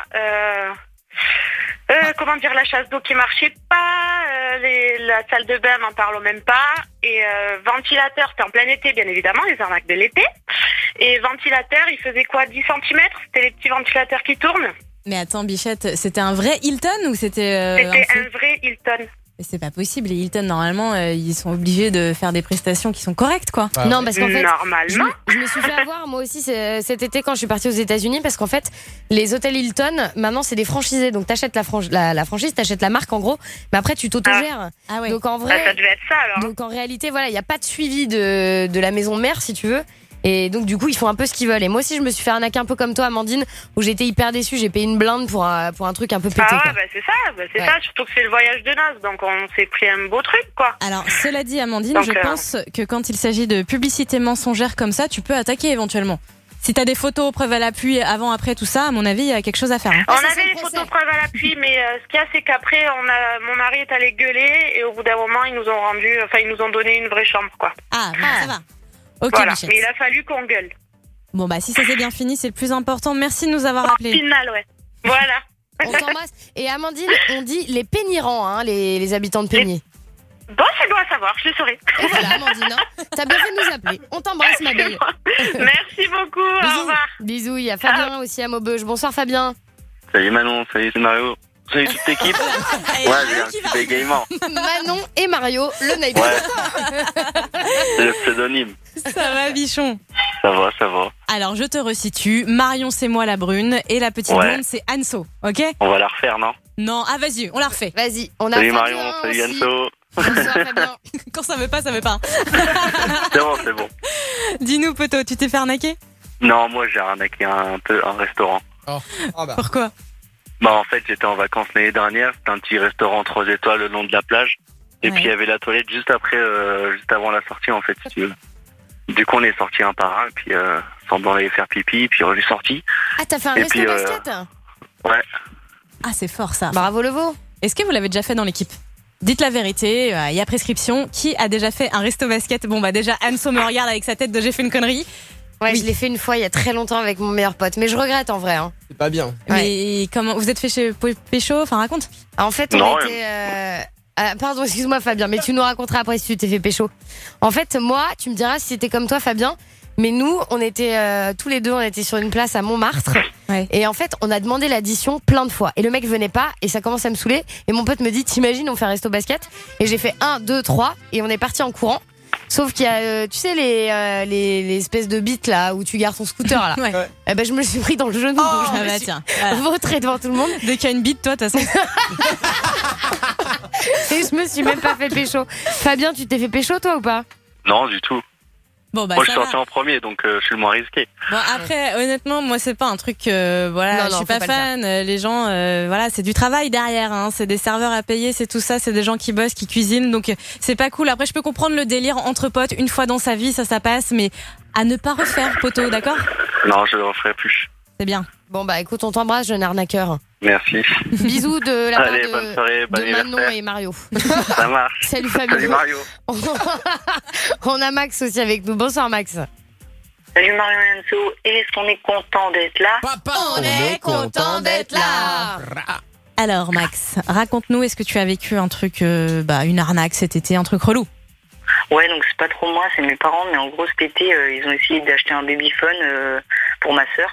Speaker 5: Comment dire, la chasse d'eau qui marchait pas, la salle de bain, n'en parlons même pas. Et ventilateur, c'était en plein été, bien évidemment, les arnaques de l'été. Et ventilateur, il faisait quoi, 10 cm? C'était les petits ventilateurs qui tournent.
Speaker 10: Mais attends, Bichette, c'était un vrai Hilton ou c'était
Speaker 5: C'était un vrai Hilton.
Speaker 10: Mais c'est pas possible, les Hilton, normalement, ils sont obligés de faire des prestations qui sont correctes, quoi.
Speaker 8: Non, parce qu'en fait,
Speaker 5: normalement.
Speaker 8: je me suis fait avoir, moi aussi, cet été, quand je suis partie aux États-Unis, parce qu'en fait, les hôtels Hilton, maintenant, c'est des franchisés. Donc, t'achètes la franchise, t'achètes la marque, en gros, mais après, tu t'autogères.
Speaker 10: Ah ouais.
Speaker 8: Donc, en vrai.
Speaker 5: Ça devait être ça, alors.
Speaker 8: Donc, en réalité, voilà, il n'y a pas de suivi de la maison mère, si tu veux. Et donc du coup ils font un peu ce qu'ils veulent. Et moi aussi je me suis fait arnaquer un peu comme toi, Amandine, où j'étais hyper déçue. J'ai payé une blinde pour un truc un peu pété.
Speaker 5: Ah ouais, c'est ça, surtout que c'est le voyage de noces, donc on s'est pris un beau truc, quoi.
Speaker 10: Alors cela dit, Amandine,
Speaker 5: donc,
Speaker 10: je pense que quand il s'agit de publicité mensongère comme ça, tu peux attaquer éventuellement. Si t'as des photos, preuves à l'appui, avant, après, tout ça, à mon avis, il y a quelque chose à faire. Hein.
Speaker 5: On avait les photos preuves à l'appui, mais ce qu'il y a, c'est qu'après, mon mari est allé gueuler, et au bout d'un moment, ils nous ont donné une vraie chambre, quoi.
Speaker 10: Ah, bon, ça va. Ok,
Speaker 5: voilà.
Speaker 10: Bichette.
Speaker 5: Mais il a fallu qu'on gueule.
Speaker 10: Bon, bah, si ça s'est bien fini, c'est le plus important. Merci de nous avoir appelés.
Speaker 5: Au final, ouais. Voilà.
Speaker 8: On t'embrasse. Et Amandine, on dit les Pénirants, hein, les habitants de Peigny.
Speaker 5: Bon, c'est bon à savoir, je le saurai.
Speaker 8: Et voilà, Amandine, hein, t'as bien fait de nous appeler. On t'embrasse, ma belle.
Speaker 5: Merci beaucoup, au revoir.
Speaker 8: Bisous, il y a Fabien aussi à Maubeuge. Bonsoir, Fabien.
Speaker 21: Salut Manon, salut Mario. Salut toute l'équipe. Ouais, j'ai un petit peu gaiement.
Speaker 8: Manon et Mario, le night.
Speaker 21: C'est le pseudonyme.
Speaker 10: Ça va, bichon?
Speaker 21: Ça va.
Speaker 10: Alors, je te resitue. Marion, c'est moi la brune. Et la petite blonde, c'est Anso. Ok?
Speaker 21: On va la refaire, non?
Speaker 10: Non, vas-y, on la refait.
Speaker 8: Vas-y,
Speaker 21: salut Marion, salut Anso.
Speaker 8: Bonsoir, Fabien.
Speaker 10: Quand ça veut pas, ça veut pas.
Speaker 21: C'est bon.
Speaker 10: Dis-nous, poteau, tu t'es fait arnaquer?
Speaker 21: Non, moi j'ai arnaqué un restaurant.
Speaker 10: Pourquoi?
Speaker 21: Bah en fait j'étais en vacances l'année dernière, c'était un petit restaurant 3 étoiles le long de la plage. Et puis il y avait la toilette juste avant la sortie en fait si tu veux. Du coup on est sortis un par un, puis semblant aller faire pipi, puis on est sorti.
Speaker 8: Ah t'as fait un resto basket?
Speaker 21: Ouais.
Speaker 10: Ah c'est fort ça.
Speaker 8: Bravo Levo.
Speaker 10: Est-ce que vous l'avez déjà fait dans l'équipe? Dites la vérité, il y a prescription. Qui a déjà fait un resto basket? Bon bah déjà Anso me regarde avec sa tête de j'ai fait une connerie.
Speaker 8: Ouais, oui. Je l'ai fait une fois il y a très longtemps avec mon meilleur pote, mais je regrette en vrai. Hein.
Speaker 12: C'est pas bien.
Speaker 10: Mais comment vous êtes fait chez Pécho? Enfin raconte.
Speaker 8: En fait on était. Pardon, excuse-moi Fabien, mais tu nous raconteras après si tu t'es fait pécho. En fait moi, tu me diras si c'était comme toi Fabien, mais nous on était tous les deux, on était sur une place à Montmartre. Ouais. Et en fait on a demandé l'addition plein de fois et le mec venait pas et ça commence à me saouler et mon pote me dit t'imagines on fait un resto basket et j'ai fait 1, 2, 3 et on est parti en courant. Sauf qu'il y a, tu sais, les espèces de bites là où tu gardes ton scooter là. Ouais. Eh ben, je me suis pris dans le genou.
Speaker 10: Tiens.
Speaker 8: Vautré devant tout le monde.
Speaker 10: Dès qu'il y a une bite, toi, de toute façon.
Speaker 8: Et je me suis même pas fait pécho. Fabien, tu t'es fait pécho toi ou pas?
Speaker 21: Non, du tout.
Speaker 10: Bon, bah,
Speaker 21: moi je suis sorti en premier donc je suis le moins risqué.
Speaker 10: Bon après honnêtement moi c'est pas un truc je suis pas fan, les gens voilà, c'est du travail derrière hein. C'est des serveurs à payer, c'est tout ça, c'est des gens qui bossent, qui cuisinent, donc c'est pas cool. Après je peux comprendre le délire entre potes, une fois dans sa vie ça passe, mais à ne pas refaire poteau, d'accord?
Speaker 21: Non, je le referai plus.
Speaker 10: C'est bien.
Speaker 8: Bon bah écoute, on t'embrasse jeune arnaqueur.
Speaker 21: Merci.
Speaker 8: Bisous de la part
Speaker 21: bonne soirée, bon
Speaker 8: de Manon et Mario.
Speaker 21: Ça marche.
Speaker 8: Salut Fabien.
Speaker 21: Salut Mario.
Speaker 8: On a Max aussi avec nous. Bonsoir Max.
Speaker 18: Salut Mario et Anso. Est-ce qu'on est content d'être là?
Speaker 8: On est content d'être là.
Speaker 10: Alors Max, raconte-nous, est-ce que tu as vécu un truc, une arnaque cet été, un truc relou?
Speaker 18: Ouais, donc c'est pas trop moi, c'est mes parents, mais en gros cet été, ils ont essayé d'acheter un babyphone pour ma sœur.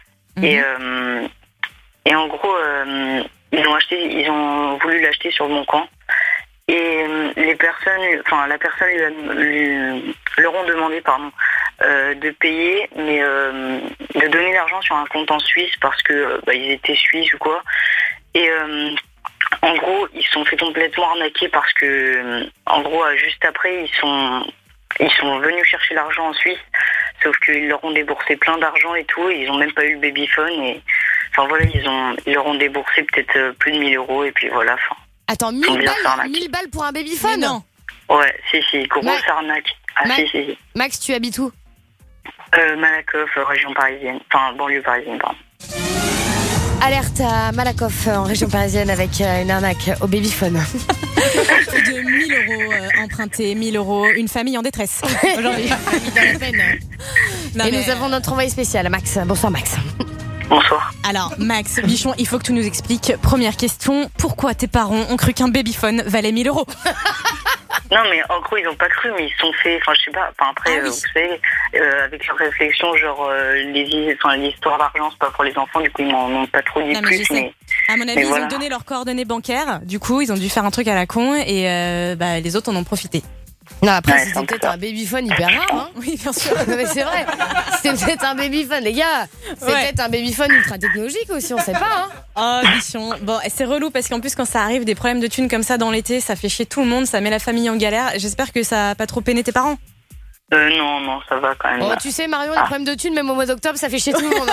Speaker 18: Et en gros, ils ont voulu l'acheter sur le Bon Coin. Et la personne leur ont demandé, de payer, mais de donner l'argent sur un compte en Suisse parce que ils étaient suisses ou quoi. Et en gros, ils se sont fait complètement arnaquer parce que, en gros, juste après, ils sont venus chercher l'argent en Suisse, sauf qu'ils leur ont déboursé plein d'argent et tout, et ils ont même pas eu le babyphone. Et enfin voilà, ils leur ont déboursé peut-être plus de 1 000 euros, et puis voilà.
Speaker 8: Attends, 1 000 balles pour un babyphone?
Speaker 18: Non. Ouais, si, grosse arnaque. Ah, si.
Speaker 8: Max, tu habites où?
Speaker 18: Malakoff, région parisienne. Enfin, banlieue parisienne, pardon.
Speaker 8: Alerte à Malakoff en région parisienne avec une arnaque au babyphone.
Speaker 10: Plus de 1 000 euros empruntés, 1 000 euros, une famille en détresse. Aujourd'hui.
Speaker 8: Dans la peine. Et nous avons notre envoyé spécial, Max. Bonsoir Max.
Speaker 18: Bonsoir.
Speaker 10: Alors Max, Bichon, il faut que tu nous expliques. Première question, pourquoi tes parents ont cru qu'un babyphone valait 1 000 euros?
Speaker 18: Non, mais en gros, ils n'ont pas cru, mais ils se sont fait, enfin, je sais pas, enfin, après, vous savez, avec leur réflexion, genre, l'histoire d'argent, c'est pas pour les enfants, du coup, ils m'en ont pas trop dit plus, mais.
Speaker 10: À mon avis, ils ont donné leurs coordonnées bancaires, du coup, ils ont dû faire un truc à la con, et les autres en ont profité.
Speaker 8: Non, après, c'était peut-être un babyphone hyper rare, hein.
Speaker 10: Oui, bien sûr.
Speaker 8: Mais c'est vrai. C'était peut-être un babyphone, les gars. C'est peut-être un babyphone ultra technologique aussi, on sait pas, hein.
Speaker 10: Oh, Bichon. Bon, c'est relou parce qu'en plus, quand ça arrive, des problèmes de thunes comme ça dans l'été, ça fait chier tout le monde, ça met la famille en galère. J'espère que ça a pas trop peiné tes parents.
Speaker 18: Non, ça va quand même.
Speaker 8: Oh, tu sais, Marion, les problèmes de thunes, même au mois d'octobre, ça fait chier tout le monde.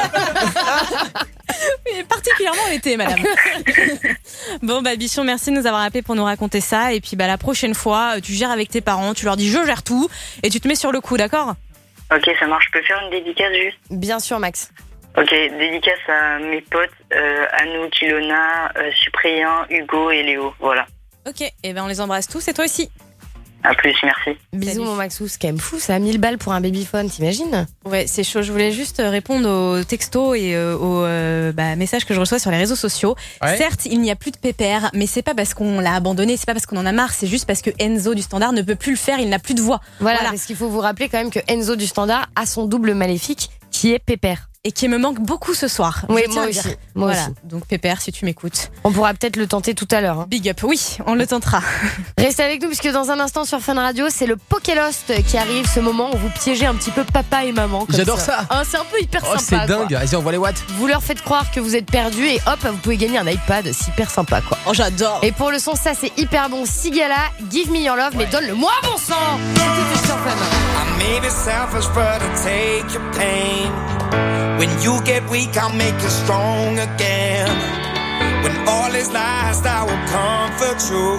Speaker 10: Mais particulièrement l'été, madame. Bon, Bichon, merci de nous avoir appelé pour nous raconter ça. Et puis, la prochaine fois, tu gères avec tes parents, tu leur dis je gère tout, et tu te mets sur le coup, d'accord?
Speaker 18: Ok, ça marche. Je peux faire une dédicace juste?
Speaker 8: Bien sûr, Max.
Speaker 18: Ok, dédicace à mes potes, Anou, Kilona, Cyprien, Hugo et Léo. Voilà.
Speaker 10: Ok, et on les embrasse tous, et toi aussi.
Speaker 18: À plus, merci.
Speaker 8: Bisous mon Maxou, c'est quand même fou, ça a 1000 balles pour un babyphone, t'imagines?
Speaker 10: Ouais, c'est chaud. Je voulais juste répondre aux textos et aux messages que je reçois sur les réseaux sociaux. Ouais. Certes, il n'y a plus de Pépère, mais c'est pas parce qu'on l'a abandonné, c'est pas parce qu'on en a marre, c'est juste parce que Enzo du Standard ne peut plus le faire, il n'a plus de voix.
Speaker 8: Voilà. Parce qu'il faut vous rappeler quand même que Enzo du Standard a son double maléfique qui est Pépère.
Speaker 10: Et qui me manque beaucoup ce soir.
Speaker 8: Oui, moi aussi. Moi aussi.
Speaker 10: Donc Pépère, si tu m'écoutes.
Speaker 8: On pourra peut-être le tenter tout à l'heure. Hein.
Speaker 10: Big up, oui, on le tentera.
Speaker 8: Restez avec nous puisque dans un instant sur Fun Radio, c'est le Pokélost qui arrive, ce moment où vous piégez un petit peu papa et maman.
Speaker 9: J'adore ça.
Speaker 8: Ah, c'est un peu hyper sympa.
Speaker 9: C'est dingue. Vas-y, envoie les watts.
Speaker 8: Vous leur faites croire que vous êtes perdus et hop, vous pouvez gagner un iPad. C'est hyper sympa quoi.
Speaker 10: Oh, j'adore.
Speaker 8: Et pour le son, ça c'est hyper bon. Sigala, Give Me Your Love, mais donne-le-moi bon sang. C'était sur Fun.
Speaker 7: I may be selfish, but I take your pain. When you get weak, I'll make you strong again. When all is lost, I will comfort you.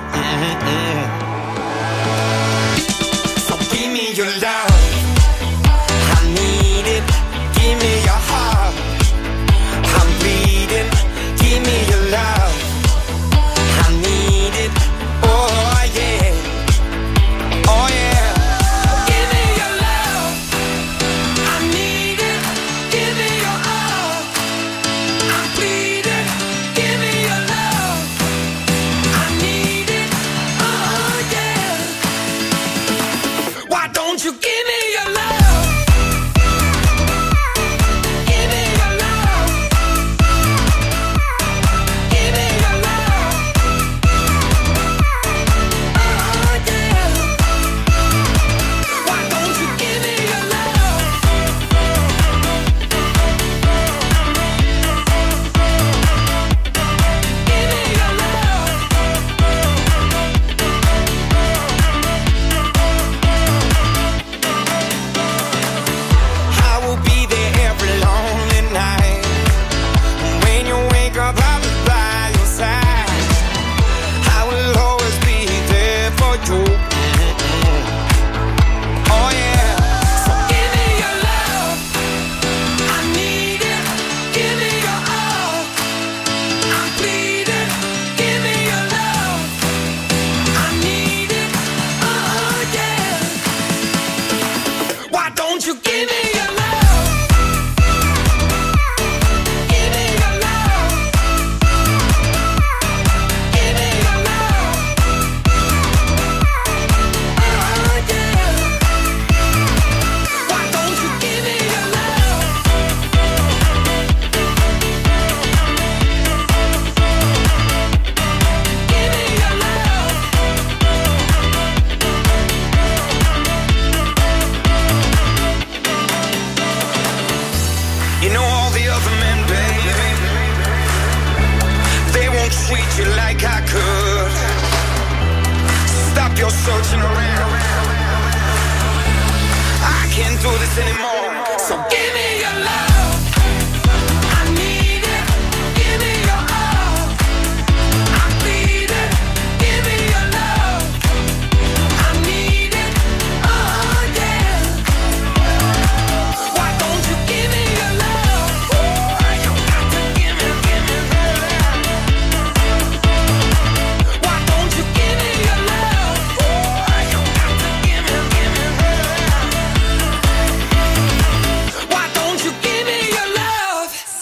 Speaker 7: So give me your love, I need it. Give me your heart, I'm bleeding. Give me your love, I need it. Oh yeah, oh yeah. You give me your love. Give me your love. Give me your love. Oh yeah. Why don't you give me your love? Give me your love. You're searching around. I can't do this anymore. So give me your love. I need it. Give me your all. I need it. Give me your love. I need it. Oh yeah. Why don't you give me your love? Oh, you got to give me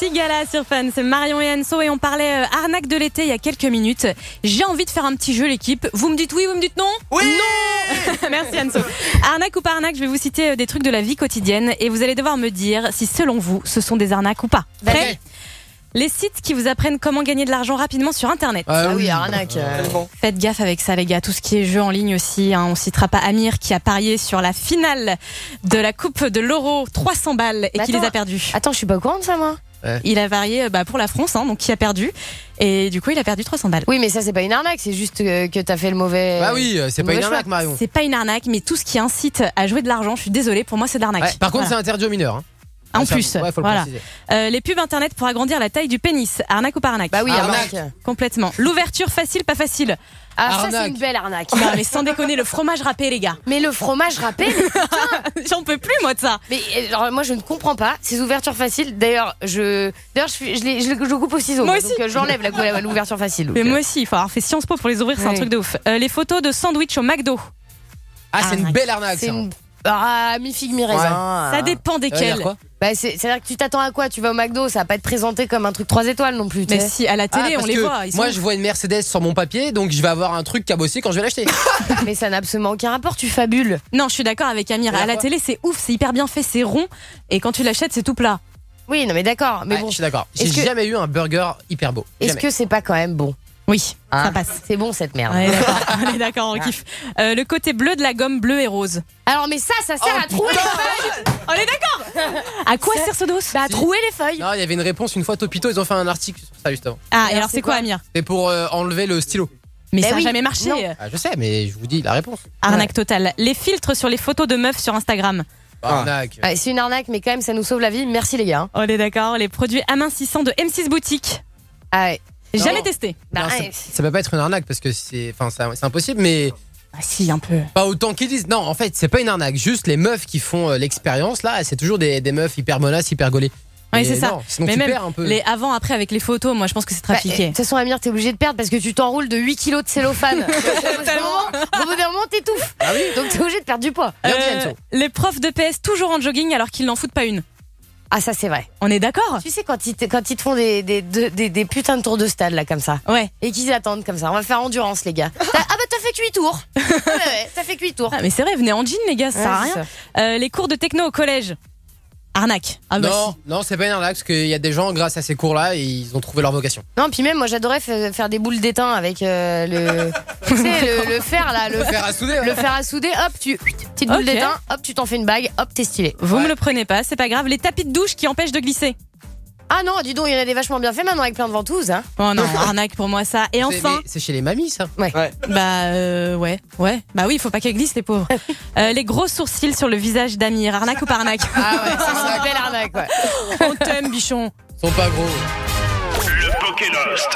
Speaker 10: Sigala sur Fun, c'est Marion et Anso et on parlait arnaque de l'été il y a quelques minutes. J'ai envie de faire un petit jeu l'équipe. Vous me dites oui, vous me dites non ?
Speaker 12: Oui.
Speaker 10: Non. Merci Anso. Arnaque ou pas arnaque, je vais vous citer des trucs de la vie quotidienne et vous allez devoir me dire si selon vous ce sont des arnaques ou pas. Prêt ? Les sites qui vous apprennent comment gagner de l'argent rapidement sur internet.
Speaker 8: Ah oui, arnaque.
Speaker 10: Faites gaffe avec ça les gars, tout ce qui est jeu en ligne aussi, hein. On citera pas Amir qui a parié sur la finale de la Coupe de l'Euro 300 balles et qui les a perdus.
Speaker 8: Attends, je suis pas au courant de ça moi.
Speaker 9: Ouais.
Speaker 10: Il a parié pour la France, hein, donc qui a perdu. Et du coup, il a perdu 300 balles.
Speaker 8: Oui, mais ça, c'est pas une arnaque, c'est juste que t'as fait le mauvais.
Speaker 9: Bah oui, c'est pas une arnaque, Marion.
Speaker 10: C'est pas une arnaque, mais tout ce qui incite à jouer de l'argent, je suis désolée, pour moi, c'est de l'arnaque.
Speaker 9: Ouais, par contre, c'est interdit aux mineurs. Hein.
Speaker 10: En plus,
Speaker 9: ouais, faut le préciser.
Speaker 10: Les pubs internet pour agrandir la taille du pénis, arnaque ou pas arnaque ?
Speaker 8: Bah oui, arnaque.
Speaker 10: Complètement. L'ouverture facile, pas facile.
Speaker 8: Ah,
Speaker 9: arnaque.
Speaker 8: ça, c'est une belle arnaque.
Speaker 10: Non, mais sans déconner, le fromage râpé, les gars.
Speaker 8: Mais le fromage râpé, mais putain,
Speaker 10: j'en peux plus, moi, de ça.
Speaker 8: Mais alors, moi, je ne comprends pas ces ouvertures faciles. D'ailleurs, je coupe au ciseau.
Speaker 10: Moi aussi.
Speaker 8: Donc, j'enlève l'ouverture facile.
Speaker 10: Mais moi aussi, il faut avoir fait Sciences Po pour les ouvrir, c'est un truc de ouf. Les photos de sandwich au McDo.
Speaker 9: Ah, c'est une belle arnaque, ça.
Speaker 8: Mi-figue, mi-raisin.
Speaker 10: Ça dépend desquels.
Speaker 8: C'est-à-dire que tu t'attends à quoi ? Tu vas au McDo, ça va pas être présenté comme un truc 3 étoiles non plus.
Speaker 10: Mais si, à la télé, on les voit.
Speaker 9: Moi, je vois une Mercedes sur mon papier, donc je vais avoir un truc cabossé quand je vais l'acheter.
Speaker 8: Mais ça n'a absolument aucun rapport, tu fabules.
Speaker 10: Non, je suis d'accord avec Amir. À la télé, c'est ouf, c'est hyper bien fait, c'est rond. Et quand tu l'achètes, c'est tout plat.
Speaker 8: Oui, non, mais d'accord. Mais bon,
Speaker 9: je suis d'accord. J'ai jamais eu un burger hyper beau.
Speaker 8: Est-ce que c'est pas quand même bon ?
Speaker 10: Oui, ça passe.
Speaker 8: C'est bon cette merde.
Speaker 10: On est d'accord, on kiffe. Le côté bleu de la gomme bleue et rose.
Speaker 8: Alors mais ça sert à trouer les feuilles.
Speaker 10: On est d'accord. À quoi sert ce dos ?
Speaker 8: À trouer les feuilles.
Speaker 9: Non, il y avait une réponse une fois Topito, ils ont fait un article sur ça juste avant.
Speaker 10: Ah, et alors c'est quoi Amir ?
Speaker 9: C'est pour enlever le stylo.
Speaker 10: Mais ça n'a jamais marché.
Speaker 9: Ah, je sais, mais je vous dis la réponse.
Speaker 10: Arnaque totale. Les filtres sur les photos de meufs sur Instagram.
Speaker 9: Arnaque.
Speaker 8: C'est une arnaque, mais quand même ça nous sauve la vie. Merci les gars.
Speaker 10: On est d'accord. Les produits amincissants de M6 Boutique.
Speaker 8: Ah ouais.
Speaker 10: Jamais testé.
Speaker 9: Non, ça peut pas être une arnaque parce que c'est impossible, mais.
Speaker 10: Ah si, un peu.
Speaker 9: Pas autant qu'ils disent. Non, en fait, c'est pas une arnaque. Juste les meufs qui font l'expérience là, c'est toujours des meufs hyper bonasses, hyper gaulées.
Speaker 10: Oui, c'est ça.
Speaker 9: Non, sinon
Speaker 10: mais
Speaker 9: tu
Speaker 10: même
Speaker 9: perds un peu.
Speaker 10: Les avant-après avec les photos, moi je pense que c'est trafiqué.
Speaker 8: De toute façon, Amir, t'es obligé de perdre parce que tu t'enroules de 8 kilos de cellophane. Au bout d'un moment, t'étouffes.
Speaker 9: Ah oui.
Speaker 8: Donc t'es obligé de perdre du poids.
Speaker 10: Les profs de PS toujours en jogging alors qu'ils n'en foutent pas une.
Speaker 8: Ah, ça c'est vrai.
Speaker 10: On est d'accord.
Speaker 8: Tu sais, quand ils te font des putains de tours de stade là comme ça.
Speaker 10: Ouais.
Speaker 8: Et qu'ils attendent comme ça. On va faire endurance, les gars. T'as fait que 8 tours. Ouais, t'as fait que 8 tours.
Speaker 10: Ah, mais c'est vrai, venez en jean, les gars, ça sert à rien. Les cours de techno au collège. Arnaque. Ah bah
Speaker 9: non, c'est pas une arnaque parce qu'il y a des gens, grâce à ces cours-là, ils ont trouvé leur vocation.
Speaker 8: Non, puis même, moi j'adorais faire des boules d'étain avec le fer là. Le
Speaker 9: fer à souder.
Speaker 8: Le fer à souder, hop, petite boule d'étain, hop, tu t'en fais une bague, hop, t'es stylé.
Speaker 10: Vous me le prenez pas, c'est pas grave. Les tapis de douche qui empêchent de glisser.
Speaker 8: Ah non, dis donc, il y en a des vachement bien fait maintenant avec plein de ventouses. Hein.
Speaker 10: Oh non, arnaque pour moi ça. Et enfin.
Speaker 9: C'est chez les mamies ça.
Speaker 8: Ouais.
Speaker 10: Ouais. Bah oui, il faut pas qu'elles glissent les pauvres. Les gros sourcils sur le visage d'Amir, arnaque ou pas arnaque ?
Speaker 8: Ah ouais, ça c'est une belle arnaque, ouais.
Speaker 10: On t'aime, bichon.
Speaker 9: Ils sont pas gros.
Speaker 11: Le Pokélost.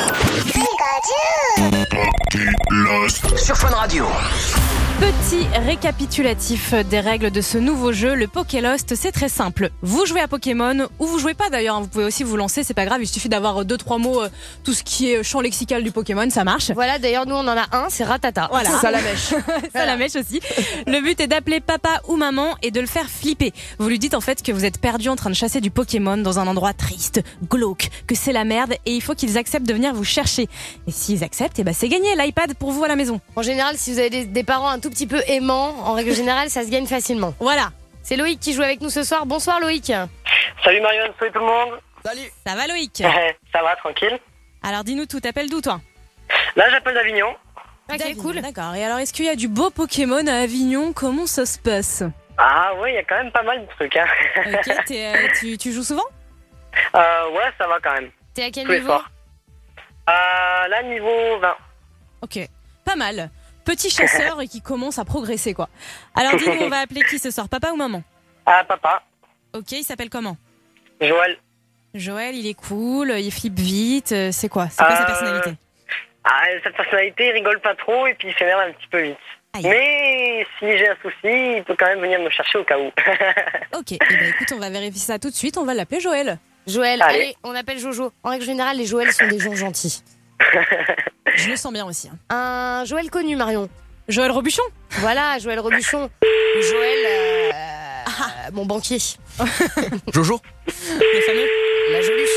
Speaker 3: Pokélost. Sur Fun Radio.
Speaker 10: Petit récapitulatif des règles de ce nouveau jeu, le Pokélost, c'est très simple. Vous jouez à Pokémon ou vous jouez pas d'ailleurs, vous pouvez aussi vous lancer, c'est pas grave, il suffit d'avoir 2-3 mots, tout ce qui est champ lexical du Pokémon, ça marche.
Speaker 8: Voilà, d'ailleurs nous on en a un, c'est Ratata.
Speaker 10: Voilà.
Speaker 8: Salamèche.
Speaker 10: Salamèche aussi. Le but est d'appeler papa ou maman et de le faire flipper. Vous lui dites en fait que vous êtes perdu en train de chasser du Pokémon dans un endroit triste, glauque, que c'est la merde et il faut qu'ils acceptent de venir vous chercher. Et s'ils acceptent, c'est gagné, l'iPad pour vous à la maison.
Speaker 8: En général, si vous avez des parents un tout petit peu aimants, en règle générale, ça se gagne facilement.
Speaker 10: Voilà.
Speaker 8: C'est Loïc qui joue avec nous ce soir. Bonsoir Loïc.
Speaker 22: Salut Marion, salut tout le monde.
Speaker 12: Salut.
Speaker 10: Ça va Loïc?
Speaker 22: Ça va, tranquille.
Speaker 10: Alors dis-nous tout, t'appelles d'où toi?
Speaker 22: Là j'appelle d'Avignon.
Speaker 8: Ok, cool.
Speaker 10: D'accord. Et alors est-ce qu'il y a du beau Pokémon à Avignon? Comment ça se passe?
Speaker 22: Ah ouais, il y a quand même pas mal de trucs. Hein.
Speaker 10: Ok, tu joues souvent?
Speaker 22: Ouais, ça va quand même.
Speaker 8: T'es à quel
Speaker 22: Tous les
Speaker 8: niveau?
Speaker 22: soirs. Là, niveau 20.
Speaker 10: Ok, pas mal. Petit chasseur et qui commence à progresser quoi. Alors dis-nous, on va appeler qui ce soir, papa ou maman?
Speaker 22: Ah, papa.
Speaker 10: Ok, il s'appelle comment?
Speaker 22: Joël.
Speaker 10: Joël, il est cool, il flippe vite, c'est quoi sa personnalité?
Speaker 22: Sa personnalité, il rigole pas trop et puis il s'énerve un petit peu vite.
Speaker 10: Aïe.
Speaker 22: Mais si j'ai un souci, il peut quand même venir me chercher au cas où.
Speaker 10: Ok, écoute, on va vérifier ça tout de suite, on va l'appeler Joël.
Speaker 8: Joël, allez, on appelle Jojo. En règle générale, les Joëls sont des gens gentils.
Speaker 10: Je le sens bien aussi.
Speaker 8: Un Joël connu, Marion.
Speaker 10: Joël Robuchon.
Speaker 8: Voilà, Joël Robuchon. Joël, mon banquier.
Speaker 12: Jojo.
Speaker 10: Le fameux.
Speaker 8: La Joluche.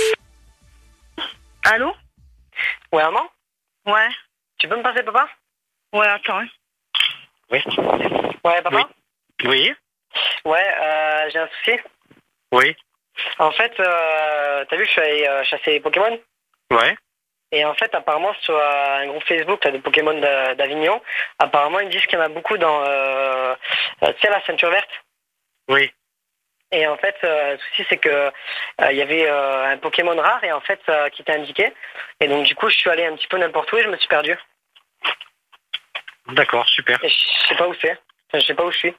Speaker 1: Ouais, maman?
Speaker 5: Ouais.
Speaker 1: Tu peux me passer, papa?
Speaker 5: Ouais, attends.
Speaker 1: Oui. Ouais, papa?
Speaker 21: Oui.
Speaker 1: Ouais, j'ai un souci.
Speaker 21: Oui.
Speaker 1: En fait, t'as vu, je suis allé chasser les Pokémon.
Speaker 21: Ouais.
Speaker 1: Et en fait, apparemment, sur un groupe Facebook là, de Pokémon d'Avignon, apparemment, ils disent qu'il y en a beaucoup dans, tu sais, la ceinture verte.
Speaker 21: Oui.
Speaker 1: Et en fait, le souci, c'est que il y avait un Pokémon rare et en fait, qui était indiqué. Et donc, du coup, je suis allé un petit peu n'importe où et je me suis perdu.
Speaker 21: D'accord, super.
Speaker 1: Et je sais pas où c'est. Enfin, je sais pas où je suis.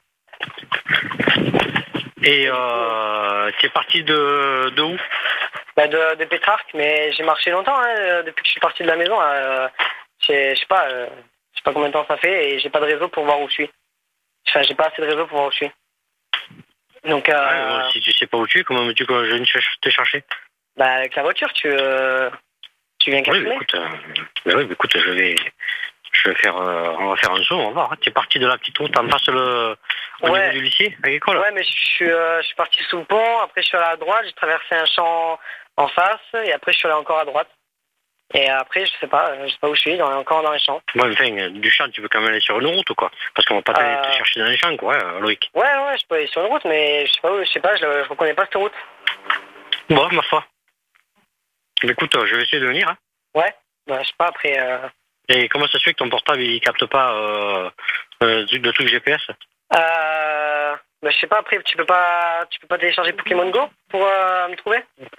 Speaker 21: Et t'es parti de où?
Speaker 1: Bah de Pétrarque, mais j'ai marché longtemps depuis que je suis parti de la maison. Je sais pas combien de temps ça fait et j'ai pas de réseau pour voir où je suis. Enfin, j'ai pas assez de réseau pour voir où je suis. Donc
Speaker 21: si tu sais pas où tu es, comment veux-tu que je vienne te chercher?
Speaker 1: Bah avec la voiture, tu viens calculer.
Speaker 21: Oui, écoute, je vais faire, on va faire un saut, on va voir. Tu es parti de la petite route en face au niveau du lycée agricole.
Speaker 1: Ouais, mais je suis parti sous le pont, après je suis allé à droite, j'ai traversé un champ en face, et après je suis allé encore à droite. Et après, je sais pas où je suis, encore dans les champs.
Speaker 21: Ouais, enfin, du champ, tu veux quand même aller sur une route ou quoi? Parce qu'on va pas te chercher dans les champs, quoi, Loïc.
Speaker 1: Ouais, je peux aller sur une route, mais je sais pas, je reconnais pas cette route.
Speaker 21: Bon, ma foi. Écoute, je vais essayer de venir, hein.
Speaker 1: Ouais, bah, je sais pas, après...
Speaker 21: Et comment ça se fait que ton portable, il capte pas le truc GPS?
Speaker 1: Bah, je sais pas, après, tu peux pas télécharger Pokémon Go pour me trouver?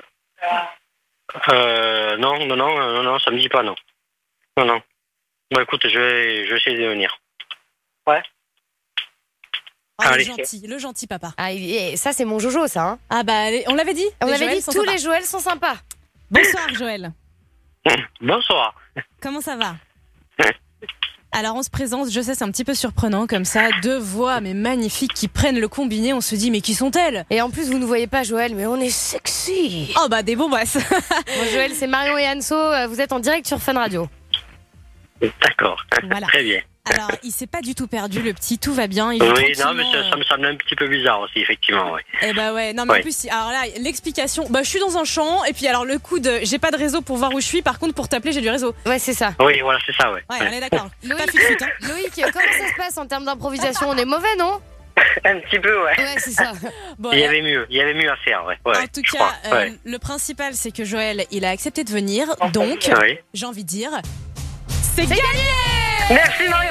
Speaker 21: Non, ça me dit pas, non. Non. Bah écoute, je vais essayer de venir.
Speaker 1: Ouais.
Speaker 10: Ah, le gentil papa.
Speaker 8: Ah, ça c'est mon Jojo, ça. Hein.
Speaker 10: Ah bah, on l'avait dit.
Speaker 8: On avait dit tous les Joël sont sympas.
Speaker 10: Bonsoir Joël.
Speaker 21: Bonsoir.
Speaker 10: Comment ça va? Alors on se présente, je sais c'est un petit peu surprenant comme ça, deux voix mais magnifiques qui prennent le combiné, on se dit mais qui sont-elles?
Speaker 8: Et en plus vous ne voyez pas Joël mais on est sexy.
Speaker 10: Oh bah des bombasses.
Speaker 8: Bon, Joël c'est Marion et Anso, vous êtes en direct sur Fun Radio.
Speaker 21: D'accord,
Speaker 10: voilà.
Speaker 21: Très bien.
Speaker 10: Alors il s'est pas du tout perdu le petit, tout va bien.
Speaker 21: Oui, non mais ça me semble un petit peu bizarre aussi effectivement. Ouais.
Speaker 10: Eh bah ouais, non mais en plus, alors là l'explication, bah je suis dans un champ et puis alors le coup de j'ai pas de réseau pour voir où je suis, par contre pour t'appeler j'ai du réseau.
Speaker 8: Ouais c'est ça.
Speaker 21: Oui voilà c'est ça ouais.
Speaker 10: Ouais on est d'accord.
Speaker 8: Loïc, comment ça se passe en termes d'improvisation? On est mauvais non?
Speaker 1: Un petit peu ouais.
Speaker 8: Ouais c'est ça.
Speaker 21: Bon, il y avait mieux à faire ouais.
Speaker 10: En tout cas le principal c'est que Joël il a accepté de venir, donc j'ai envie de dire c'est gagné.
Speaker 1: Merci Marion.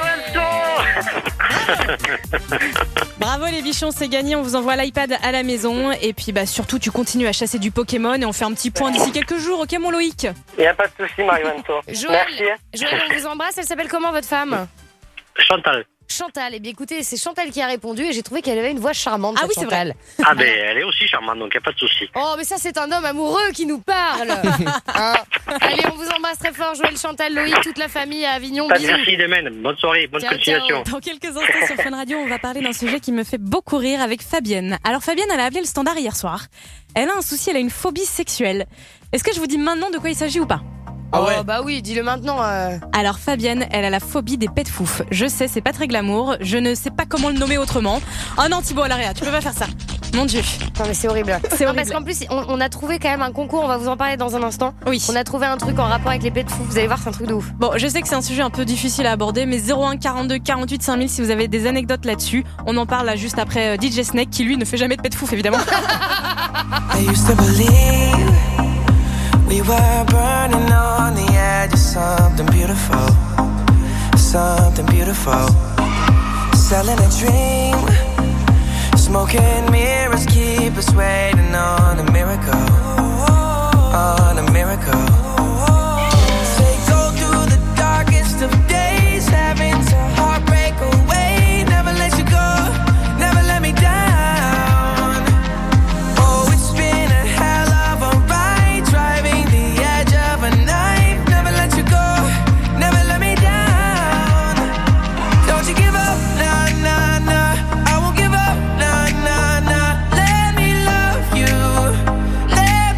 Speaker 10: Bravo les bichons, c'est gagné, on vous envoie l'iPad à la maison et puis bah surtout tu continues à chasser du Pokémon et on fait un petit point d'ici quelques jours, ok mon Loïc?
Speaker 1: Il n'y a pas de souci Marion. Merci.
Speaker 8: Joël, on vous embrasse, elle s'appelle comment votre femme? Chantal, eh bien écoutez, c'est Chantal qui a répondu et j'ai trouvé qu'elle avait une voix charmante.
Speaker 10: Ah oui,
Speaker 8: Chantal.
Speaker 10: C'est
Speaker 21: vrai. Ah ben elle est aussi charmante donc il n'y a pas de souci.
Speaker 8: Oh mais ça c'est un homme amoureux qui nous parle. Hein. Allez, on vous embrasse très fort Joël, Chantal, Loïc, toute la famille à Avignon. Bisous.
Speaker 21: Merci Demen, bonne soirée, bonne continuation.
Speaker 10: Dans quelques instants sur Fun Radio, on va parler d'un sujet qui me fait beaucoup rire avec Fabienne. Alors Fabienne, elle a appelé le standard hier soir. Elle a un souci, elle a une phobie sexuelle. Est-ce que je vous dis maintenant de quoi il s'agit ou pas?
Speaker 8: Oh bah oui, dis-le maintenant.
Speaker 10: Alors Fabienne, elle a la phobie des pets fouf. Je sais, c'est pas très glamour, je ne sais pas comment le nommer autrement. Oh non Thibaut Alaria, tu peux pas faire ça. Mon Dieu.
Speaker 8: Non mais c'est horrible.
Speaker 10: C'est horrible.
Speaker 8: Parce qu'en plus, on a trouvé quand même un concours, on va vous en parler dans un instant.
Speaker 10: Oui.
Speaker 8: On a trouvé un truc en rapport avec les pets fouf, vous allez voir, c'est un truc de ouf.
Speaker 10: Bon, je sais que c'est un sujet un peu difficile à aborder, mais 01 42 48 5000 si vous avez des anecdotes là-dessus. On en parle là juste après DJ Snake qui lui ne fait jamais de pets fouf évidemment.
Speaker 7: I used to believe we were burning on the edge of something beautiful, something beautiful. Selling a dream, smoking mirrors keep us waiting on a miracle, on a miracle. Say go through the darkest of days, having to heartbreak away. Never let you go, never let me down. Oh, it's been a hell of a ride, driving the edge of a knife. Never let you go, never let me down. Don't you give up, nah, nah, nah. I won't give up, nah, nah, nah. Let me love you, let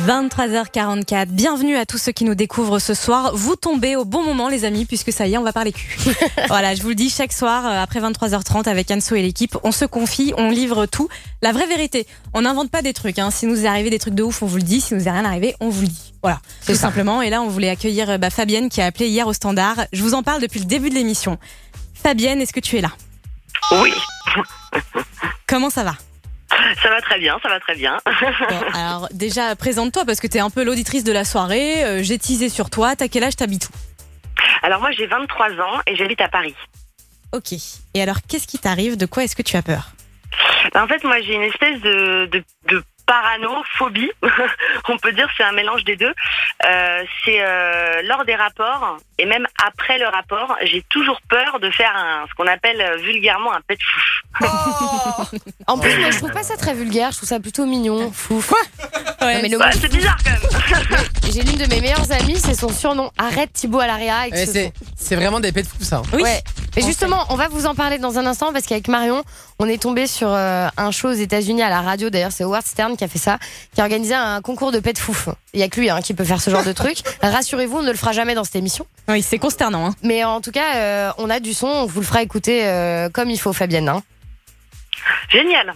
Speaker 10: 23h44. Bienvenue à tous ceux qui nous découvrent ce soir. Vous tombez au bon moment, les amis, puisque ça y est, on va parler cul. Voilà, je vous le dis, chaque soir, après 23h30, avec Anso et l'équipe, on se confie, on livre tout. La vraie vérité, on n'invente pas des trucs. Hein. Si nous est arrivé des trucs de ouf, on vous le dit. Si nous est rien arrivé, on vous le dit. Voilà, tout simplement. Et là, on voulait accueillir Fabienne qui a appelé hier au standard. Je vous en parle depuis le début de l'émission. Fabienne, est-ce que tu es là ?
Speaker 15: Oui.
Speaker 10: Comment ça va ?
Speaker 15: Ça va très bien, ça va très bien.
Speaker 10: Bon, alors déjà, présente-toi parce que t'es un peu l'auditrice de la soirée. J'ai teasé sur toi. T'as quel âge, t'habites où ?
Speaker 15: Alors moi, j'ai 23 ans et j'habite à Paris.
Speaker 10: Ok. Et alors, qu'est-ce qui t'arrive ? De quoi est-ce que tu as peur ?
Speaker 15: En fait, moi, j'ai une espèce de parano-phobie. On peut dire c'est un mélange des deux. C'est lors des rapports et même après le rapport, j'ai toujours peur de faire ce qu'on appelle vulgairement un pet fouf.
Speaker 8: Oh en plus, moi, je trouve pas ça très vulgaire. Je trouve ça plutôt mignon. Fouf.
Speaker 15: Ouais, mais c'est bizarre quand même.
Speaker 8: J'ai l'une de mes meilleures amies, c'est son surnom. Arrête Thibaut à l'AREA.
Speaker 9: C'est vraiment des pets de fou, ça.
Speaker 8: Oui. Ouais. Mais justement, on va vous en parler dans un instant parce qu'avec Marion, on est tombé sur un show aux États-Unis à la radio. D'ailleurs, c'est Howard Stern qui a fait ça, qui a organisé un concours de pets fouf. Il y a que lui qui peut faire ce genre de truc. Rassurez-vous, on ne le fera jamais dans cette émission.
Speaker 10: Oui, c'est consternant. Hein.
Speaker 8: Mais en tout cas, on a du son. On vous le fera écouter comme il faut, Fabienne. Hein.
Speaker 15: Génial.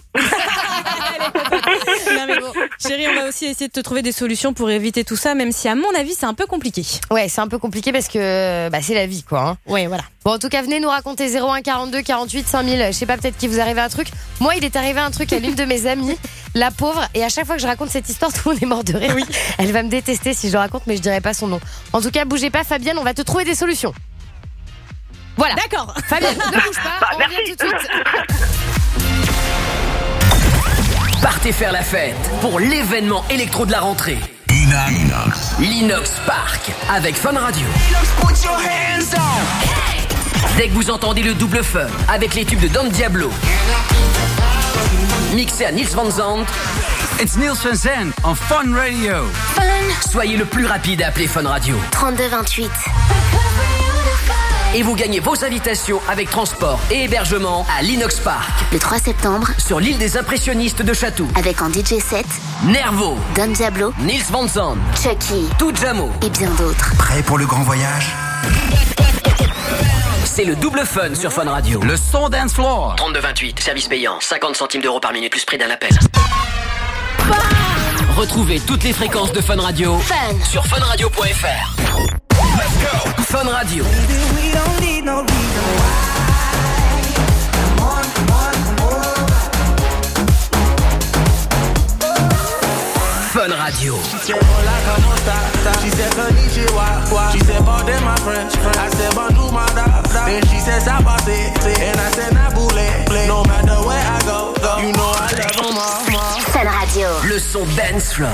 Speaker 10: Non mais bon, chérie, on va aussi essayer de te trouver des solutions pour éviter tout ça, même si à mon avis c'est un peu compliqué.
Speaker 8: Ouais, c'est un peu compliqué parce que c'est la vie, quoi. Hein.
Speaker 10: Ouais, voilà.
Speaker 8: Bon, en tout cas, venez nous raconter 01 42 48 5000. Je sais pas, peut-être qu'il vous arrive un truc. Moi, il est arrivé un truc à l'une de mes amies, la pauvre, et à chaque fois que je raconte cette histoire, tout le monde est mort de rire. Oui. Elle va me détester si je le raconte, mais je dirai pas son nom. En tout cas, bougez pas, Fabienne, on va te trouver des solutions. Voilà.
Speaker 10: D'accord.
Speaker 8: Fabienne, ne bouge pas. On revient tout de suite.
Speaker 3: Partez faire la fête pour l'événement électro de la rentrée. L'Inox Park avec Fun Radio. Dès que vous entendez le double fun avec les tubes de Don Diablo, mixé à Niels Van Zandt.
Speaker 19: It's Niels Van Zandt on Fun Radio.
Speaker 3: Soyez le plus rapide à appeler Fun Radio.
Speaker 20: 3228.
Speaker 3: Et vous gagnez vos invitations avec transport et hébergement à l'Inox Park.
Speaker 20: Le 3 septembre,
Speaker 3: sur l'île des impressionnistes de Chatou.
Speaker 20: Avec en DJ set,
Speaker 3: Nervo,
Speaker 20: Don Diablo,
Speaker 3: Niels Van Zandt,
Speaker 20: Chucky,
Speaker 3: Tujamo
Speaker 20: et bien d'autres.
Speaker 19: Prêt pour le grand voyage ?
Speaker 3: C'est le double fun sur Fun Radio.
Speaker 19: Le son dance floor.
Speaker 3: 3228, service payant, 50 centimes d'euros par minute plus prix d'un appel. Retrouvez toutes les fréquences de Fun Radio sur funradio.fr. Fun Radio. Fun Radio.
Speaker 20: Fun Radio.
Speaker 3: Le son dance floor.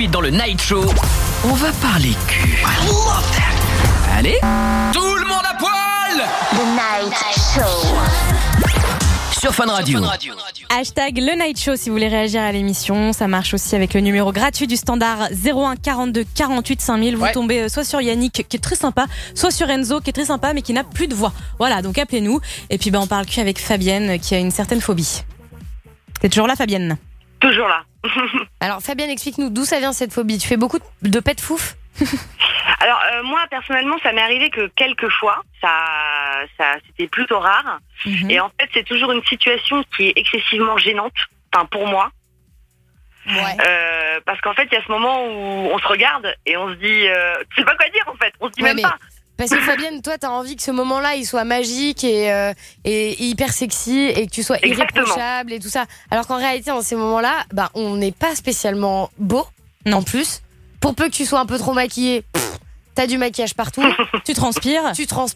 Speaker 3: suite dans le Night Show, on va parler cul. Allez, tout le monde à poil.
Speaker 20: The Night Show.
Speaker 3: Sur Fun Radio.
Speaker 10: Hashtag le Night Show si vous voulez réagir à l'émission. Ça marche aussi avec le numéro gratuit du standard 01 42 48 5000. Vous tombez soit sur Yannick qui est très sympa, soit sur Enzo qui est très sympa mais qui n'a plus de voix. Voilà, donc appelez-nous. Et puis on parle cul avec Fabienne qui a une certaine phobie. T'es toujours là, Fabienne?
Speaker 15: Toujours là.
Speaker 8: Alors Fabienne, explique-nous d'où ça vient cette phobie. Tu fais beaucoup de pets de fouf?
Speaker 15: Alors moi personnellement ça m'est arrivé que quelques fois, ça c'était plutôt rare. Et en fait c'est toujours une situation qui est excessivement gênante, enfin pour moi. Parce qu'en fait il y a ce moment où on se regarde et on se dit, tu sais pas quoi dire en fait, on se dit même pas.
Speaker 8: Parce que Fabienne, toi, t'as envie que ce moment-là, il soit magique et hyper sexy et que tu sois irréprochable et tout ça. Alors qu'en réalité, dans ces moments-là, on n'est pas spécialement beau, en plus. Pour peu que tu sois un peu trop maquillé, t'as du maquillage partout.
Speaker 10: Tu transpires.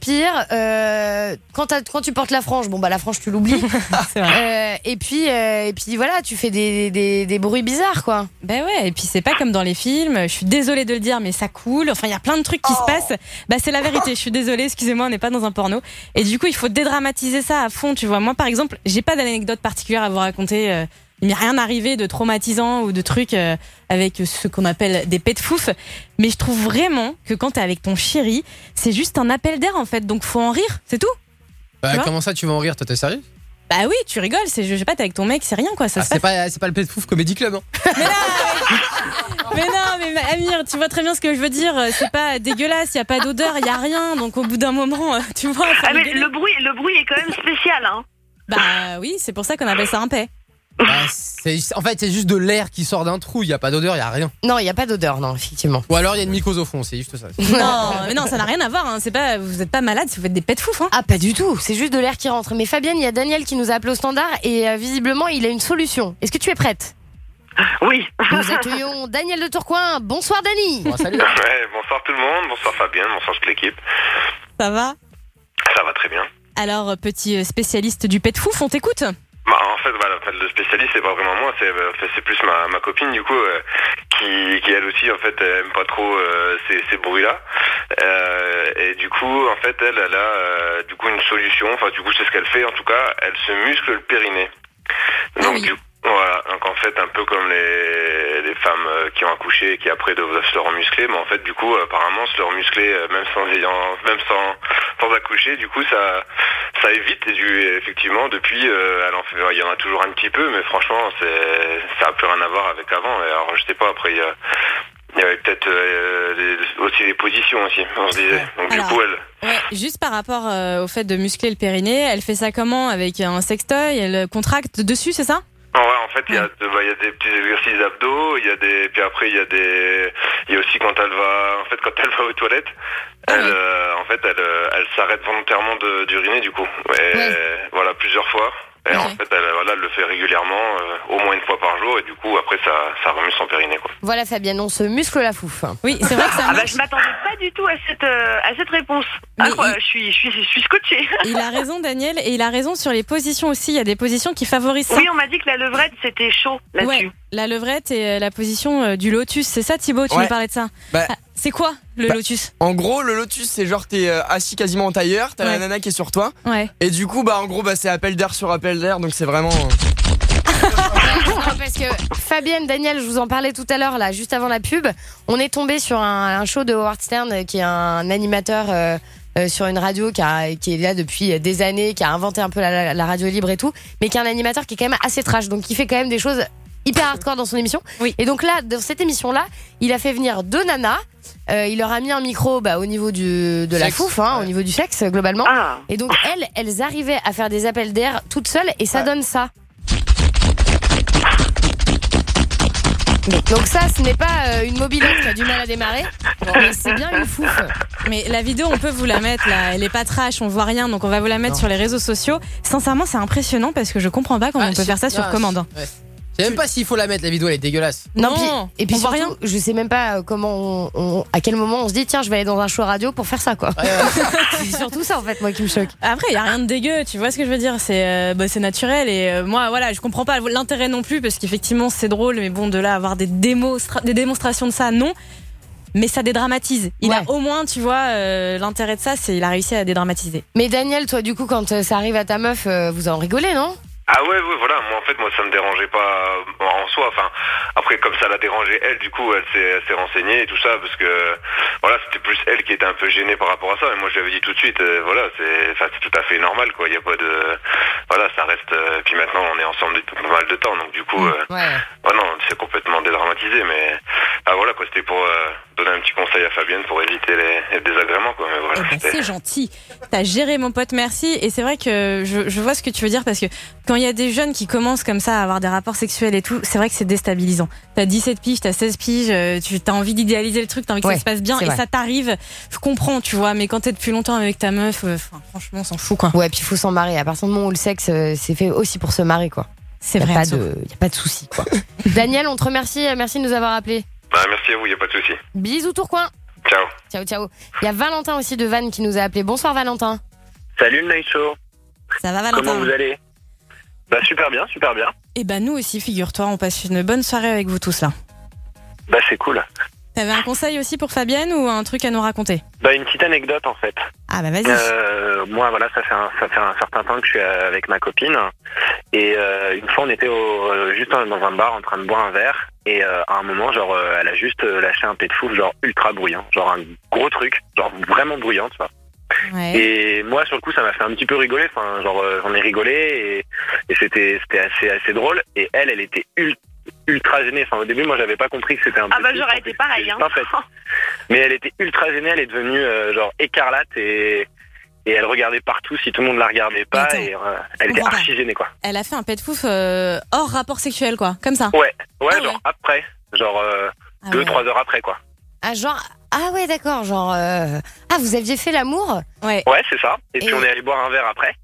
Speaker 8: Quand tu portes la frange, la frange, tu l'oublies.
Speaker 10: C'est vrai.
Speaker 8: Et puis voilà, tu fais des bruits bizarres, quoi.
Speaker 10: Ben ouais, et puis c'est pas comme dans les films. Je suis désolée de le dire, mais ça coule. Enfin, il y a plein de trucs qui se passent. C'est la vérité. Je suis désolée, excusez-moi, on n'est pas dans un porno. Et du coup, il faut dédramatiser ça à fond, tu vois. Moi, par exemple, j'ai pas d'anecdote particulière à vous raconter. Il m'est rien arrivé de traumatisant ou de trucs avec ce qu'on appelle des pets de fouf. Mais je trouve vraiment que quand t'es avec ton chéri, c'est juste un appel d'air en fait. Donc faut en rire, c'est tout.
Speaker 9: Comment ça tu vas en rire? Toi t'es sérieux?
Speaker 10: Bah oui, tu rigoles. Je sais pas, t'es avec ton mec, c'est rien quoi.
Speaker 9: C'est pas le pet de fouf Comedy Club.
Speaker 10: Mais non, Amir, tu vois très bien ce que je veux dire. C'est pas dégueulasse, y a pas d'odeur, y a rien. Donc au bout d'un moment, tu vois.
Speaker 15: Mais le bruit est quand même spécial, hein.
Speaker 10: Bah oui, c'est pour ça qu'on appelle ça un pet.
Speaker 9: En fait, c'est juste de l'air qui sort d'un trou. Il y a pas d'odeur, il y a rien.
Speaker 8: Non, il y a pas d'odeur, non, effectivement.
Speaker 9: Ou alors il y a une mycose au fond, c'est juste ça.
Speaker 10: Non, ça n'a rien à voir. Hein. Vous êtes pas malade si vous faites des pets de fouf. Hein.
Speaker 8: Ah, pas du tout. C'est juste de l'air qui rentre. Mais Fabienne, il y a Daniel qui nous a appelé au standard et visiblement, il a une solution. Est-ce que tu es prête?
Speaker 15: Oui.
Speaker 8: Nous accueillons Daniel de Tourcoing. Bonsoir, Dani.
Speaker 9: Salut.
Speaker 6: Ouais, bonsoir tout le monde. Bonsoir Fabienne. Bonsoir toute l'équipe.
Speaker 10: Ça va?
Speaker 6: Ça va très bien.
Speaker 10: Alors, petit spécialiste du pet de fouf, on t'écoute?
Speaker 6: En fait, le spécialiste, c'est pas vraiment moi, c'est plus ma copine du coup qui elle aussi en fait aime pas trop ces bruits-là. Et du coup, en fait, elle a du coup une solution. Enfin, du coup, c'est ce qu'elle fait. En tout cas, elle se muscle le périnée. Donc voilà, donc en fait un peu comme les femmes qui ont accouché et qui après doivent se leur muscler, mais en fait du coup apparemment se leur muscler même sans accoucher, du coup ça évite et effectivement depuis il y en a toujours un petit peu, mais franchement ça a plus rien à voir avec avant. Et alors je sais pas, après il y avait peut-être aussi les positions aussi, on se disait. Donc
Speaker 10: alors,
Speaker 6: du coup elle...
Speaker 10: Ouais, juste par rapport au fait de muscler le périnée, elle fait ça comment? Avec un sextoy? Elle contracte dessus, c'est ça?
Speaker 6: Ouais, en fait, il y a des petits exercices d'abdos, puis après il y a aussi quand elle va aux toilettes, elle s'arrête volontairement d'uriner du coup. Voilà, plusieurs fois. Et en fait, elle le fait régulièrement, au moins une fois par jour, et du coup, après, ça remet son périnée, quoi.
Speaker 8: Voilà, Fabienne, on se muscle la fouf.
Speaker 10: Oui, c'est vrai que ça marche.
Speaker 15: Je m'attendais pas du tout à cette réponse. Je suis scotchée.
Speaker 10: Il a raison, Daniel, et il a raison sur les positions aussi. Il y a des positions qui favorisent ça.
Speaker 15: Oui, on m'a dit que la levrette, c'était chaud là-dessus.
Speaker 10: Ouais, la levrette et la position du lotus. C'est ça, Thibaut, tu nous parlais de ça. C'est quoi le lotus?
Speaker 12: En gros, le lotus, c'est genre t'es assis quasiment en tailleur, t'as la nana qui est sur toi.
Speaker 10: Ouais.
Speaker 12: Et du coup, en gros, c'est appel d'air sur appel d'air, donc c'est vraiment.
Speaker 8: Non, parce que Fabienne, Daniel, je vous en parlais tout à l'heure, là, juste avant la pub. On est tombé sur un show de Howard Stern, qui est un animateur sur une radio qui est là depuis des années, qui a inventé un peu la radio libre et tout, mais qui est un animateur qui est quand même assez trash, donc qui fait quand même des choses hyper hardcore dans son émission.
Speaker 10: Oui.
Speaker 8: Et donc là, dans cette émission-là, il a fait venir deux nanas. Il leur a mis un micro au niveau de la fouf, au niveau du sexe globalement.
Speaker 15: Ah.
Speaker 8: Et donc elles arrivaient à faire des appels d'air toutes seules et ça donne ça. Donc ça, ce n'est pas une mobilette qui a du mal à démarrer, mais c'est bien une fouf.
Speaker 10: Mais la vidéo, on peut vous la mettre là, elle est pas trash, on voit rien, donc on va vous la mettre sur les réseaux sociaux. Sincèrement, c'est impressionnant parce que je comprends pas comment on peut faire ça sur commande.
Speaker 9: Ouais. Je sais même pas s'il faut la mettre, la vidéo elle est dégueulasse.
Speaker 10: Non,
Speaker 8: et puis
Speaker 10: on voit
Speaker 8: surtout, je sais même pas comment à quel moment on se dit tiens je vais aller dans un show radio pour faire ça quoi. C'est surtout ça en fait moi qui me choque.
Speaker 10: Après, il y a rien de dégueu, tu vois ce que je veux dire, c'est naturel et moi voilà, je comprends pas l'intérêt non plus parce qu'effectivement c'est drôle mais bon de là avoir des démonstrations de ça non. Mais ça dédramatise. Il a au moins, tu vois, l'intérêt de ça, c'est il a réussi à dédramatiser.
Speaker 8: Mais Daniel, toi du coup quand ça arrive à ta meuf, vous en rigolez non?
Speaker 6: Ah ouais, voilà, moi ça me dérangeait pas en soi, enfin, après comme ça l'a dérangé elle, du coup elle s'est renseignée et tout ça, parce que, voilà, c'était plus elle qui était un peu gênée par rapport à ça, et moi je lui avais dit tout de suite, voilà, c'est tout à fait normal, quoi, y a pas de, voilà, ça reste, puis maintenant on est ensemble depuis pas mal de temps, donc du coup, non, c'est complètement dédramatisé, mais, voilà, quoi, c'était pour donner un petit conseil à Fabienne pour éviter les désagréments, quoi, mais voilà.
Speaker 10: C'est gentil, t'as géré mon pote, merci, et c'est vrai que je vois ce que tu veux dire, parce que quand il y a des jeunes qui commencent comme ça à avoir des rapports sexuels et tout, c'est vrai que c'est déstabilisant. T'as 17 piges, t'as 16 piges, tu as envie d'idéaliser le truc, t'as envie que ça se passe bien et ça t'arrive. Je comprends, tu vois, mais quand t'es depuis longtemps avec ta meuf, franchement, on s'en fout quoi.
Speaker 8: Ouais, puis il faut s'en marrer. À partir du moment où le sexe, c'est fait aussi pour se marrer quoi.
Speaker 10: C'est
Speaker 8: vrai.
Speaker 10: Il
Speaker 8: y a pas de souci quoi. Daniel, on te remercie, merci de nous avoir appelés.
Speaker 6: Merci à vous, y a pas de souci.
Speaker 8: Bisous Tourcoing.
Speaker 6: Ciao.
Speaker 8: Ciao. Il y a Valentin aussi de Vannes qui nous a appelé. Bonsoir Valentin.
Speaker 14: Salut le Night Show.
Speaker 10: Ça va Valentin?
Speaker 14: Comment vous allez? Bah super bien.
Speaker 10: Et bah nous aussi, figure-toi, on passe une bonne soirée avec vous tous là.
Speaker 14: Bah c'est cool.
Speaker 10: T'avais un conseil aussi pour Fabienne ou un truc à nous raconter?
Speaker 14: Bah une petite anecdote en fait.
Speaker 10: Ah bah vas-y.
Speaker 14: Moi voilà, ça fait un certain temps que je suis avec ma copine et une fois on était juste dans un bar en train de boire un verre et à un moment genre elle a juste lâché un pet de fou genre ultra bruyant, genre un gros truc, genre vraiment bruyant tu vois. Ouais. Et moi sur le coup ça m'a fait un petit peu rigoler, enfin genre j'en ai rigolé et c'était assez drôle et elle était ultra gênée. Enfin au début moi j'avais pas compris que c'était un peu.
Speaker 15: Ah bah j'aurais été pareil hein.
Speaker 14: En fait. Mais elle était ultra gênée, elle est devenue genre écarlate et elle regardait partout si tout le monde la regardait pas. Attends, et elle était archi gênée quoi.
Speaker 10: Elle a fait un pet de fouf hors rapport sexuel quoi, comme ça.
Speaker 14: Ouais, genre après, genre 2-3 heures après quoi.
Speaker 8: Ah ouais d'accord, genre vous aviez fait l'amour?
Speaker 14: Ouais c'est ça. Et puis on est allé boire un verre après.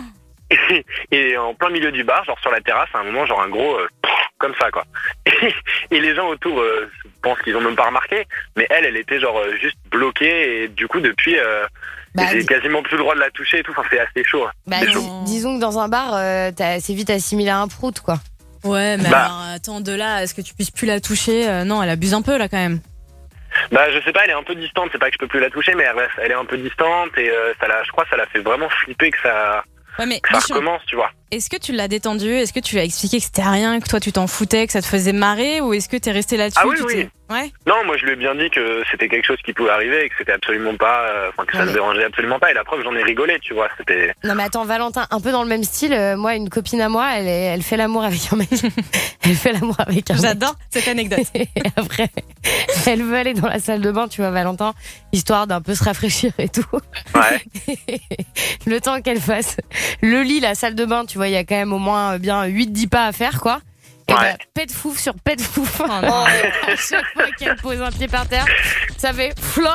Speaker 14: Et en plein milieu du bar, genre sur la terrasse, à un moment, genre un gros comme ça quoi. Et les gens autour pensent qu'ils ont même pas remarqué, mais elle était genre juste bloquée et du coup depuis j'ai quasiment plus le droit de la toucher et tout. Enfin c'est assez chaud.
Speaker 8: Disons que dans un bar, c'est vite assimilé à un prout quoi.
Speaker 10: Ouais mais alors attends, de là à ce que tu puisses plus la toucher, non elle abuse un peu là quand même.
Speaker 14: Bah je sais pas, elle est un peu distante, c'est pas que je peux plus la toucher mais elle est un peu distante et je crois que ça l'a fait vraiment flipper que ça recommence tu vois.
Speaker 10: Est-ce que tu l'as détendu? Est-ce que tu lui as expliqué que c'était rien, que toi tu t'en foutais, que ça te faisait marrer, ou est-ce que t'es resté là-dessus?
Speaker 14: Ah oui.
Speaker 10: Ouais.
Speaker 14: Non, moi je lui ai bien dit que c'était quelque chose qui pouvait arriver et que c'était absolument pas, que ça ne dérangeait absolument pas. Et la preuve, j'en ai rigolé, tu vois. C'était.
Speaker 8: Non mais attends, Valentin, un peu dans le même style. Moi, une copine à moi, elle fait l'amour avec un mec. Elle fait l'amour avec un mec.
Speaker 10: J'adore cette anecdote.
Speaker 8: Et après, elle veut aller dans la salle de bain, tu vois, Valentin, histoire d'un peu se rafraîchir et tout.
Speaker 14: Ouais.
Speaker 8: Le temps qu'elle fasse le lit, la salle de bain, tu vois, il y a quand même au moins bien 8-10 pas à faire, quoi. Et pet de fouf sur pet de fouf. À chaque fois qu'elle pose un pied par terre, ça fait floc.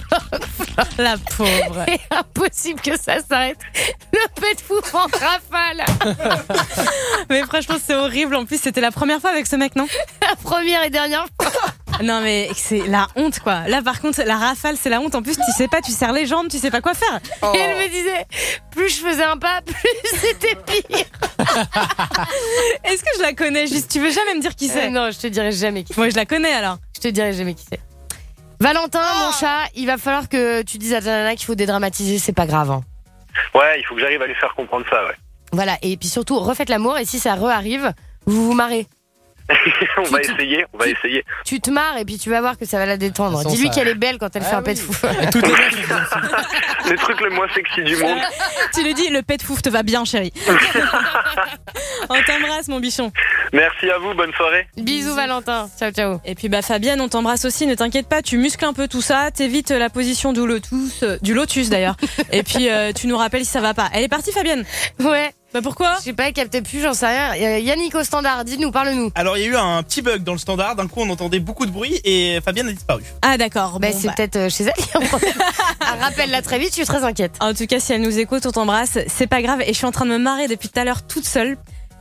Speaker 10: La pauvre.
Speaker 8: C'est impossible que ça s'arrête. Le pet de fouf en rafale.
Speaker 10: Mais franchement, c'est horrible. En plus, c'était la première fois avec ce mec, non?
Speaker 8: La première et dernière fois.
Speaker 10: Non mais c'est la honte quoi. Là par contre la rafale c'est la honte. En plus tu sais pas, tu serres les jambes, tu sais pas quoi faire.
Speaker 8: Et elle me disait plus je faisais un pas, plus c'était pire.
Speaker 10: Est-ce que je la connais juste? Tu veux jamais me dire qui c'est?
Speaker 8: Non, je te dirai jamais qui c'est.
Speaker 10: Moi je la connais alors.
Speaker 8: Je te dirai jamais qui c'est. Valentin, mon chat, il va falloir que tu dises à ta nana qu'il faut dédramatiser, c'est pas grave. Hein.
Speaker 14: Ouais, il faut que j'arrive à lui faire comprendre ça, ouais.
Speaker 8: Voilà, et puis surtout refaites l'amour et si ça re-arrive, vous vous marrez.
Speaker 14: on va essayer.
Speaker 8: Tu te marres et puis tu vas voir que ça va la détendre. Dis-lui qu'elle est belle quand elle fait un pet de fouf.
Speaker 14: Le truc le moins sexy du monde.
Speaker 10: Tu lui dis le pet de fouf te va bien chérie. On t'embrasse mon bichon.
Speaker 14: Merci à vous, bonne soirée.
Speaker 8: Bisous Valentin, ciao.
Speaker 10: Et puis Fabienne, on t'embrasse aussi, ne t'inquiète pas, tu muscles un peu tout ça, t'évites la position du lotus d'ailleurs. Et puis tu nous rappelles si ça va pas. Elle est partie Fabienne?
Speaker 8: Ouais.
Speaker 10: Bah pourquoi?
Speaker 8: Je sais pas, elle captait plus, j'en sais rien. Yannick au standard, dis-nous, parle-nous.
Speaker 17: Alors il y a eu un petit bug dans le standard, d'un coup on entendait beaucoup de bruit et Fabienne a disparu.
Speaker 10: Ah d'accord.
Speaker 8: C'est peut-être chez elle. Rappelle-la très vite, je suis très inquiète.
Speaker 10: En tout cas, si elle nous écoute, on t'embrasse, c'est pas grave. Et je suis en train de me marrer depuis tout à l'heure toute seule.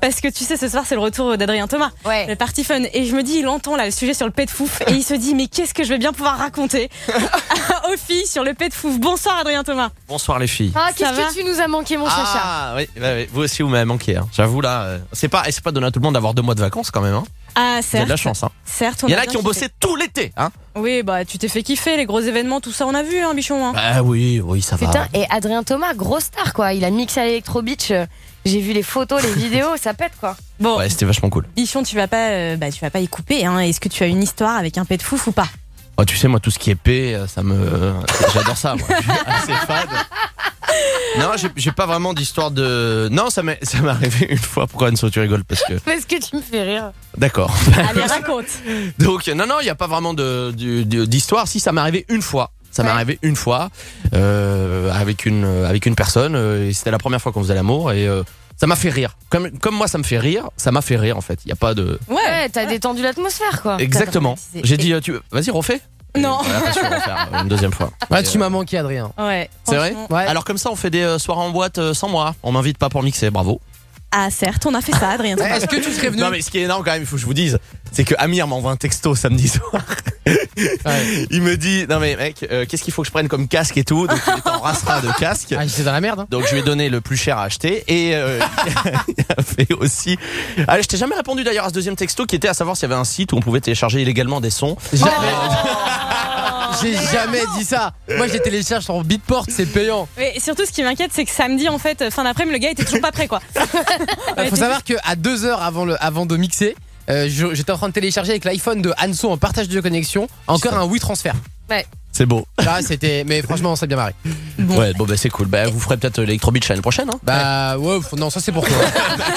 Speaker 10: parce que tu sais, ce soir, c'est le retour d'Adrien Thomas.
Speaker 8: Ouais.
Speaker 10: Le Party Fun. Et je me dis, il entend là le sujet sur le pet fouf et il se dit, mais qu'est-ce que je vais bien pouvoir raconter aux filles sur le pet fouf. Bonsoir, Adrien Thomas.
Speaker 13: Bonsoir les filles.
Speaker 8: Ah, qu'est-ce que tu nous as manqué, mon chacha?
Speaker 13: Ah oui, vous aussi vous m'avez manqué. Hein. J'avoue là, c'est pas donné à tout le monde d'avoir 2 mois de vacances quand même. Hein.
Speaker 10: Ah,
Speaker 13: Vous avez de la chance. Hein.
Speaker 10: Certes,
Speaker 13: il y en a qui ont bossé tout l'été. Hein.
Speaker 10: Oui, bah tu t'es fait kiffer, les gros événements, tout ça, on a vu, hein, bichon. Hein.
Speaker 13: Bah oui, ça va.
Speaker 8: Putain, et Adrien Thomas, grosse star quoi. Il a mixé à l'Electro Beach. J'ai vu les photos, les vidéos, ça pète quoi.
Speaker 10: Bon,
Speaker 13: ouais, c'était vachement cool.
Speaker 10: Bichon, tu vas pas y couper. Hein. Est-ce que tu as une histoire avec un pet fouf ou pas?
Speaker 13: Oh, tu sais, moi, tout ce qui est paix, j'adore ça, moi. Je suis assez fan. Non, j'ai pas vraiment d'histoire de. Non, ça m'est arrivé une fois. Pourquoi Anso, tu rigoles? Parce
Speaker 8: que tu me fais rire.
Speaker 13: D'accord.
Speaker 10: Allez, raconte.
Speaker 13: Donc, non, il n'y a pas vraiment d'histoire. Si, ça m'est arrivé une fois. Ça m'est arrivé une fois avec une personne. Et c'était la première fois qu'on faisait l'amour. Et ça m'a fait rire. Comme moi, ça me fait rire. Ça m'a fait rire, en fait. Il n'y a pas de.
Speaker 8: Ouais, t'as détendu l'atmosphère, quoi.
Speaker 13: Exactement. J'ai dit, vas-y, refais.
Speaker 10: Non.
Speaker 13: Voilà, pas sûr, on va faire une deuxième fois.
Speaker 9: Ouais, tu m'as manqué, Adrien.
Speaker 10: Ouais.
Speaker 13: C'est vrai?
Speaker 9: Ouais.
Speaker 13: Alors comme ça, on fait des soirées en boîte sans moi. On m'invite pas pour mixer, bravo.
Speaker 10: Ah certes, on a fait ça, Adrien.
Speaker 9: Est-ce que tu serais venu?
Speaker 13: Non mais ce qui est énorme quand même, il faut que je vous dise, c'est que Amir m'envoie un texto samedi soir. Ouais. Il me dit, non mais mec, qu'est-ce qu'il faut que je prenne comme casque et tout? Donc il est en rassera de casque.
Speaker 9: Ah, j'étais dans la merde. Hein.
Speaker 13: Donc je lui ai donné le plus cher à acheter et il a fait aussi. Ah, je t'ai jamais répondu d'ailleurs à ce deuxième texto qui était à savoir s'il y avait un site où on pouvait télécharger illégalement des sons.
Speaker 9: J'ai jamais dit ça. Moi, je les télécharge sur Beatport, c'est payant.
Speaker 10: Mais surtout, ce qui m'inquiète, c'est que samedi, en fait, fin d'après-midi, le gars était toujours pas prêt, quoi.
Speaker 9: Faut savoir qu'à 2 heures avant de mixer, j'étais en train de télécharger avec l'iPhone de Anso en partage de connexion encore un WeTransfer.
Speaker 8: Ouais.
Speaker 13: C'est beau.
Speaker 9: Là, mais franchement, on s'est bien marré.
Speaker 10: Bon.
Speaker 13: Ouais, bon, bah c'est cool. Bah, vous ferez peut-être l'Electro Beach l'année prochaine. Hein.
Speaker 9: Bah, ouais, non, ça c'est pour toi.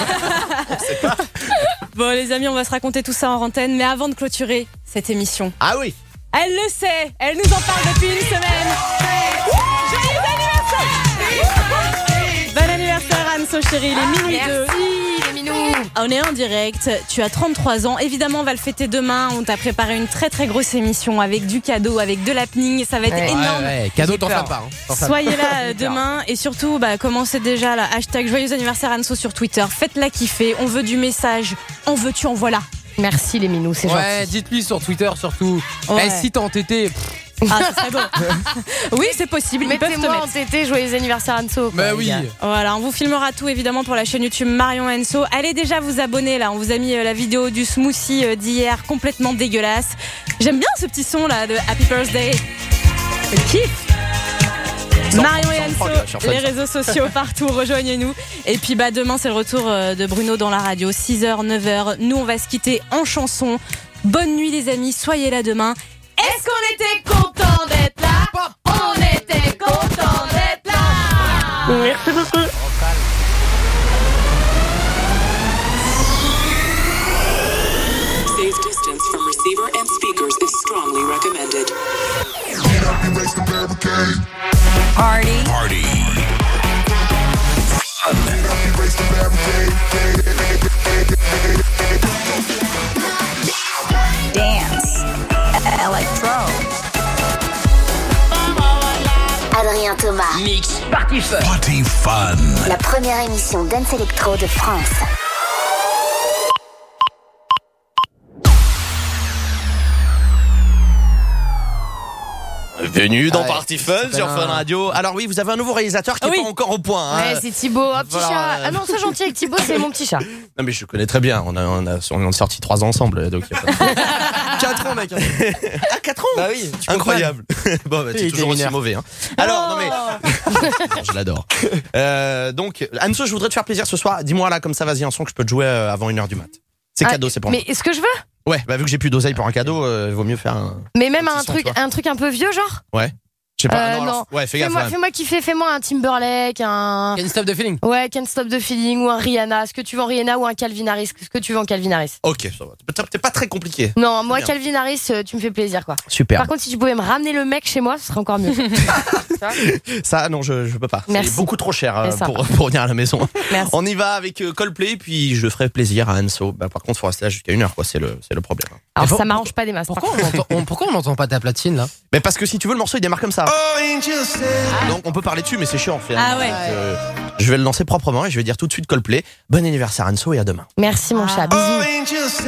Speaker 10: Bon, les amis, on va se raconter tout ça en antenne, mais avant de clôturer cette émission.
Speaker 13: Ah oui.
Speaker 10: Elle le sait, elle nous en parle depuis une semaine. Joyeux anniversaire! Bon anniversaire, Anso chérie, il est minuit 2.
Speaker 8: Merci, les minous.
Speaker 10: On est en direct, tu as 33 ans. Évidemment, on va le fêter demain. On t'a préparé une très très grosse émission avec du cadeau, avec de l'happening. Ça va être énorme.
Speaker 9: Ouais, cadeau, t'en fais pas. Hein.
Speaker 10: Soyez là demain et surtout, commencez déjà la hashtag Joyeux anniversaire Anso sur Twitter. Faites-la kiffer. On veut du message. En veux-tu, en voilà.
Speaker 8: Merci les minous, c'est gentil.
Speaker 9: Ouais, dites-lui sur Twitter surtout.
Speaker 10: Ouais.
Speaker 9: Si t'es entêté.
Speaker 10: Ah, ça serait bon. Oui, c'est possible. Ils peuvent te
Speaker 8: Mettez-moi
Speaker 10: mettre.
Speaker 8: en TT, joyeux anniversaire Anso.
Speaker 9: Bah oui.
Speaker 10: Voilà, on vous filmera tout évidemment pour la chaîne YouTube Marion Enso. Allez déjà vous abonner là, on vous a mis la vidéo du smoothie d'hier complètement dégueulasse. J'aime bien ce petit son là de Happy Birthday. Je kiffe. Marion et Enso, les réseaux sociaux partout, rejoignez-nous. Et puis demain c'est le retour de Bruno dans la radio, 6h, 9h. Nous on va se quitter en chanson. Bonne nuit les amis, soyez là demain.
Speaker 8: Est-ce qu'on était content d'être là? On était content d'être là.
Speaker 15: Merci beaucoup.
Speaker 16: Safe distance from receiver and speakers is strongly recommended.
Speaker 3: Party.
Speaker 20: Dance. Electro. Adrien Thomas.
Speaker 3: Mix Party Fun.
Speaker 19: Party Fun.
Speaker 20: La première émission Dance Electro de France.
Speaker 13: Bienvenue dans
Speaker 9: Ouais,
Speaker 13: Party Fun sur Fun Radio. Alors oui, vous avez un nouveau réalisateur qui est pas encore au point. Hein.
Speaker 8: Ouais, c'est Thibaut, un petit
Speaker 13: Voilà.
Speaker 8: chat. Ah non, sois gentil avec Thibaut, c'est mon petit chat.
Speaker 13: Non mais je connais très bien. On a sorti 3 ans ensemble, donc.
Speaker 12: 4 ans, mec.
Speaker 13: Ah 4 ans.
Speaker 12: Bah oui.
Speaker 13: Incroyable. Bon, bah, t'es toujours aussi mauvais. Hein. Alors non mais, non, je l'adore. Donc Anso, je voudrais te faire plaisir ce soir. Dis-moi là comme ça, vas-y un son que je peux te jouer avant 1h du mat. C'est cadeau, c'est pour moi.
Speaker 8: Mais est-ce que je veux?
Speaker 13: Ouais, bah vu que j'ai plus d'oseille pour un cadeau, il vaut mieux faire un.
Speaker 8: Mais même
Speaker 13: petit
Speaker 8: un
Speaker 13: son,
Speaker 8: truc,
Speaker 13: tu vois.
Speaker 8: un truc un peu vieux, genre?
Speaker 13: Ouais. Je sais pas.
Speaker 8: Non.
Speaker 13: Alors, ouais, fais gaffe.
Speaker 8: Fais-moi kiffer, fais-moi un Timberlake, un.
Speaker 9: Can't Stop the Feeling.
Speaker 8: Ouais, Can't Stop the Feeling ou un Rihanna. Ce que tu veux en Rihanna ou un Calvin Harris. Ce que tu veux en Calvin Harris.
Speaker 13: Ok, ça va. T'es pas très compliqué.
Speaker 8: Non, moi,
Speaker 13: Bien.
Speaker 8: Calvin Harris, tu me fais plaisir, quoi.
Speaker 13: Super.
Speaker 8: Par contre, si tu pouvais me ramener le mec chez moi, ce serait encore mieux.
Speaker 13: Ça, non, je peux pas.
Speaker 8: Merci.
Speaker 13: C'est beaucoup trop cher
Speaker 8: C'est ça.
Speaker 13: pour venir à la maison.
Speaker 8: Merci.
Speaker 13: On y va avec Coldplay, puis je ferai plaisir à Anso. Bah, par contre, faut rester là jusqu'à 1h, quoi. C'est le problème.
Speaker 8: Alors ça m'arrange pas des masses.
Speaker 9: Pourquoi on n'entend pas ta platine là?
Speaker 13: Mais parce que si tu veux, le morceau il démarre comme ça. Donc on peut parler dessus, mais c'est chiant.
Speaker 8: Ah ouais.
Speaker 13: Je vais le lancer proprement et je vais dire tout de suite Coldplay. Bon anniversaire Anso et à demain.
Speaker 8: Merci mon chat, bisous.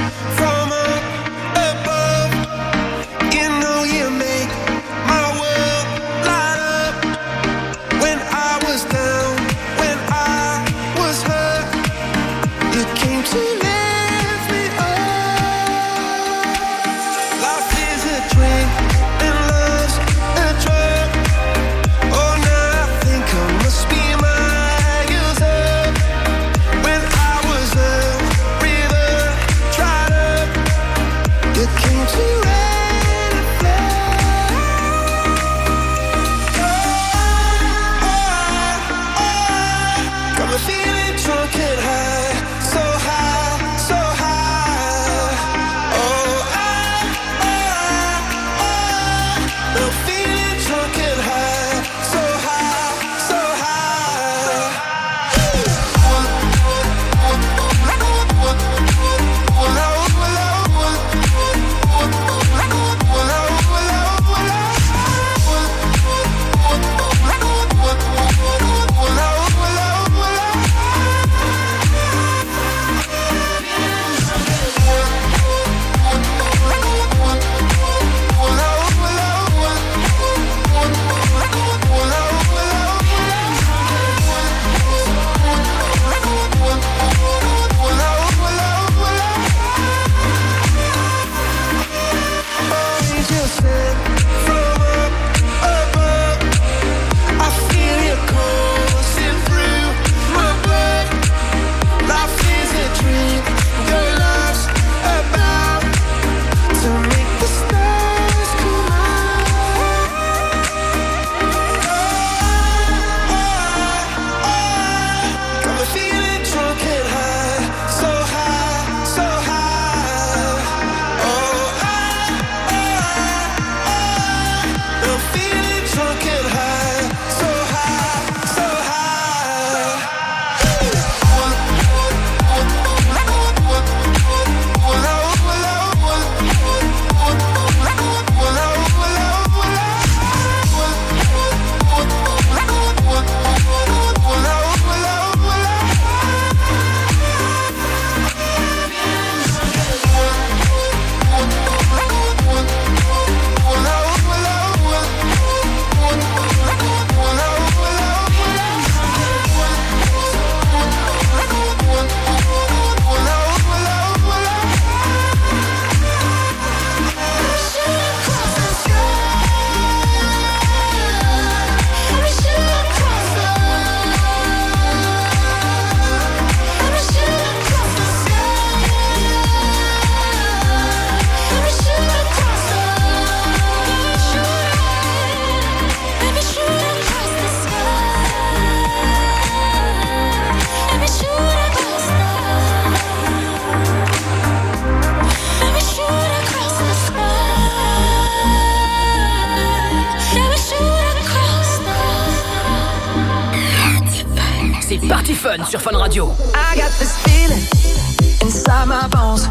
Speaker 3: Party Fun sur Fun Radio.
Speaker 2: I got this feeling inside my bones.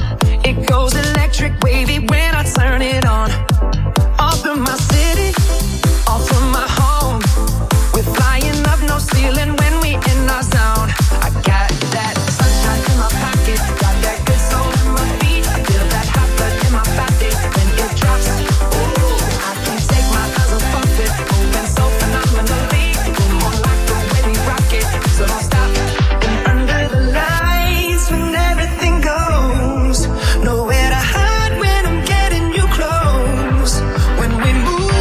Speaker 2: It goes electric wavy when I turn it on. Off from my city, off from my home. We're flying up no ceiling when we in our zone. I got that sunshine in my pocket, got that good soul in my feet. I feel that hot blood in my body when it drops. Ooh, I can't take my eyes off of it, moving so phenomenally. You're more like the way we rock it, so don't stop. And under the lights when everything goes, nowhere to hide when I'm getting you close. When we move.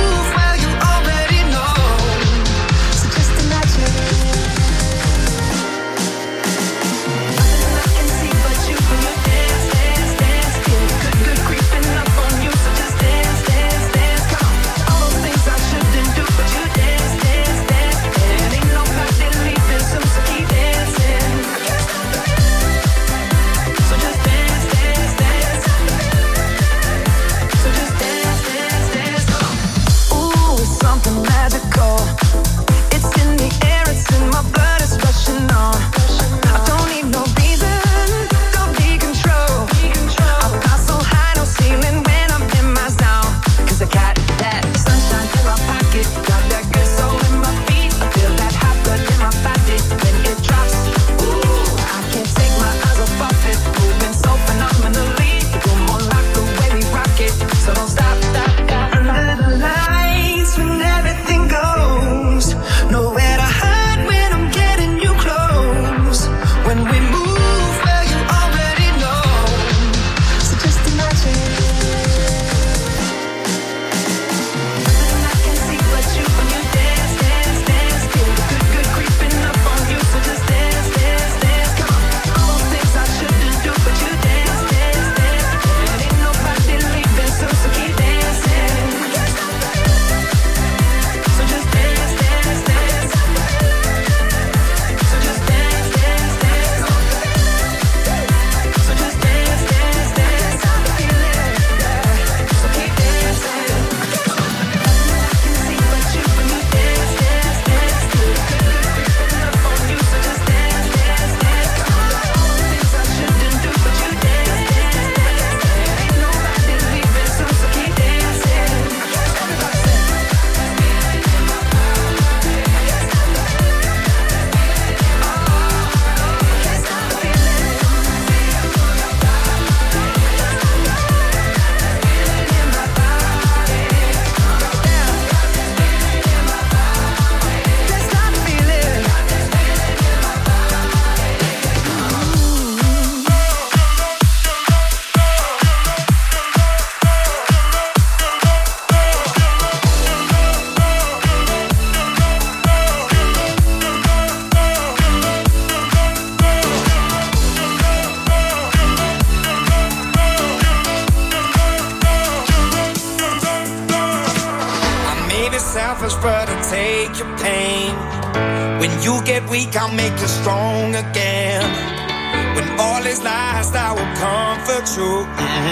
Speaker 7: much better take your pain. When you get weak, I'll make you strong again. When all is lost, I will comfort you.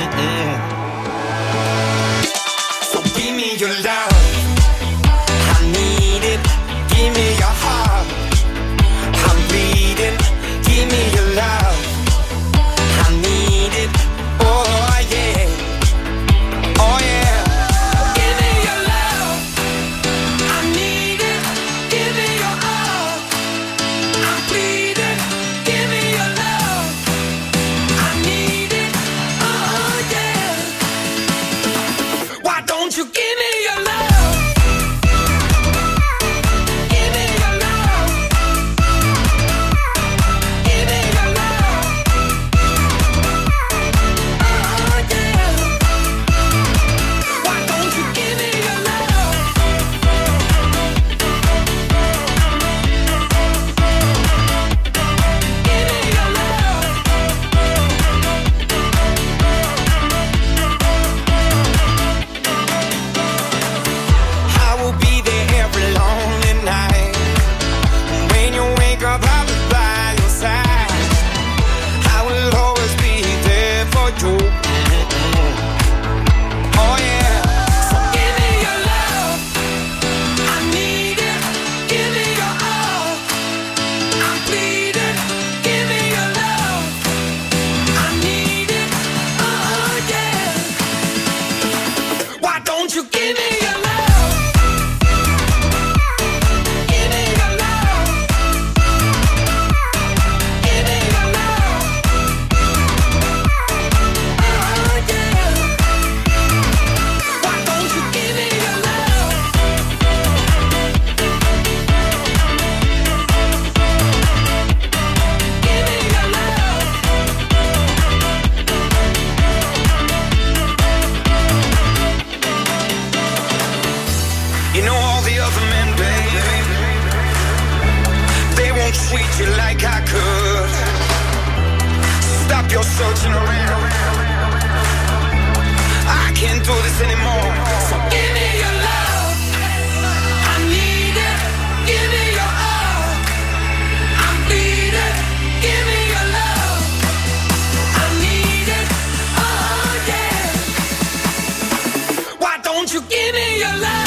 Speaker 7: So give me your love, I need it. Give me your heart, I'm bleeding. Give me your love, I need it. Oh yeah, oh yeah. Give me your love, I need it. Give me your all, I'm bleeding. Give me your love, I need it. Oh yeah. Why don't you give me your love? Searching around, I can't do this anymore. So give me your love, I need it. Give me your all, I'm bleeding. Give me your love, I need it. Oh yeah. Why don't you give me your love?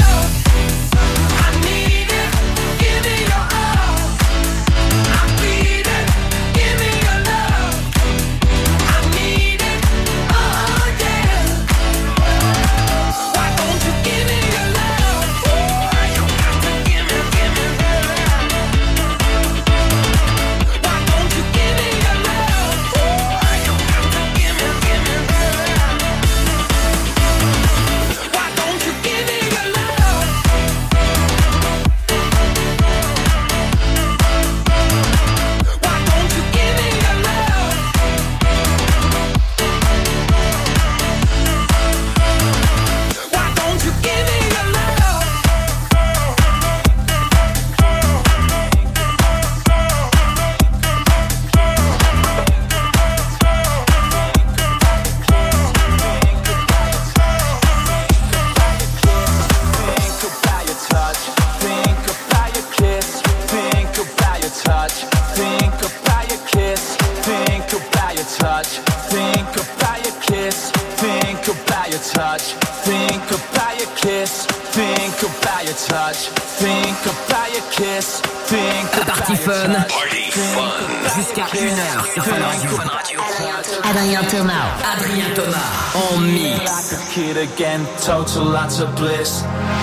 Speaker 3: Party Fun. Jusqu'à 1h sur Fun Radio.
Speaker 20: Adrien Thomas.
Speaker 3: Adrien Thomas en mix.
Speaker 11: Kid again, total lots of bliss.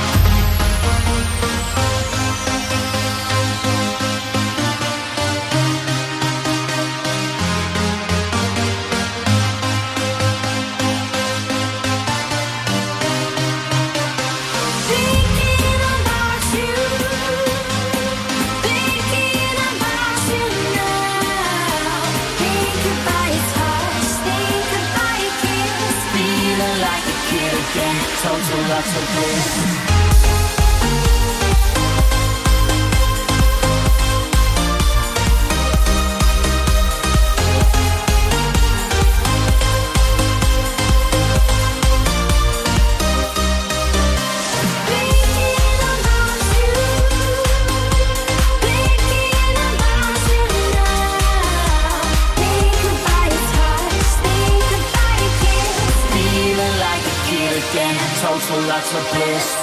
Speaker 11: Total lots of bliss.
Speaker 7: lots of bliss.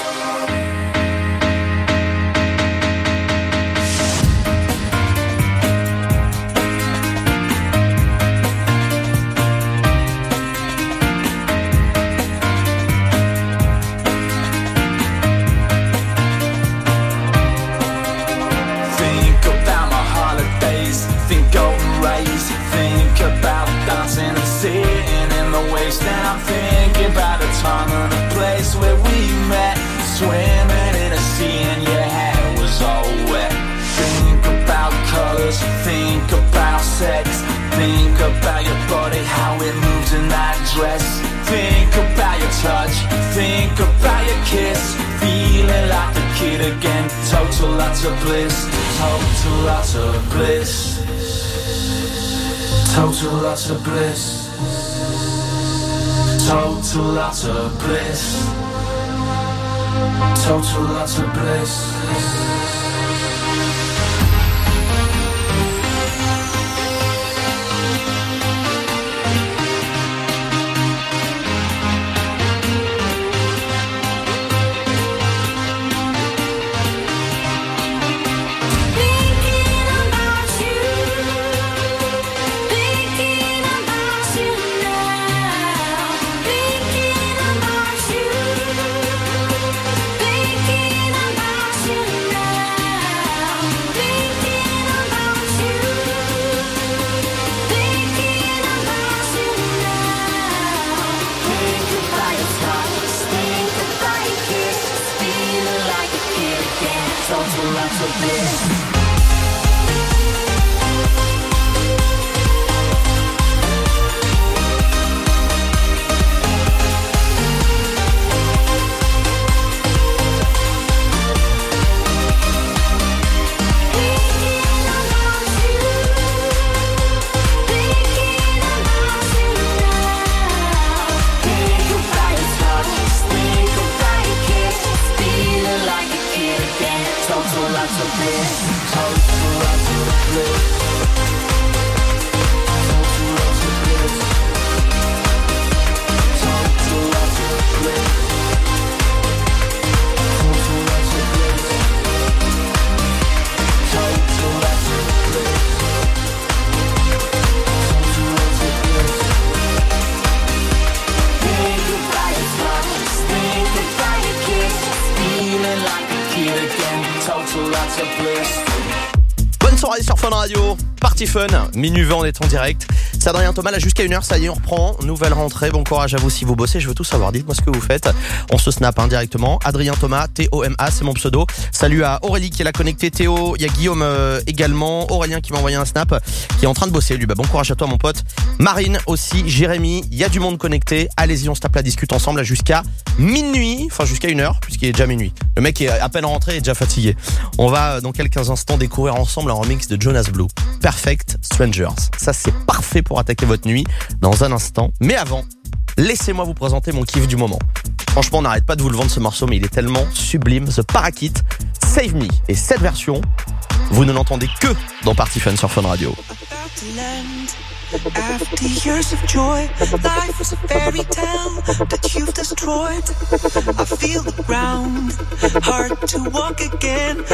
Speaker 4: Then I'm thinking about a time and a place where we met, swimming in a sea and your hair was all wet. Think about colors, think about sex, think about your body, how it moves in that dress. Think about your touch, think about your kiss, feeling like a kid again. Total lots of bliss, total lots of bliss, total lots of bliss. Total lots of bliss. Total lots of bliss.
Speaker 13: Bonne soirée sur Fun Radio, Party Fun, minuit 20, on est en direct. C'est Adrien Thomas là jusqu'à 1h, ça y est on reprend, nouvelle rentrée, bon courage à vous si vous bossez, je veux tout savoir, dites-moi ce que vous faites. On se snap directement, Adrien Thomas, T-O-M-A, c'est mon pseudo. Salut à Aurélie qui est là connectée, Théo, il y a Guillaume également, Aurélien qui m'a envoyé un snap, qui est en train de bosser lui, bon courage à toi mon pote. Marine aussi, Jérémy, il y a du monde connecté, allez-y on se tape la discute ensemble là jusqu'à minuit, enfin jusqu'à 1h, puisqu'il est déjà minuit. Le mec est à peine rentré et déjà fatigué. On va dans quelques instants découvrir ensemble un remix de Jonas Blue, Perfect Strangers. Ça c'est parfait pour attaquer votre nuit dans un instant. Mais avant, laissez-moi vous présenter mon kiff du moment. Franchement, on n'arrête pas de vous le vendre ce morceau, mais il est tellement sublime. The Parakeet, Save Me. Et cette version, vous ne l'entendez que dans Party Fun sur Fun Radio.
Speaker 2: After years of joy, life was a fairy tale that you've destroyed. I feel the ground, hard to walk again.